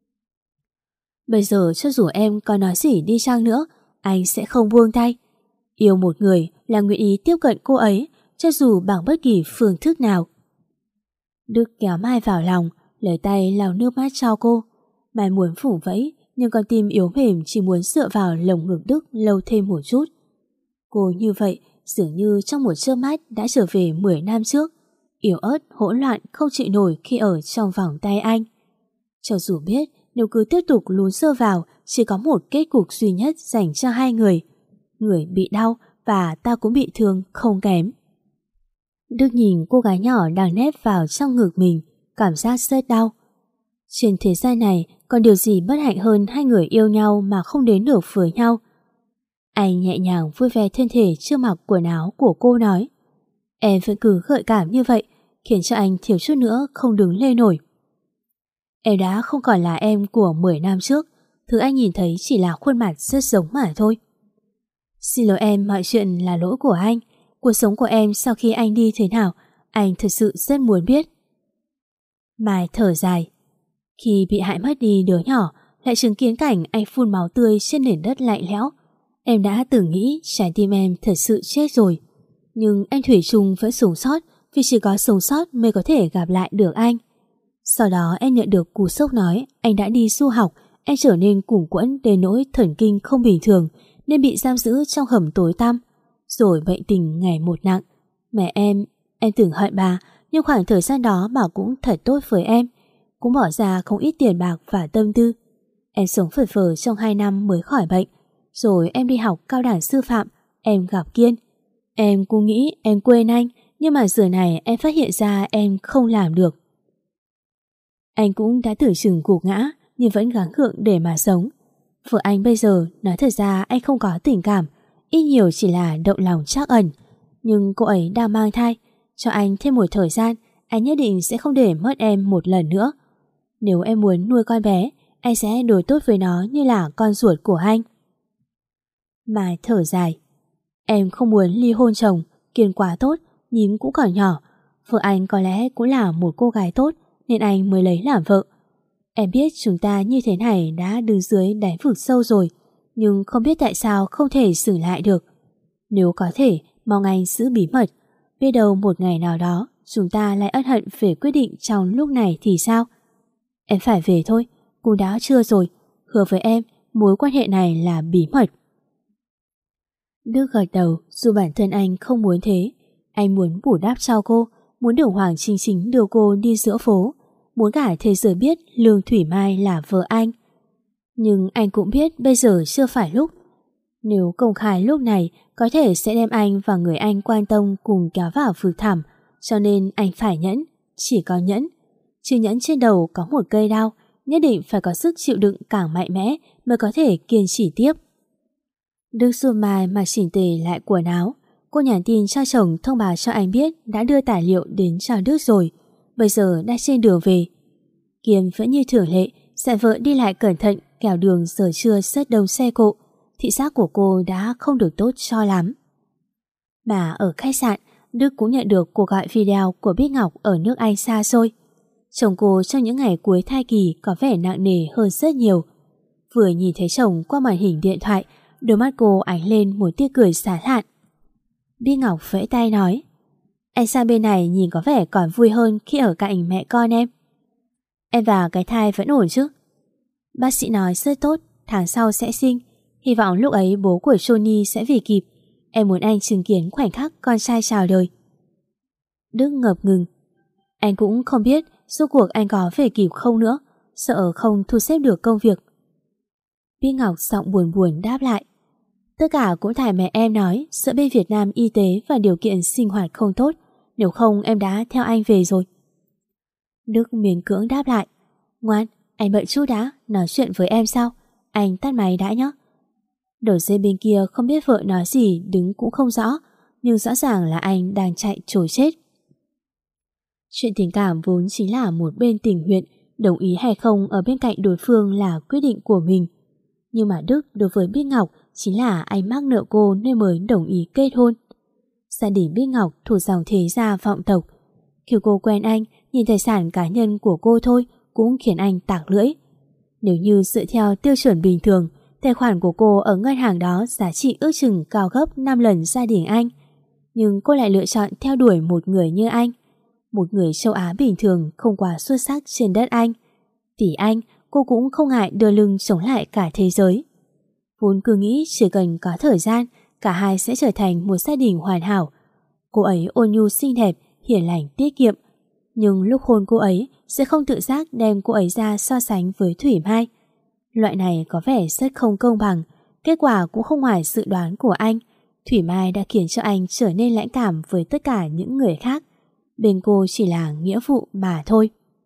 Bây giờ cho dù em có nói gì đi chăng nữa, anh sẽ không buông tay. Yêu một người là nguyện ý tiếp cận cô ấy, cho dù bằng bất kỳ phương thức nào. Đức kéo Mai vào lòng, lấy tay lau nước mắt cho cô. Mai muốn phủ vẫy, nhưng con tim yếu mềm chỉ muốn dựa vào lồng ngực Đức lâu thêm một chút. Cô như vậy, dường như trong một chớp mắt đã trở về 10 năm trước, yếu ớt, hỗn loạn, không chịu nổi khi ở trong vòng tay anh. Cho dù biết nếu cứ tiếp tục lún sâu vào, chỉ có một kết cục duy nhất dành cho hai người. Người bị đau và ta cũng bị thương không kém. Đức nhìn cô gái nhỏ đang nép vào trong ngực mình, cảm giác rất đau. Trên thế gian này còn điều gì bất hạnh hơn hai người yêu nhau mà không đến được với nhau. Anh nhẹ nhàng vui vẻ thân thể chưa mặc quần áo của cô nói. Em vẫn cứ gợi cảm như vậy, khiến cho anh thiếu chút nữa không đứng lên nổi. Em đã không còn là em của 10 năm trước, thứ anh nhìn thấy chỉ là khuôn mặt rất giống mà thôi. Xin lỗi em, mọi chuyện là lỗi của anh. Cuộc sống của em sau khi anh đi thế nào, anh thật sự rất muốn biết. Mai thở dài. Khi bị hại mất đi đứa nhỏ, lại chứng kiến cảnh anh phun máu tươi trên nền đất lạnh lẽo, em đã từng nghĩ trái tim em thật sự chết rồi. Nhưng anh thủy chung vẫn sống sót, vì chỉ có sống sót mới có thể gặp lại được anh. Sau đó em nhận được cú sốc nói anh đã đi du học, em trở nên cuồng quẫn đến nỗi thần kinh không bình thường nên bị giam giữ trong hầm tối tăm. Rồi bệnh tình ngày một nặng. Mẹ em từng hận bà, nhưng khoảng thời gian đó bà cũng thật tốt với em, cũng bỏ ra không ít tiền bạc và tâm tư. Em sống phật phờ trong 2 năm mới khỏi bệnh. Rồi em đi học cao đẳng sư phạm, em gặp Kiên. Em cũng nghĩ em quên anh, nhưng mà giờ này em phát hiện ra em không làm được. Anh cũng đã tưởng chừng gục ngã, nhưng vẫn gắng gượng để mà sống. Vợ anh bây giờ nói thật ra anh không có tình cảm, ít nhiều chỉ là động lòng trắc ẩn. Nhưng cô ấy đang mang thai, cho anh thêm một thời gian, anh nhất định sẽ không để mất em một lần nữa. Nếu em muốn nuôi con bé, anh sẽ đối tốt với nó như là con ruột của anh. Mai thở dài. Em không muốn ly hôn chồng, Kiên quá tốt, nhím cũng còn nhỏ. Vợ anh có lẽ cũng là một cô gái tốt nên anh mới lấy làm vợ. Em biết chúng ta như thế này đã đứng dưới đáy vực sâu rồi, nhưng không biết tại sao không thể xử lại được. Nếu có thể, mong anh giữ bí mật. Biết đâu một ngày nào đó chúng ta lại ân hận về quyết định trong lúc này thì sao? Em phải về thôi, cũng đã trưa rồi. Hứa với em, mối quan hệ này là bí mật. Đức gật đầu, dù bản thân anh không muốn thế. Anh muốn bù đắp cho cô, muốn được Hoàng Chính Chính đưa cô đi giữa phố. muốn cả thế giới biết Lương Thủy Mai là vợ anh. Nhưng anh cũng biết bây giờ chưa phải lúc. Nếu công khai lúc này có thể sẽ đem anh và người anh quan tâm cùng kéo vào vực thẳm, cho nên anh phải nhẫn, chỉ có nhẫn. Chứ nhẫn trên đầu có một cây đao, nhất định phải có sức chịu đựng càng mạnh mẽ mới có thể kiên trì tiếp. Đức Xuân Mai mặc chỉnh tề lại quần áo. Cô nhắn tin cho chồng thông báo cho anh biết đã đưa tài liệu đến cho Đức rồi, bây giờ đã trên đường về. Kiên vẫn như thường lệ, dặn vợ đi lại cẩn thận, kẻo đường giờ trưa rất đông xe cộ. Thị giác của cô đã không được tốt cho lắm. Mà ở khách sạn, Đức cũng nhận được cuộc gọi video của Bích Ngọc ở nước Anh xa xôi. Chồng cô trong những ngày cuối thai kỳ có vẻ nặng nề hơn rất nhiều. Vừa nhìn thấy chồng qua màn hình điện thoại, đôi mắt cô ánh lên một tia cười xá lạn. Bích Ngọc vẫy tay nói: anh sang bên này nhìn có vẻ còn vui hơn khi ở cạnh mẹ con em. Em và cái thai vẫn ổn chứ? Bác sĩ nói rất tốt, tháng sau sẽ sinh. Hy vọng lúc ấy bố của Johnny sẽ về kịp. Em muốn anh chứng kiến khoảnh khắc con trai chào đời. Đức ngập ngừng. Anh cũng không biết rốt cuộc anh có về kịp không nữa, sợ không thu xếp được công việc. Bích Ngọc giọng buồn buồn đáp lại: tất cả cũng tại mẹ em nói sợ bên Việt Nam y tế và điều kiện sinh hoạt không tốt, nếu không em đã theo anh về rồi. Đức miễn cưỡng đáp lại: ngoan, anh bận chút đã, nói chuyện với em sau. Anh tắt máy đã nhé. Đầu dây bên kia không biết vợ nói gì, đứng cũng không rõ, nhưng rõ ràng là anh đang chạy trối chết. Chuyện tình cảm vốn chính là một bên tình nguyện, đồng ý hay không ở bên cạnh đối phương là quyết định của mình. Nhưng mà Đức đối với Bích Ngọc chính là anh mắc nợ cô nên mới đồng ý kết hôn. Gia đình Bích Ngọc thuộc dòng thế gia vọng tộc. Khi cô quen anh, nhìn tài sản cá nhân của cô thôi cũng khiến anh tạc lưỡi. Nếu như dựa theo tiêu chuẩn bình thường, tài khoản của cô ở ngân hàng đó giá trị ước chừng cao gấp 5 lần gia đình anh. Nhưng cô lại lựa chọn theo đuổi một người như anh, một người châu Á bình thường không quá xuất sắc trên đất anh. Vì anh, cô cũng không ngại đưa lưng chống lại cả thế giới. Vốn cứ nghĩ chỉ cần có thời gian, cả hai sẽ trở thành một gia đình hoàn hảo. Cô ấy ôn nhu xinh đẹp, hiền lành tiết kiệm. Nhưng lúc hôn cô ấy sẽ không tự giác đem cô ấy ra so sánh với Thủy Mai. Loại này có vẻ rất không công bằng. Kết quả cũng không ngoài dự đoán của anh. Thủy Mai đã khiến cho anh trở nên lãnh cảm với tất cả những người khác. Bên cô chỉ là nghĩa vụ mà thôi.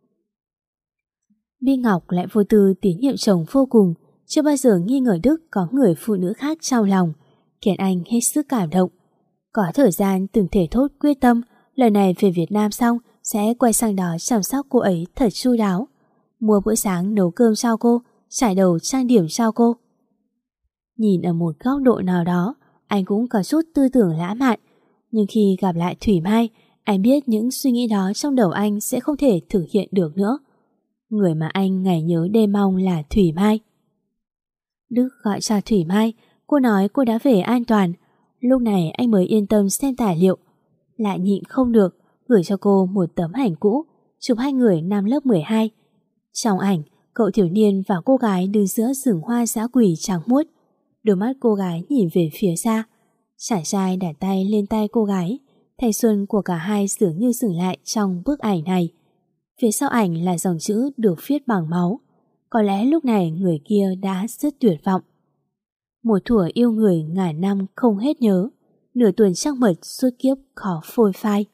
Bích Ngọc lại vô tư tín nhiệm chồng vô cùng, chưa bao giờ nghi ngờ Đức có người phụ nữ khác trong lòng, khiến anh hết sức cảm động. Có thời gian từng thể thốt quyết tâm, lần này về Việt Nam xong sẽ quay sang đó chăm sóc cô ấy thật chu đáo, mua bữa sáng nấu cơm cho cô, trải đầu trang điểm cho cô. Nhìn ở một góc độ nào đó, anh cũng có chút tư tưởng lãng mạn, nhưng khi gặp lại Thủy Mai, anh biết những suy nghĩ đó trong đầu anh sẽ không thể thực hiện được nữa. Người mà anh ngày nhớ đêm mong là Thủy Mai. Đức gọi cho Thủy Mai, cô nói cô đã về an toàn. Lúc này anh mới yên tâm xem tài liệu. Lại nhịn không được, gửi cho cô một tấm ảnh cũ, chụp hai người năm lớp 12. Trong ảnh, cậu thiếu niên và cô gái đứng giữa rừng hoa dã quỷ trắng muốt. Đôi mắt cô gái nhìn về phía xa. Chàng trai đặt tay lên tay cô gái. Thanh xuân của cả hai dường như dừng lại trong bức ảnh này. Phía sau ảnh là dòng chữ được viết bằng máu. Có lẽ lúc này người kia đã rất tuyệt vọng. Một thuở yêu người ngàn năm không hết nhớ, nửa tuần trăng mật suốt kiếp khó phôi phai.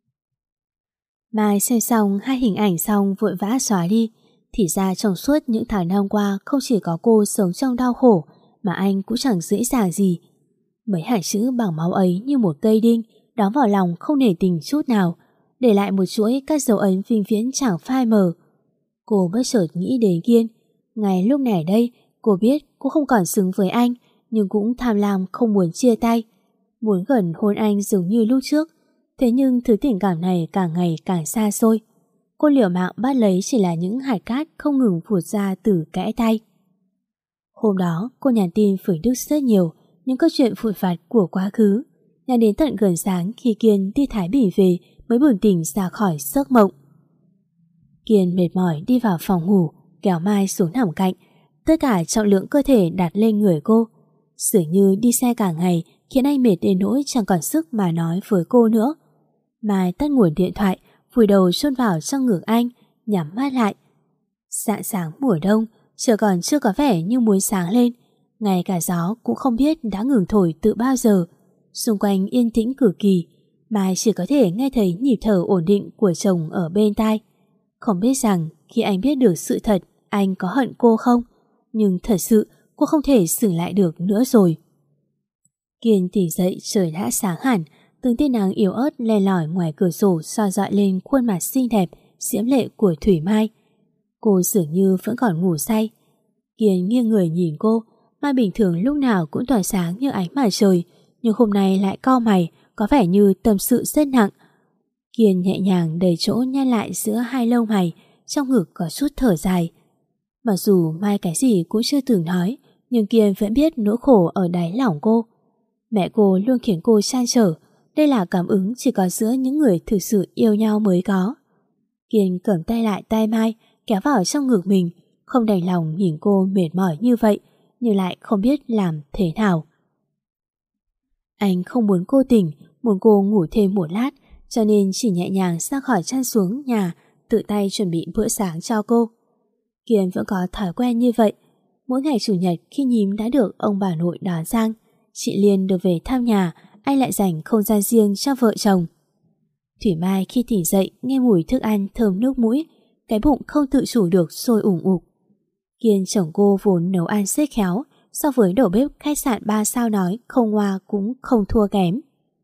Mai xem xong hai hình ảnh xong vội vã xóa đi. Thì ra trong suốt những tháng năm qua không chỉ có cô sống trong đau khổ, mà anh cũng chẳng dễ dàng gì. Mấy hàng chữ bằng máu ấy như một cây đinh đóng vào lòng không nể tình chút nào, để lại một chuỗi các dấu ấn vĩnh viễn chẳng phai mờ. Cô bất chợt nghĩ đến Kiên. Ngay lúc này đây, cô biết cô không còn xứng với anh, nhưng cũng tham lam không muốn chia tay. Muốn gần hôn anh giống như lúc trước. Thế nhưng thứ tình cảm này càng ngày càng xa xôi. Cô liều mạng bắt lấy chỉ là những hạt cát không ngừng phụt ra từ kẽ tay. Hôm đó, cô nhắn tin với Đức rất nhiều những câu chuyện phụt phạt của quá khứ. Nhắn đến tận gần sáng khi Kiên đi Thái Bình về mới bừng tỉnh ra khỏi giấc mộng. Kiên mệt mỏi đi vào phòng ngủ, kéo Mai xuống nằm cạnh, tất cả trọng lượng cơ thể đặt lên người cô. Dường như đi xe cả ngày khiến anh mệt đến nỗi chẳng còn sức mà nói với cô nữa. Mai tắt nguồn điện thoại, vùi đầu chôn vào trong ngực anh, nhắm mắt lại. Rạng sáng mùa đông, trời còn chưa có vẻ như muốn sáng lên. Ngay cả gió cũng không biết đã ngừng thổi từ bao giờ. Xung quanh yên tĩnh cực kỳ, Mai chỉ có thể nghe thấy nhịp thở ổn định của chồng ở bên tai. Không biết rằng khi anh biết được sự thật, anh có hận cô không? Nhưng thật sự cô không thể dừng lại được nữa rồi. Kiên tỉnh dậy trời đã sáng hẳn, từng tia nắng yếu ớt le lỏi ngoài cửa sổ soi dọi lên khuôn mặt xinh đẹp, diễm lệ của Thủy Mai. Cô dường như vẫn còn ngủ say. Kiên nghiêng người nhìn cô. Mai bình thường lúc nào cũng tỏa sáng như ánh mặt trời, nhưng hôm nay lại cau mày, có vẻ như tâm sự rất nặng. Kiên nhẹ nhàng đẩy chỗ nhăn lại giữa hai lông mày, trong ngực có chút thở dài. Mặc dù Mai cái gì cũng chưa từng nói, nhưng Kiên vẫn biết nỗi khổ ở đáy lòng cô. Mẹ cô luôn khiến cô trăn trở, đây là cảm ứng chỉ có giữa những người thực sự yêu nhau mới có. Kiên cầm tay lại tay Mai, kéo vào trong ngực mình, không đành lòng nhìn cô mệt mỏi như vậy, nhưng lại không biết làm thế nào. Anh không muốn cô tỉnh, muốn cô ngủ thêm một lát, cho nên chỉ nhẹ nhàng ra khỏi chăn xuống nhà, tự tay chuẩn bị bữa sáng cho cô. Kiên vẫn có thói quen như vậy. Mỗi ngày chủ nhật khi Nhím đã được ông bà nội đón sang, chị Liên được về thăm nhà, anh lại dành không gian riêng cho vợ chồng. Thủy Mai khi tỉnh dậy nghe mùi thức ăn thơm nước mũi, cái bụng không tự chủ được sôi ủng ục. Kiên chồng cô vốn nấu ăn rất khéo, so với đầu bếp khách sạn 3 sao nói không hoa cũng không thua kém.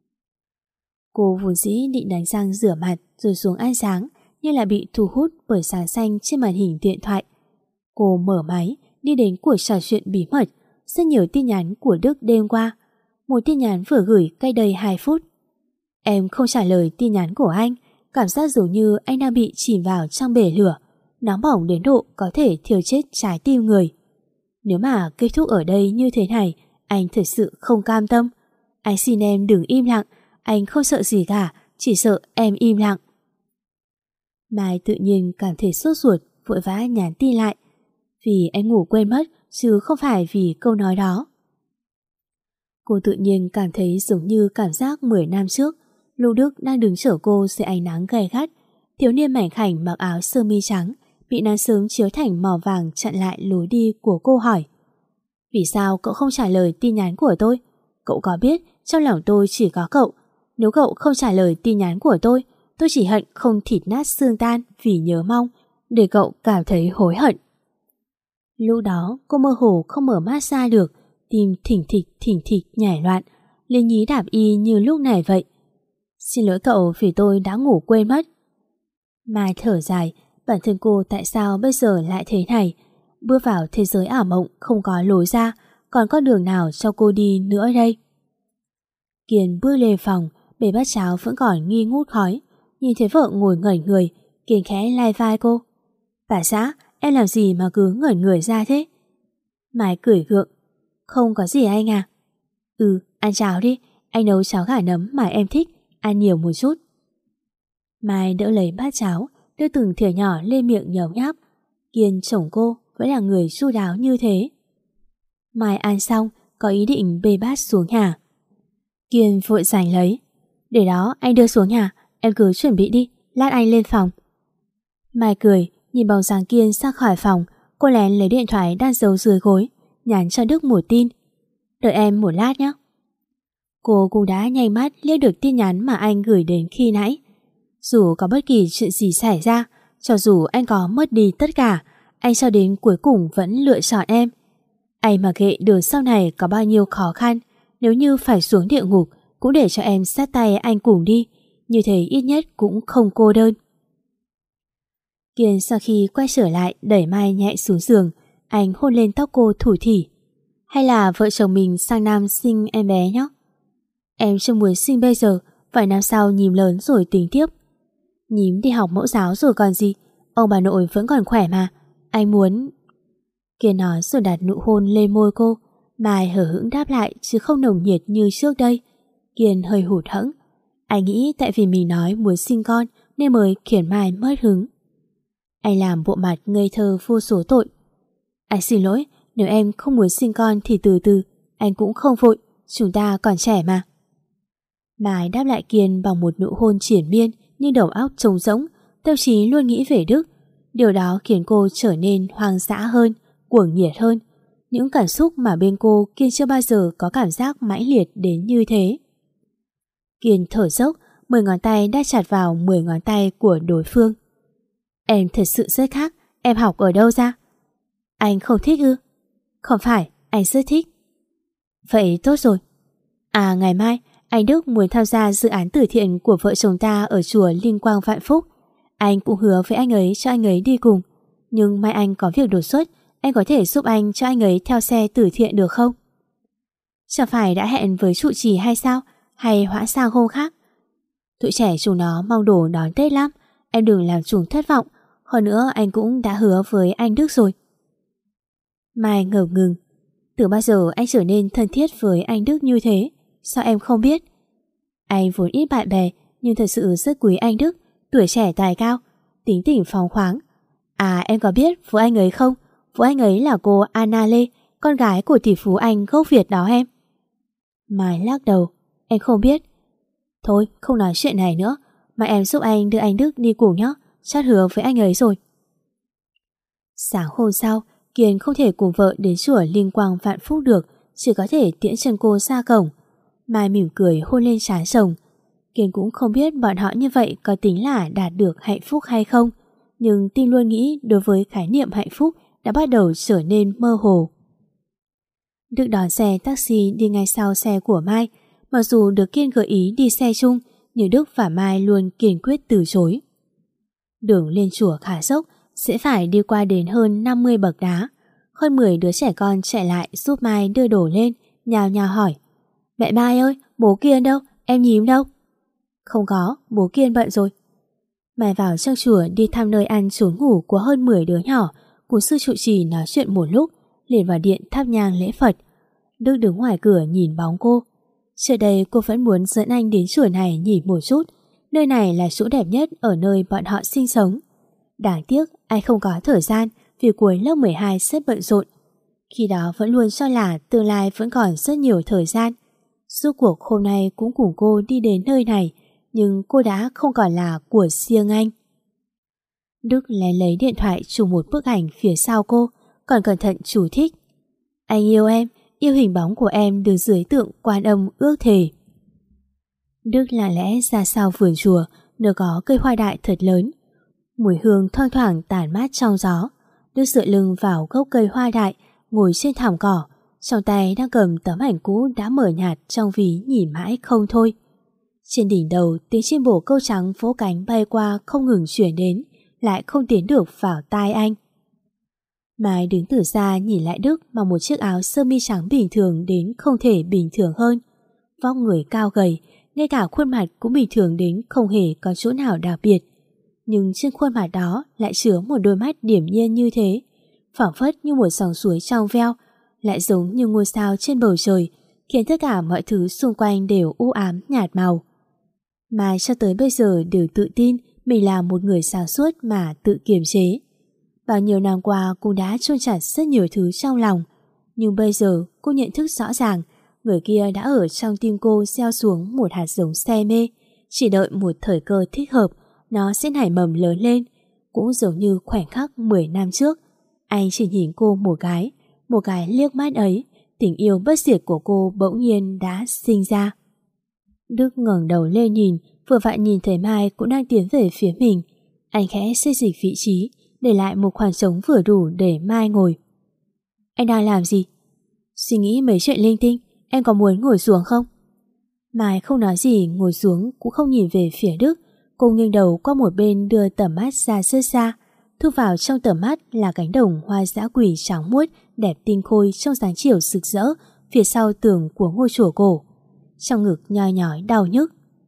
Cô vốn dĩ định đánh răng rửa mặt rồi xuống ăn sáng, nhưng lại bị thu hút bởi sáng xanh trên màn hình điện thoại. Cô mở máy, đi đến cuộc trò chuyện bí mật, rất nhiều tin nhắn của Đức đêm qua. Một tin nhắn vừa gửi cách đây 2 phút. Em không trả lời tin nhắn của anh, cảm giác giống như anh đang bị chìm vào trong bể lửa, nóng bỏng đến độ có thể thiêu chết trái tim người. Nếu mà kết thúc ở đây như thế này, anh thật sự không cam tâm. Anh xin em đừng im lặng, anh không sợ gì cả, chỉ sợ em im lặng. Mai tự nhiên cảm thấy sốt ruột, vội vã nhắn tin lại. Vì anh ngủ quên mất, chứ không phải vì câu nói đó. Cô tự nhiên cảm thấy giống như cảm giác 10 năm trước, lúc Đức đang đứng chở cô dưới ánh nắng gay gắt. Thiếu niên mảnh khảnh mặc áo sơ mi trắng, bị nắng sớm chiếu thành màu vàng chặn lại lối đi của cô hỏi. Vì sao cậu không trả lời tin nhắn của tôi? Cậu có biết trong lòng tôi chỉ có cậu. Nếu cậu không trả lời tin nhắn của tôi chỉ hận không thịt nát xương tan vì nhớ mong, để cậu cảm thấy hối hận. Lúc đó cô mơ hồ không mở mắt ra được, tim thỉnh thịch nhảy loạn, lên nhí đạp y như lúc này vậy. Xin lỗi cậu vì tôi đã ngủ quên mất. Mai thở dài, bản thân cô tại sao bây giờ lại thế này? Bước vào thế giới ảo mộng không có lối ra, còn có đường nào cho cô đi nữa đây? Kiên bước lên phòng, bể bát cháo vẫn còn nghi ngút khói. Nhìn thấy vợ ngồi ngẩn người, Kiên khẽ lai vai cô. Bà xã, em làm gì mà cứ ngẩn người ra thế? Mai cười gượng. Không có gì anh à? Ăn cháo đi, anh nấu cháo gà nấm mà em thích, ăn nhiều một chút. Mai đỡ lấy bát cháo, đưa từng thìa nhỏ lên miệng nhấm nháp. Kiên chồng cô vẫn là người chu đáo như thế. Mai ăn xong, có ý định bê bát xuống nhà. Kiên vội giành lấy. Để đó anh đưa xuống nhà, em cứ chuẩn bị đi, lát anh lên phòng. Mai cười, nhìn bóng dáng Kiên ra khỏi phòng. Cô lén lấy điện thoại đang giấu dưới gối, nhắn cho Đức một tin. Đợi em một lát nhé. Cô cũng đã nhanh mắt liếc được tin nhắn mà anh gửi đến khi nãy. Dù có bất kỳ chuyện gì xảy ra, cho dù anh có mất đi tất cả, anh cho đến cuối cùng vẫn lựa chọn em. Anh mặc kệ đường sau này có bao nhiêu khó khăn, nếu như phải xuống địa ngục cũng để cho em sát tay anh cùng đi, như thế ít nhất cũng không cô đơn. Kiên sau khi quay trở lại đẩy Mai nhẹ xuống giường, anh hôn lên tóc cô thủ thỉ. Hay là vợ chồng mình sang năm sinh em bé nhé? Em chưa muốn sinh bây giờ, vài năm sau Nhím lớn rồi tính tiếp. Nhím đi học mẫu giáo rồi còn gì, ông bà nội vẫn còn khỏe mà, anh muốn... Kiên nói rồi đặt nụ hôn lên môi cô. Mai hờ hững đáp lại chứ không nồng nhiệt như trước đây. Kiên hơi hụt hẫng. Anh nghĩ tại vì mình nói muốn sinh con nên mới khiến Mai mất hứng. Anh làm bộ mặt ngây thơ vô số tội. Anh xin lỗi, nếu em không muốn sinh con thì từ từ, anh cũng không vội, chúng ta còn trẻ mà. Mai đáp lại Kiên bằng một nụ hôn triển miên, nhưng đầu óc trống rỗng, tâm trí luôn nghĩ về Đức. Điều đó khiến cô trở nên hoang dã hơn, cuồng nhiệt hơn. Những cảm xúc mà bên cô Kiên chưa bao giờ có cảm giác mãnh liệt đến như thế. Kiên thở dốc, 10 ngón tay đã chặt vào 10 ngón tay của đối phương. Em thật sự rất khác, em học ở đâu ra? Anh không thích ư? Không phải, anh rất thích. Vậy tốt rồi. À, ngày mai anh Đức muốn tham gia dự án từ thiện của vợ chồng ta ở chùa Linh Quang Vạn Phúc. Anh cũng hứa với anh ấy cho anh ấy đi cùng. Nhưng mai anh có việc đột xuất, em có thể giúp anh cho anh ấy theo xe từ thiện được không? Chẳng phải đã hẹn với trụ trì hay sao? Hay hoãn sang hôm khác? Tụi trẻ chúng nó mong đồ đón Tết lắm. Em đừng làm chúng thất vọng. Hơn nữa anh cũng đã hứa với anh Đức rồi. Mai ngập ngừng. Từ bao giờ anh trở nên thân thiết với anh Đức như thế? Sao em không biết? Anh vốn ít bạn bè, nhưng thật sự rất quý anh Đức. Tuổi trẻ tài cao, tính tình phóng khoáng. À, em có biết vợ anh ấy không? Vợ anh ấy là cô Anna Lê, con gái của tỷ phú Anh gốc Việt đó em. Mai lắc đầu. Em không biết. Thôi không nói chuyện này nữa, mà em giúp anh đưa anh Đức đi cùng nhé. Chát hứa với anh ấy rồi. Sáng hôm sau, Kiên không thể cùng vợ đến chùa Linh Quang Vạn Phúc được, chỉ có thể tiễn chân cô ra cổng. Mai mỉm cười hôn lên trán chồng. Kiên cũng không biết bọn họ như vậy có tính là đạt được hạnh phúc hay không, nhưng tim luôn nghĩ đối với khái niệm hạnh phúc đã bắt đầu trở nên mơ hồ. Đức đón xe taxi đi ngay sau xe của Mai. Mặc dù được Kiên gợi ý đi xe chung, nhưng Đức và Mai luôn kiên quyết từ chối. Đường lên chùa khá dốc, sẽ phải đi qua đến hơn 50 bậc đá. Hơn 10 đứa trẻ con chạy lại giúp Mai đưa đồ lên, nhào nhào hỏi: Mẹ Mai ơi, bố Kiên đâu? Em nhím đâu? Không có, bố Kiên bận rồi. Mai vào trong chùa đi thăm nơi ăn trốn ngủ của hơn 10 đứa nhỏ, cùng sư trụ trì nói chuyện một lúc, liền vào điện thắp nhang lễ Phật. Đức đứng ngoài cửa nhìn bóng cô. Trước đây cô vẫn muốn dẫn anh đến chùa này nhìn một chút. Nơi này là chỗ đẹp nhất ở nơi bọn họ sinh sống. Đáng tiếc anh không có thời gian vì cuối lớp 12 rất bận rộn. Khi đó vẫn luôn cho là tương lai vẫn còn rất nhiều thời gian. Suốt cuộc hôm nay cũng cùng cô đi đến nơi này, nhưng cô đã không còn là của riêng anh. Đức lấy điện thoại chụp một bức ảnh phía sau cô, còn cẩn thận chú thích: Anh yêu em, yêu hình bóng của em được dưới tượng Quan Âm ước thề. Đức lặng lẽ ra sau vườn chùa, nơi có cây hoa đại thật lớn. Mùi hương thoang thoảng tản mát trong gió. Đức dựa lưng vào gốc cây hoa đại, ngồi trên thảm cỏ, trong tay đang cầm tấm ảnh cũ đã mờ nhạt trong ví nhìn mãi không thôi. Trên đỉnh đầu, tiếng chim bồ câu trắng vỗ cánh bay qua không ngừng chuyển đến, lại không tiến được vào tai anh. Mai đứng từ xa nhìn lại Đức mặc một chiếc áo sơ mi trắng bình thường đến không thể bình thường hơn. Vóc người cao gầy, ngay cả khuôn mặt cũng bình thường đến không hề có chỗ nào đặc biệt. Nhưng trên khuôn mặt đó lại chứa một đôi mắt điềm nhiên như thế, phảng phất như một dòng suối trong veo, lại giống như ngôi sao trên bầu trời, khiến tất cả mọi thứ xung quanh đều u ám nhạt màu. Mai cho tới bây giờ đều tự tin mình là một người sáng suốt mà tự kiềm chế. Bao nhiêu năm qua cô đã chôn chặt rất nhiều thứ trong lòng, nhưng bây giờ cô nhận thức rõ ràng người kia đã ở trong tim cô gieo xuống một hạt giống say mê, chỉ đợi một thời cơ thích hợp nó sẽ nảy mầm lớn lên. Cũng giống như khoảnh khắc 10 năm trước, anh chỉ nhìn cô một cái liếc mắt ấy, tình yêu bất diệt của cô bỗng nhiên đã sinh ra. Đức ngẩng đầu lên nhìn, vừa vặn nhìn thấy Mai cũng đang tiến về phía mình. Anh khẽ xê dịch vị trí, để lại một khoảng trống vừa đủ để Mai ngồi. Anh đang làm gì? Suy nghĩ mấy chuyện linh tinh, em có muốn ngồi xuống không? Mai không nói gì, ngồi xuống cũng không nhìn về phía Đức. Cô nghiêng đầu qua một bên đưa tầm mắt ra rất xa. Thu vào trong tầm mắt là cánh đồng hoa dã quỳ trắng muốt, đẹp tinh khôi trong dáng chiều rực rỡ phía sau tường của ngôi chùa cổ. Trong ngực nhoi nhói đau nhức.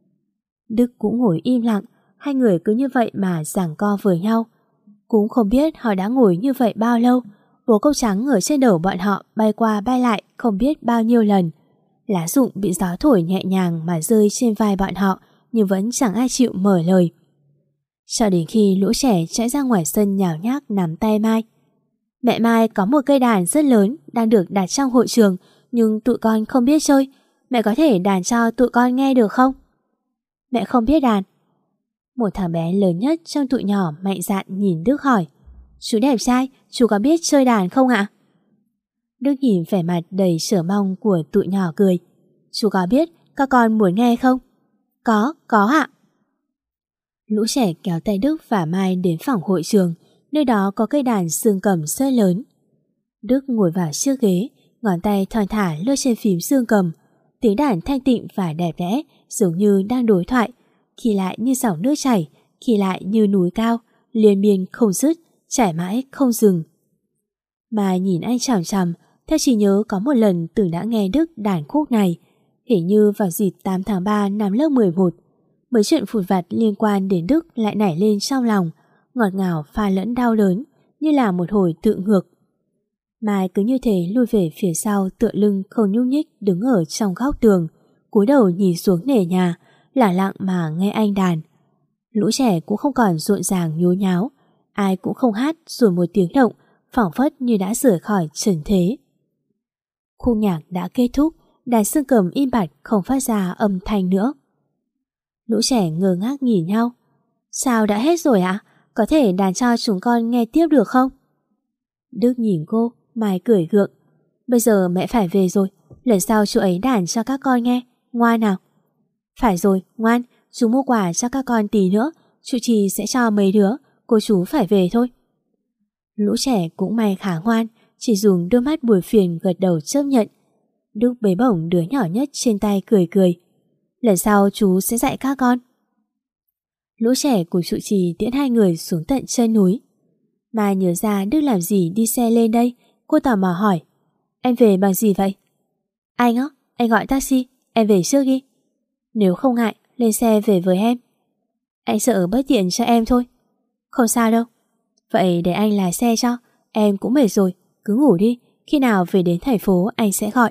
Đức cũng ngồi im lặng, hai người cứ như vậy mà giằng co với nhau. Cũng không biết họ đã ngồi như vậy bao lâu. Bồ câu trắng ở trên đầu bọn họ bay qua bay lại không biết bao nhiêu lần. Lá rụng bị gió thổi nhẹ nhàng mà rơi trên vai bọn họ, nhưng vẫn chẳng ai chịu mở lời. Cho đến khi lũ trẻ chạy ra ngoài sân nhào nhác nắm tay Mai. Mẹ Mai có một cây đàn rất lớn đang được đặt trong hội trường, nhưng tụi con không biết chơi. Mẹ có thể đàn cho tụi con nghe được không? Mẹ không biết đàn. Một thằng bé lớn nhất trong tụi nhỏ mạnh dạn nhìn Đức hỏi. Chú đẹp trai, chú có biết chơi đàn không ạ? Đức nhìn vẻ mặt đầy sở mong của tụi nhỏ cười. Chú có biết, các con muốn nghe không? Có ạ. Lũ trẻ kéo tay Đức và Mai đến phòng hội trường, nơi đó có cây đàn xương cầm rất lớn. Đức ngồi vào chiếc ghế, ngón tay thon thả lướt trên phím xương cầm. Tiếng đàn thanh tịnh và đẹp đẽ, giống như đang đối thoại, khi lại như dòng nước chảy, khi lại như núi cao, liên miên không dứt, chảy mãi không dừng. Mai nhìn anh chằm chằm, theo chỉ nhớ có một lần từng đã nghe Đức đàn khúc này, hình như vào dịp 8 tháng 3 năm lớp 11. Mấy chuyện phụt vặt liên quan đến Đức lại nảy lên trong lòng, ngọt ngào pha lẫn đau đớn, như là một hồi tự ngược. Mai cứ như thế lùi về phía sau, tựa lưng không nhúc nhích, đứng ở trong góc tường, cúi đầu nhìn xuống nền nhà, lẳng lặng mà nghe anh đàn. Lũ trẻ cũng không còn rộn ràng nhố nháo, ai cũng không hát rồi một tiếng động, phảng phất như đã rời khỏi trần thế. Khúc nhạc đã kết thúc, đàn xương cầm im bặt không phát ra âm thanh nữa. Lũ trẻ ngơ ngác nhìn nhau. Sao đã hết rồi ạ? Có thể đàn cho chúng con nghe tiếp được không? Đức nhìn cô, Mai cười gượng. Bây giờ mẹ phải về rồi, lần sau chú ấy đàn cho các con nghe, ngoan nào. Phải rồi, ngoan, chú mua quà cho các con tí nữa, chú Trì sẽ cho mấy đứa, cô chú phải về thôi. Lũ trẻ cũng may khá ngoan, chỉ dùng đôi mắt buồn phiền gật đầu chấp nhận. Đức bế bổng đứa nhỏ nhất trên tay cười cười. Lần sau chú sẽ dạy các con. Lũ trẻ của trụ trì tiễn hai người xuống tận chân núi. Mai nhớ ra Đức làm gì đi xe lên đây, cô tò mò hỏi. Em về bằng gì vậy? Anh á, anh gọi taxi, em về trước đi. Nếu không ngại, lên xe về với em. Anh sợ bất tiện cho em thôi. Không sao đâu. Vậy để anh lái xe cho, em cũng mệt rồi, cứ ngủ đi, khi nào về đến thành phố anh sẽ gọi.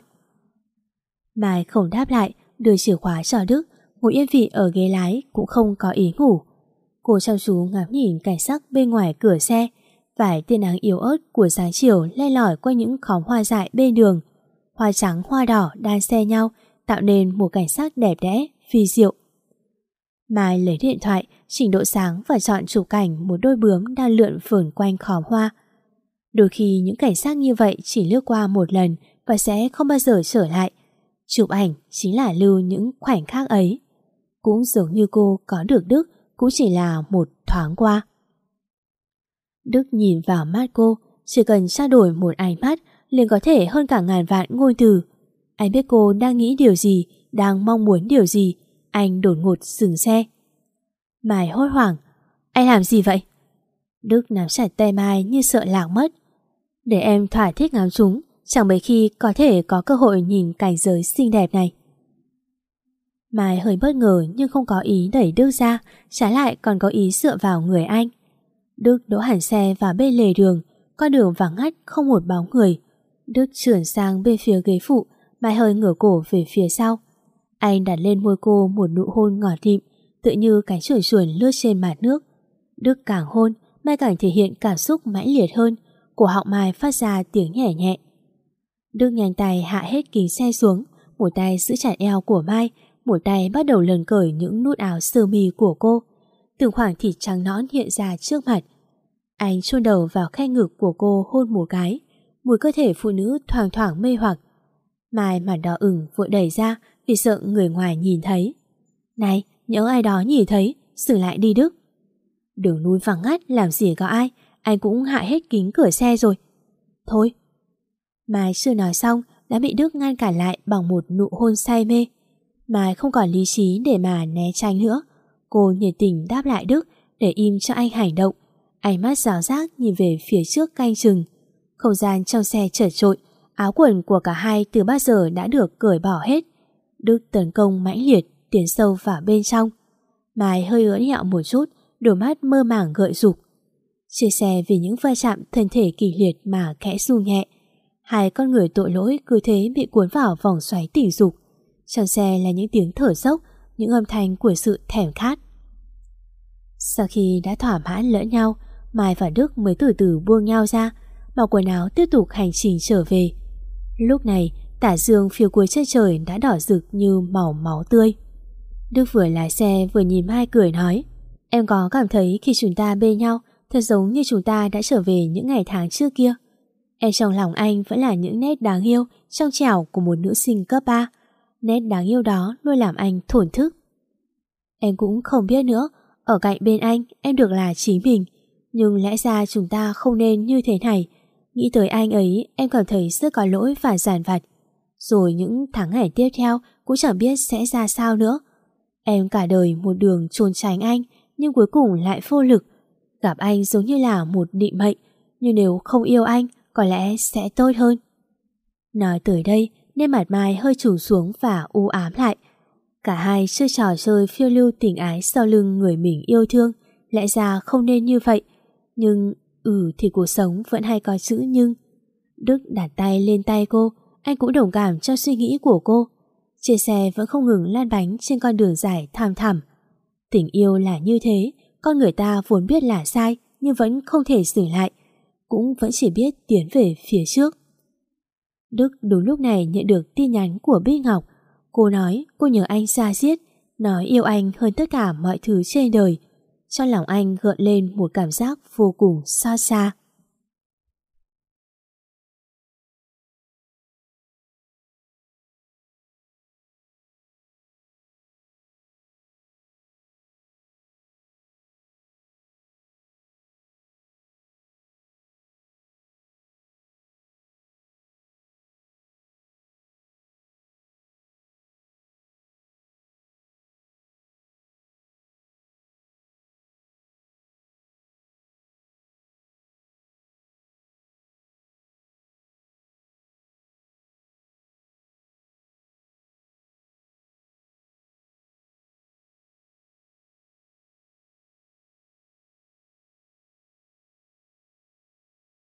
Mai không đáp lại, đưa chìa khóa cho Đức, ngồi yên vị ở ghế lái cũng không có ý ngủ. Cô chăm chú ngắm nhìn cảnh sắc bên ngoài cửa xe, vài tia nắng yếu ớt của sáng chiều le lỏi qua những khóm hoa dại bên đường. Hoa trắng hoa đỏ đan xen nhau, tạo nên một cảnh sắc đẹp đẽ, phi diệu. Mai lấy điện thoại, chỉnh độ sáng và chọn chụp cảnh một đôi bướm đang lượn vờn quanh khóm hoa. Đôi khi những cảnh sắc như vậy chỉ lướt qua một lần và sẽ không bao giờ trở lại. Chụp ảnh chính là lưu những khoảnh khắc ấy. Cũng giống như cô có được Đức, cũng chỉ là một thoáng qua. Đức nhìn vào mắt cô, chỉ cần trao đổi một ánh mắt liền có thể hơn cả ngàn vạn ngôn từ. Anh biết cô đang nghĩ điều gì, đang mong muốn điều gì. Anh đột ngột dừng xe. Mai hốt hoảng. Anh làm gì vậy? Đức nắm chặt tay Mai như sợ lạc mất. Để em thỏa thích ngắm chúng, chẳng mấy khi có thể có cơ hội nhìn cảnh giới xinh đẹp này. Mai hơi bất ngờ nhưng không có ý đẩy Đức ra, trái lại còn có ý dựa vào người anh. Đức đỗ hẳn xe vào bên lề đường, con đường vắng ngắt không một bóng người. Đức chuyển sang bên phía ghế phụ, Mai hơi ngửa cổ về phía sau. Anh đặt lên môi cô một nụ hôn ngọt lịm, tựa như cái chuồn chuồn lướt trên mặt nước. Đức càng hôn, Mai càng thể hiện cảm xúc mãnh liệt hơn, cổ họng Mai phát ra tiếng nhẹ nhẹ. Đức nhanh tay hạ hết kính xe xuống, một tay giữ chặt eo của Mai, một tay bắt đầu lần cởi những nút áo sơ mi của cô. Từng khoảng thịt trắng nõn hiện ra trước mặt. Anh chôn đầu vào khe ngực của cô hôn một cái, mùi cơ thể phụ nữ thoang thoảng mê hoặc. Mai mặt đỏ ửng vội đẩy ra vì sợ người ngoài nhìn thấy. Này, nhớ ai đó nhìn thấy, dừng lại đi Đức. Đường núi vắng ngắt làm gì có ai, anh cũng hạ hết kính cửa xe rồi. Thôi. Mai chưa nói xong đã bị Đức ngăn cản lại bằng một nụ hôn say mê. Mai không còn lý trí để mà né tránh nữa. Cô nhiệt tình đáp lại Đức để im cho anh hành động. Ánh mắt rào rác nhìn về phía trước canh chừng. Không gian trong xe chật trội, áo quần của cả hai từ bao giờ đã được cởi bỏ hết. Đức tấn công mãnh liệt, tiến sâu vào bên trong. Mai hơi ưỡn nhẹo một chút, đôi mắt mơ màng gợi dục. Chia xe vì những va chạm thân thể kịch liệt mà khẽ rung nhẹ. Hai con người tội lỗi cứ thế bị cuốn vào vòng xoáy tình dục. Trong xe là những tiếng thở dốc, những âm thanh của sự thèm khát. Sau khi đã thỏa mãn lẫn nhau, Mai và Đức mới từ từ buông nhau ra, mặc quần áo tiếp tục hành trình trở về. Lúc này, tà dương phía cuối chân trời đã đỏ rực như màu máu tươi. Đức vừa lái xe vừa nhìn Mai cười nói: Em có cảm thấy khi chúng ta bên nhau, thật giống như chúng ta đã trở về những ngày tháng trước kia. Em trong lòng anh vẫn là những nét đáng yêu, trong trẻo của một nữ sinh cấp 3. Nét đáng yêu đó luôn làm anh thổn thức. Em cũng không biết nữa, ở cạnh bên anh em được là chính mình, nhưng lẽ ra chúng ta không nên như thế này. Nghĩ tới anh ấy em cảm thấy rất có lỗi và dằn vặt. Rồi những tháng ngày tiếp theo cũng chẳng biết sẽ ra sao nữa. Em cả đời một đường trốn tránh anh, nhưng cuối cùng lại vô lực. Gặp anh giống như là một định mệnh, nhưng nếu không yêu anh có lẽ sẽ tốt hơn. Nói tới đây nên mặt Mai hơi trùng xuống và u ám lại. Cả hai chơi trò chơi phiêu lưu tình ái sau lưng người mình yêu thương. Lẽ ra không nên như vậy, nhưng thì cuộc sống vẫn hay có chữ nhưng. Đức đặt tay lên tay cô, anh cũng đồng cảm cho suy nghĩ của cô. Chiếc xe vẫn không ngừng lăn bánh trên con đường dài thăm thẳm. Tình yêu là như thế, con người ta vốn biết là sai nhưng vẫn không thể sửa lại, cũng vẫn chỉ biết tiến về phía trước. Đức đúng lúc này nhận được tin nhắn của Bích Ngọc. Cô nói cô nhớ anh xa xiết, nói yêu anh hơn tất cả mọi thứ trên đời. Trong lòng anh gợn lên một cảm giác vô cùng xót xa.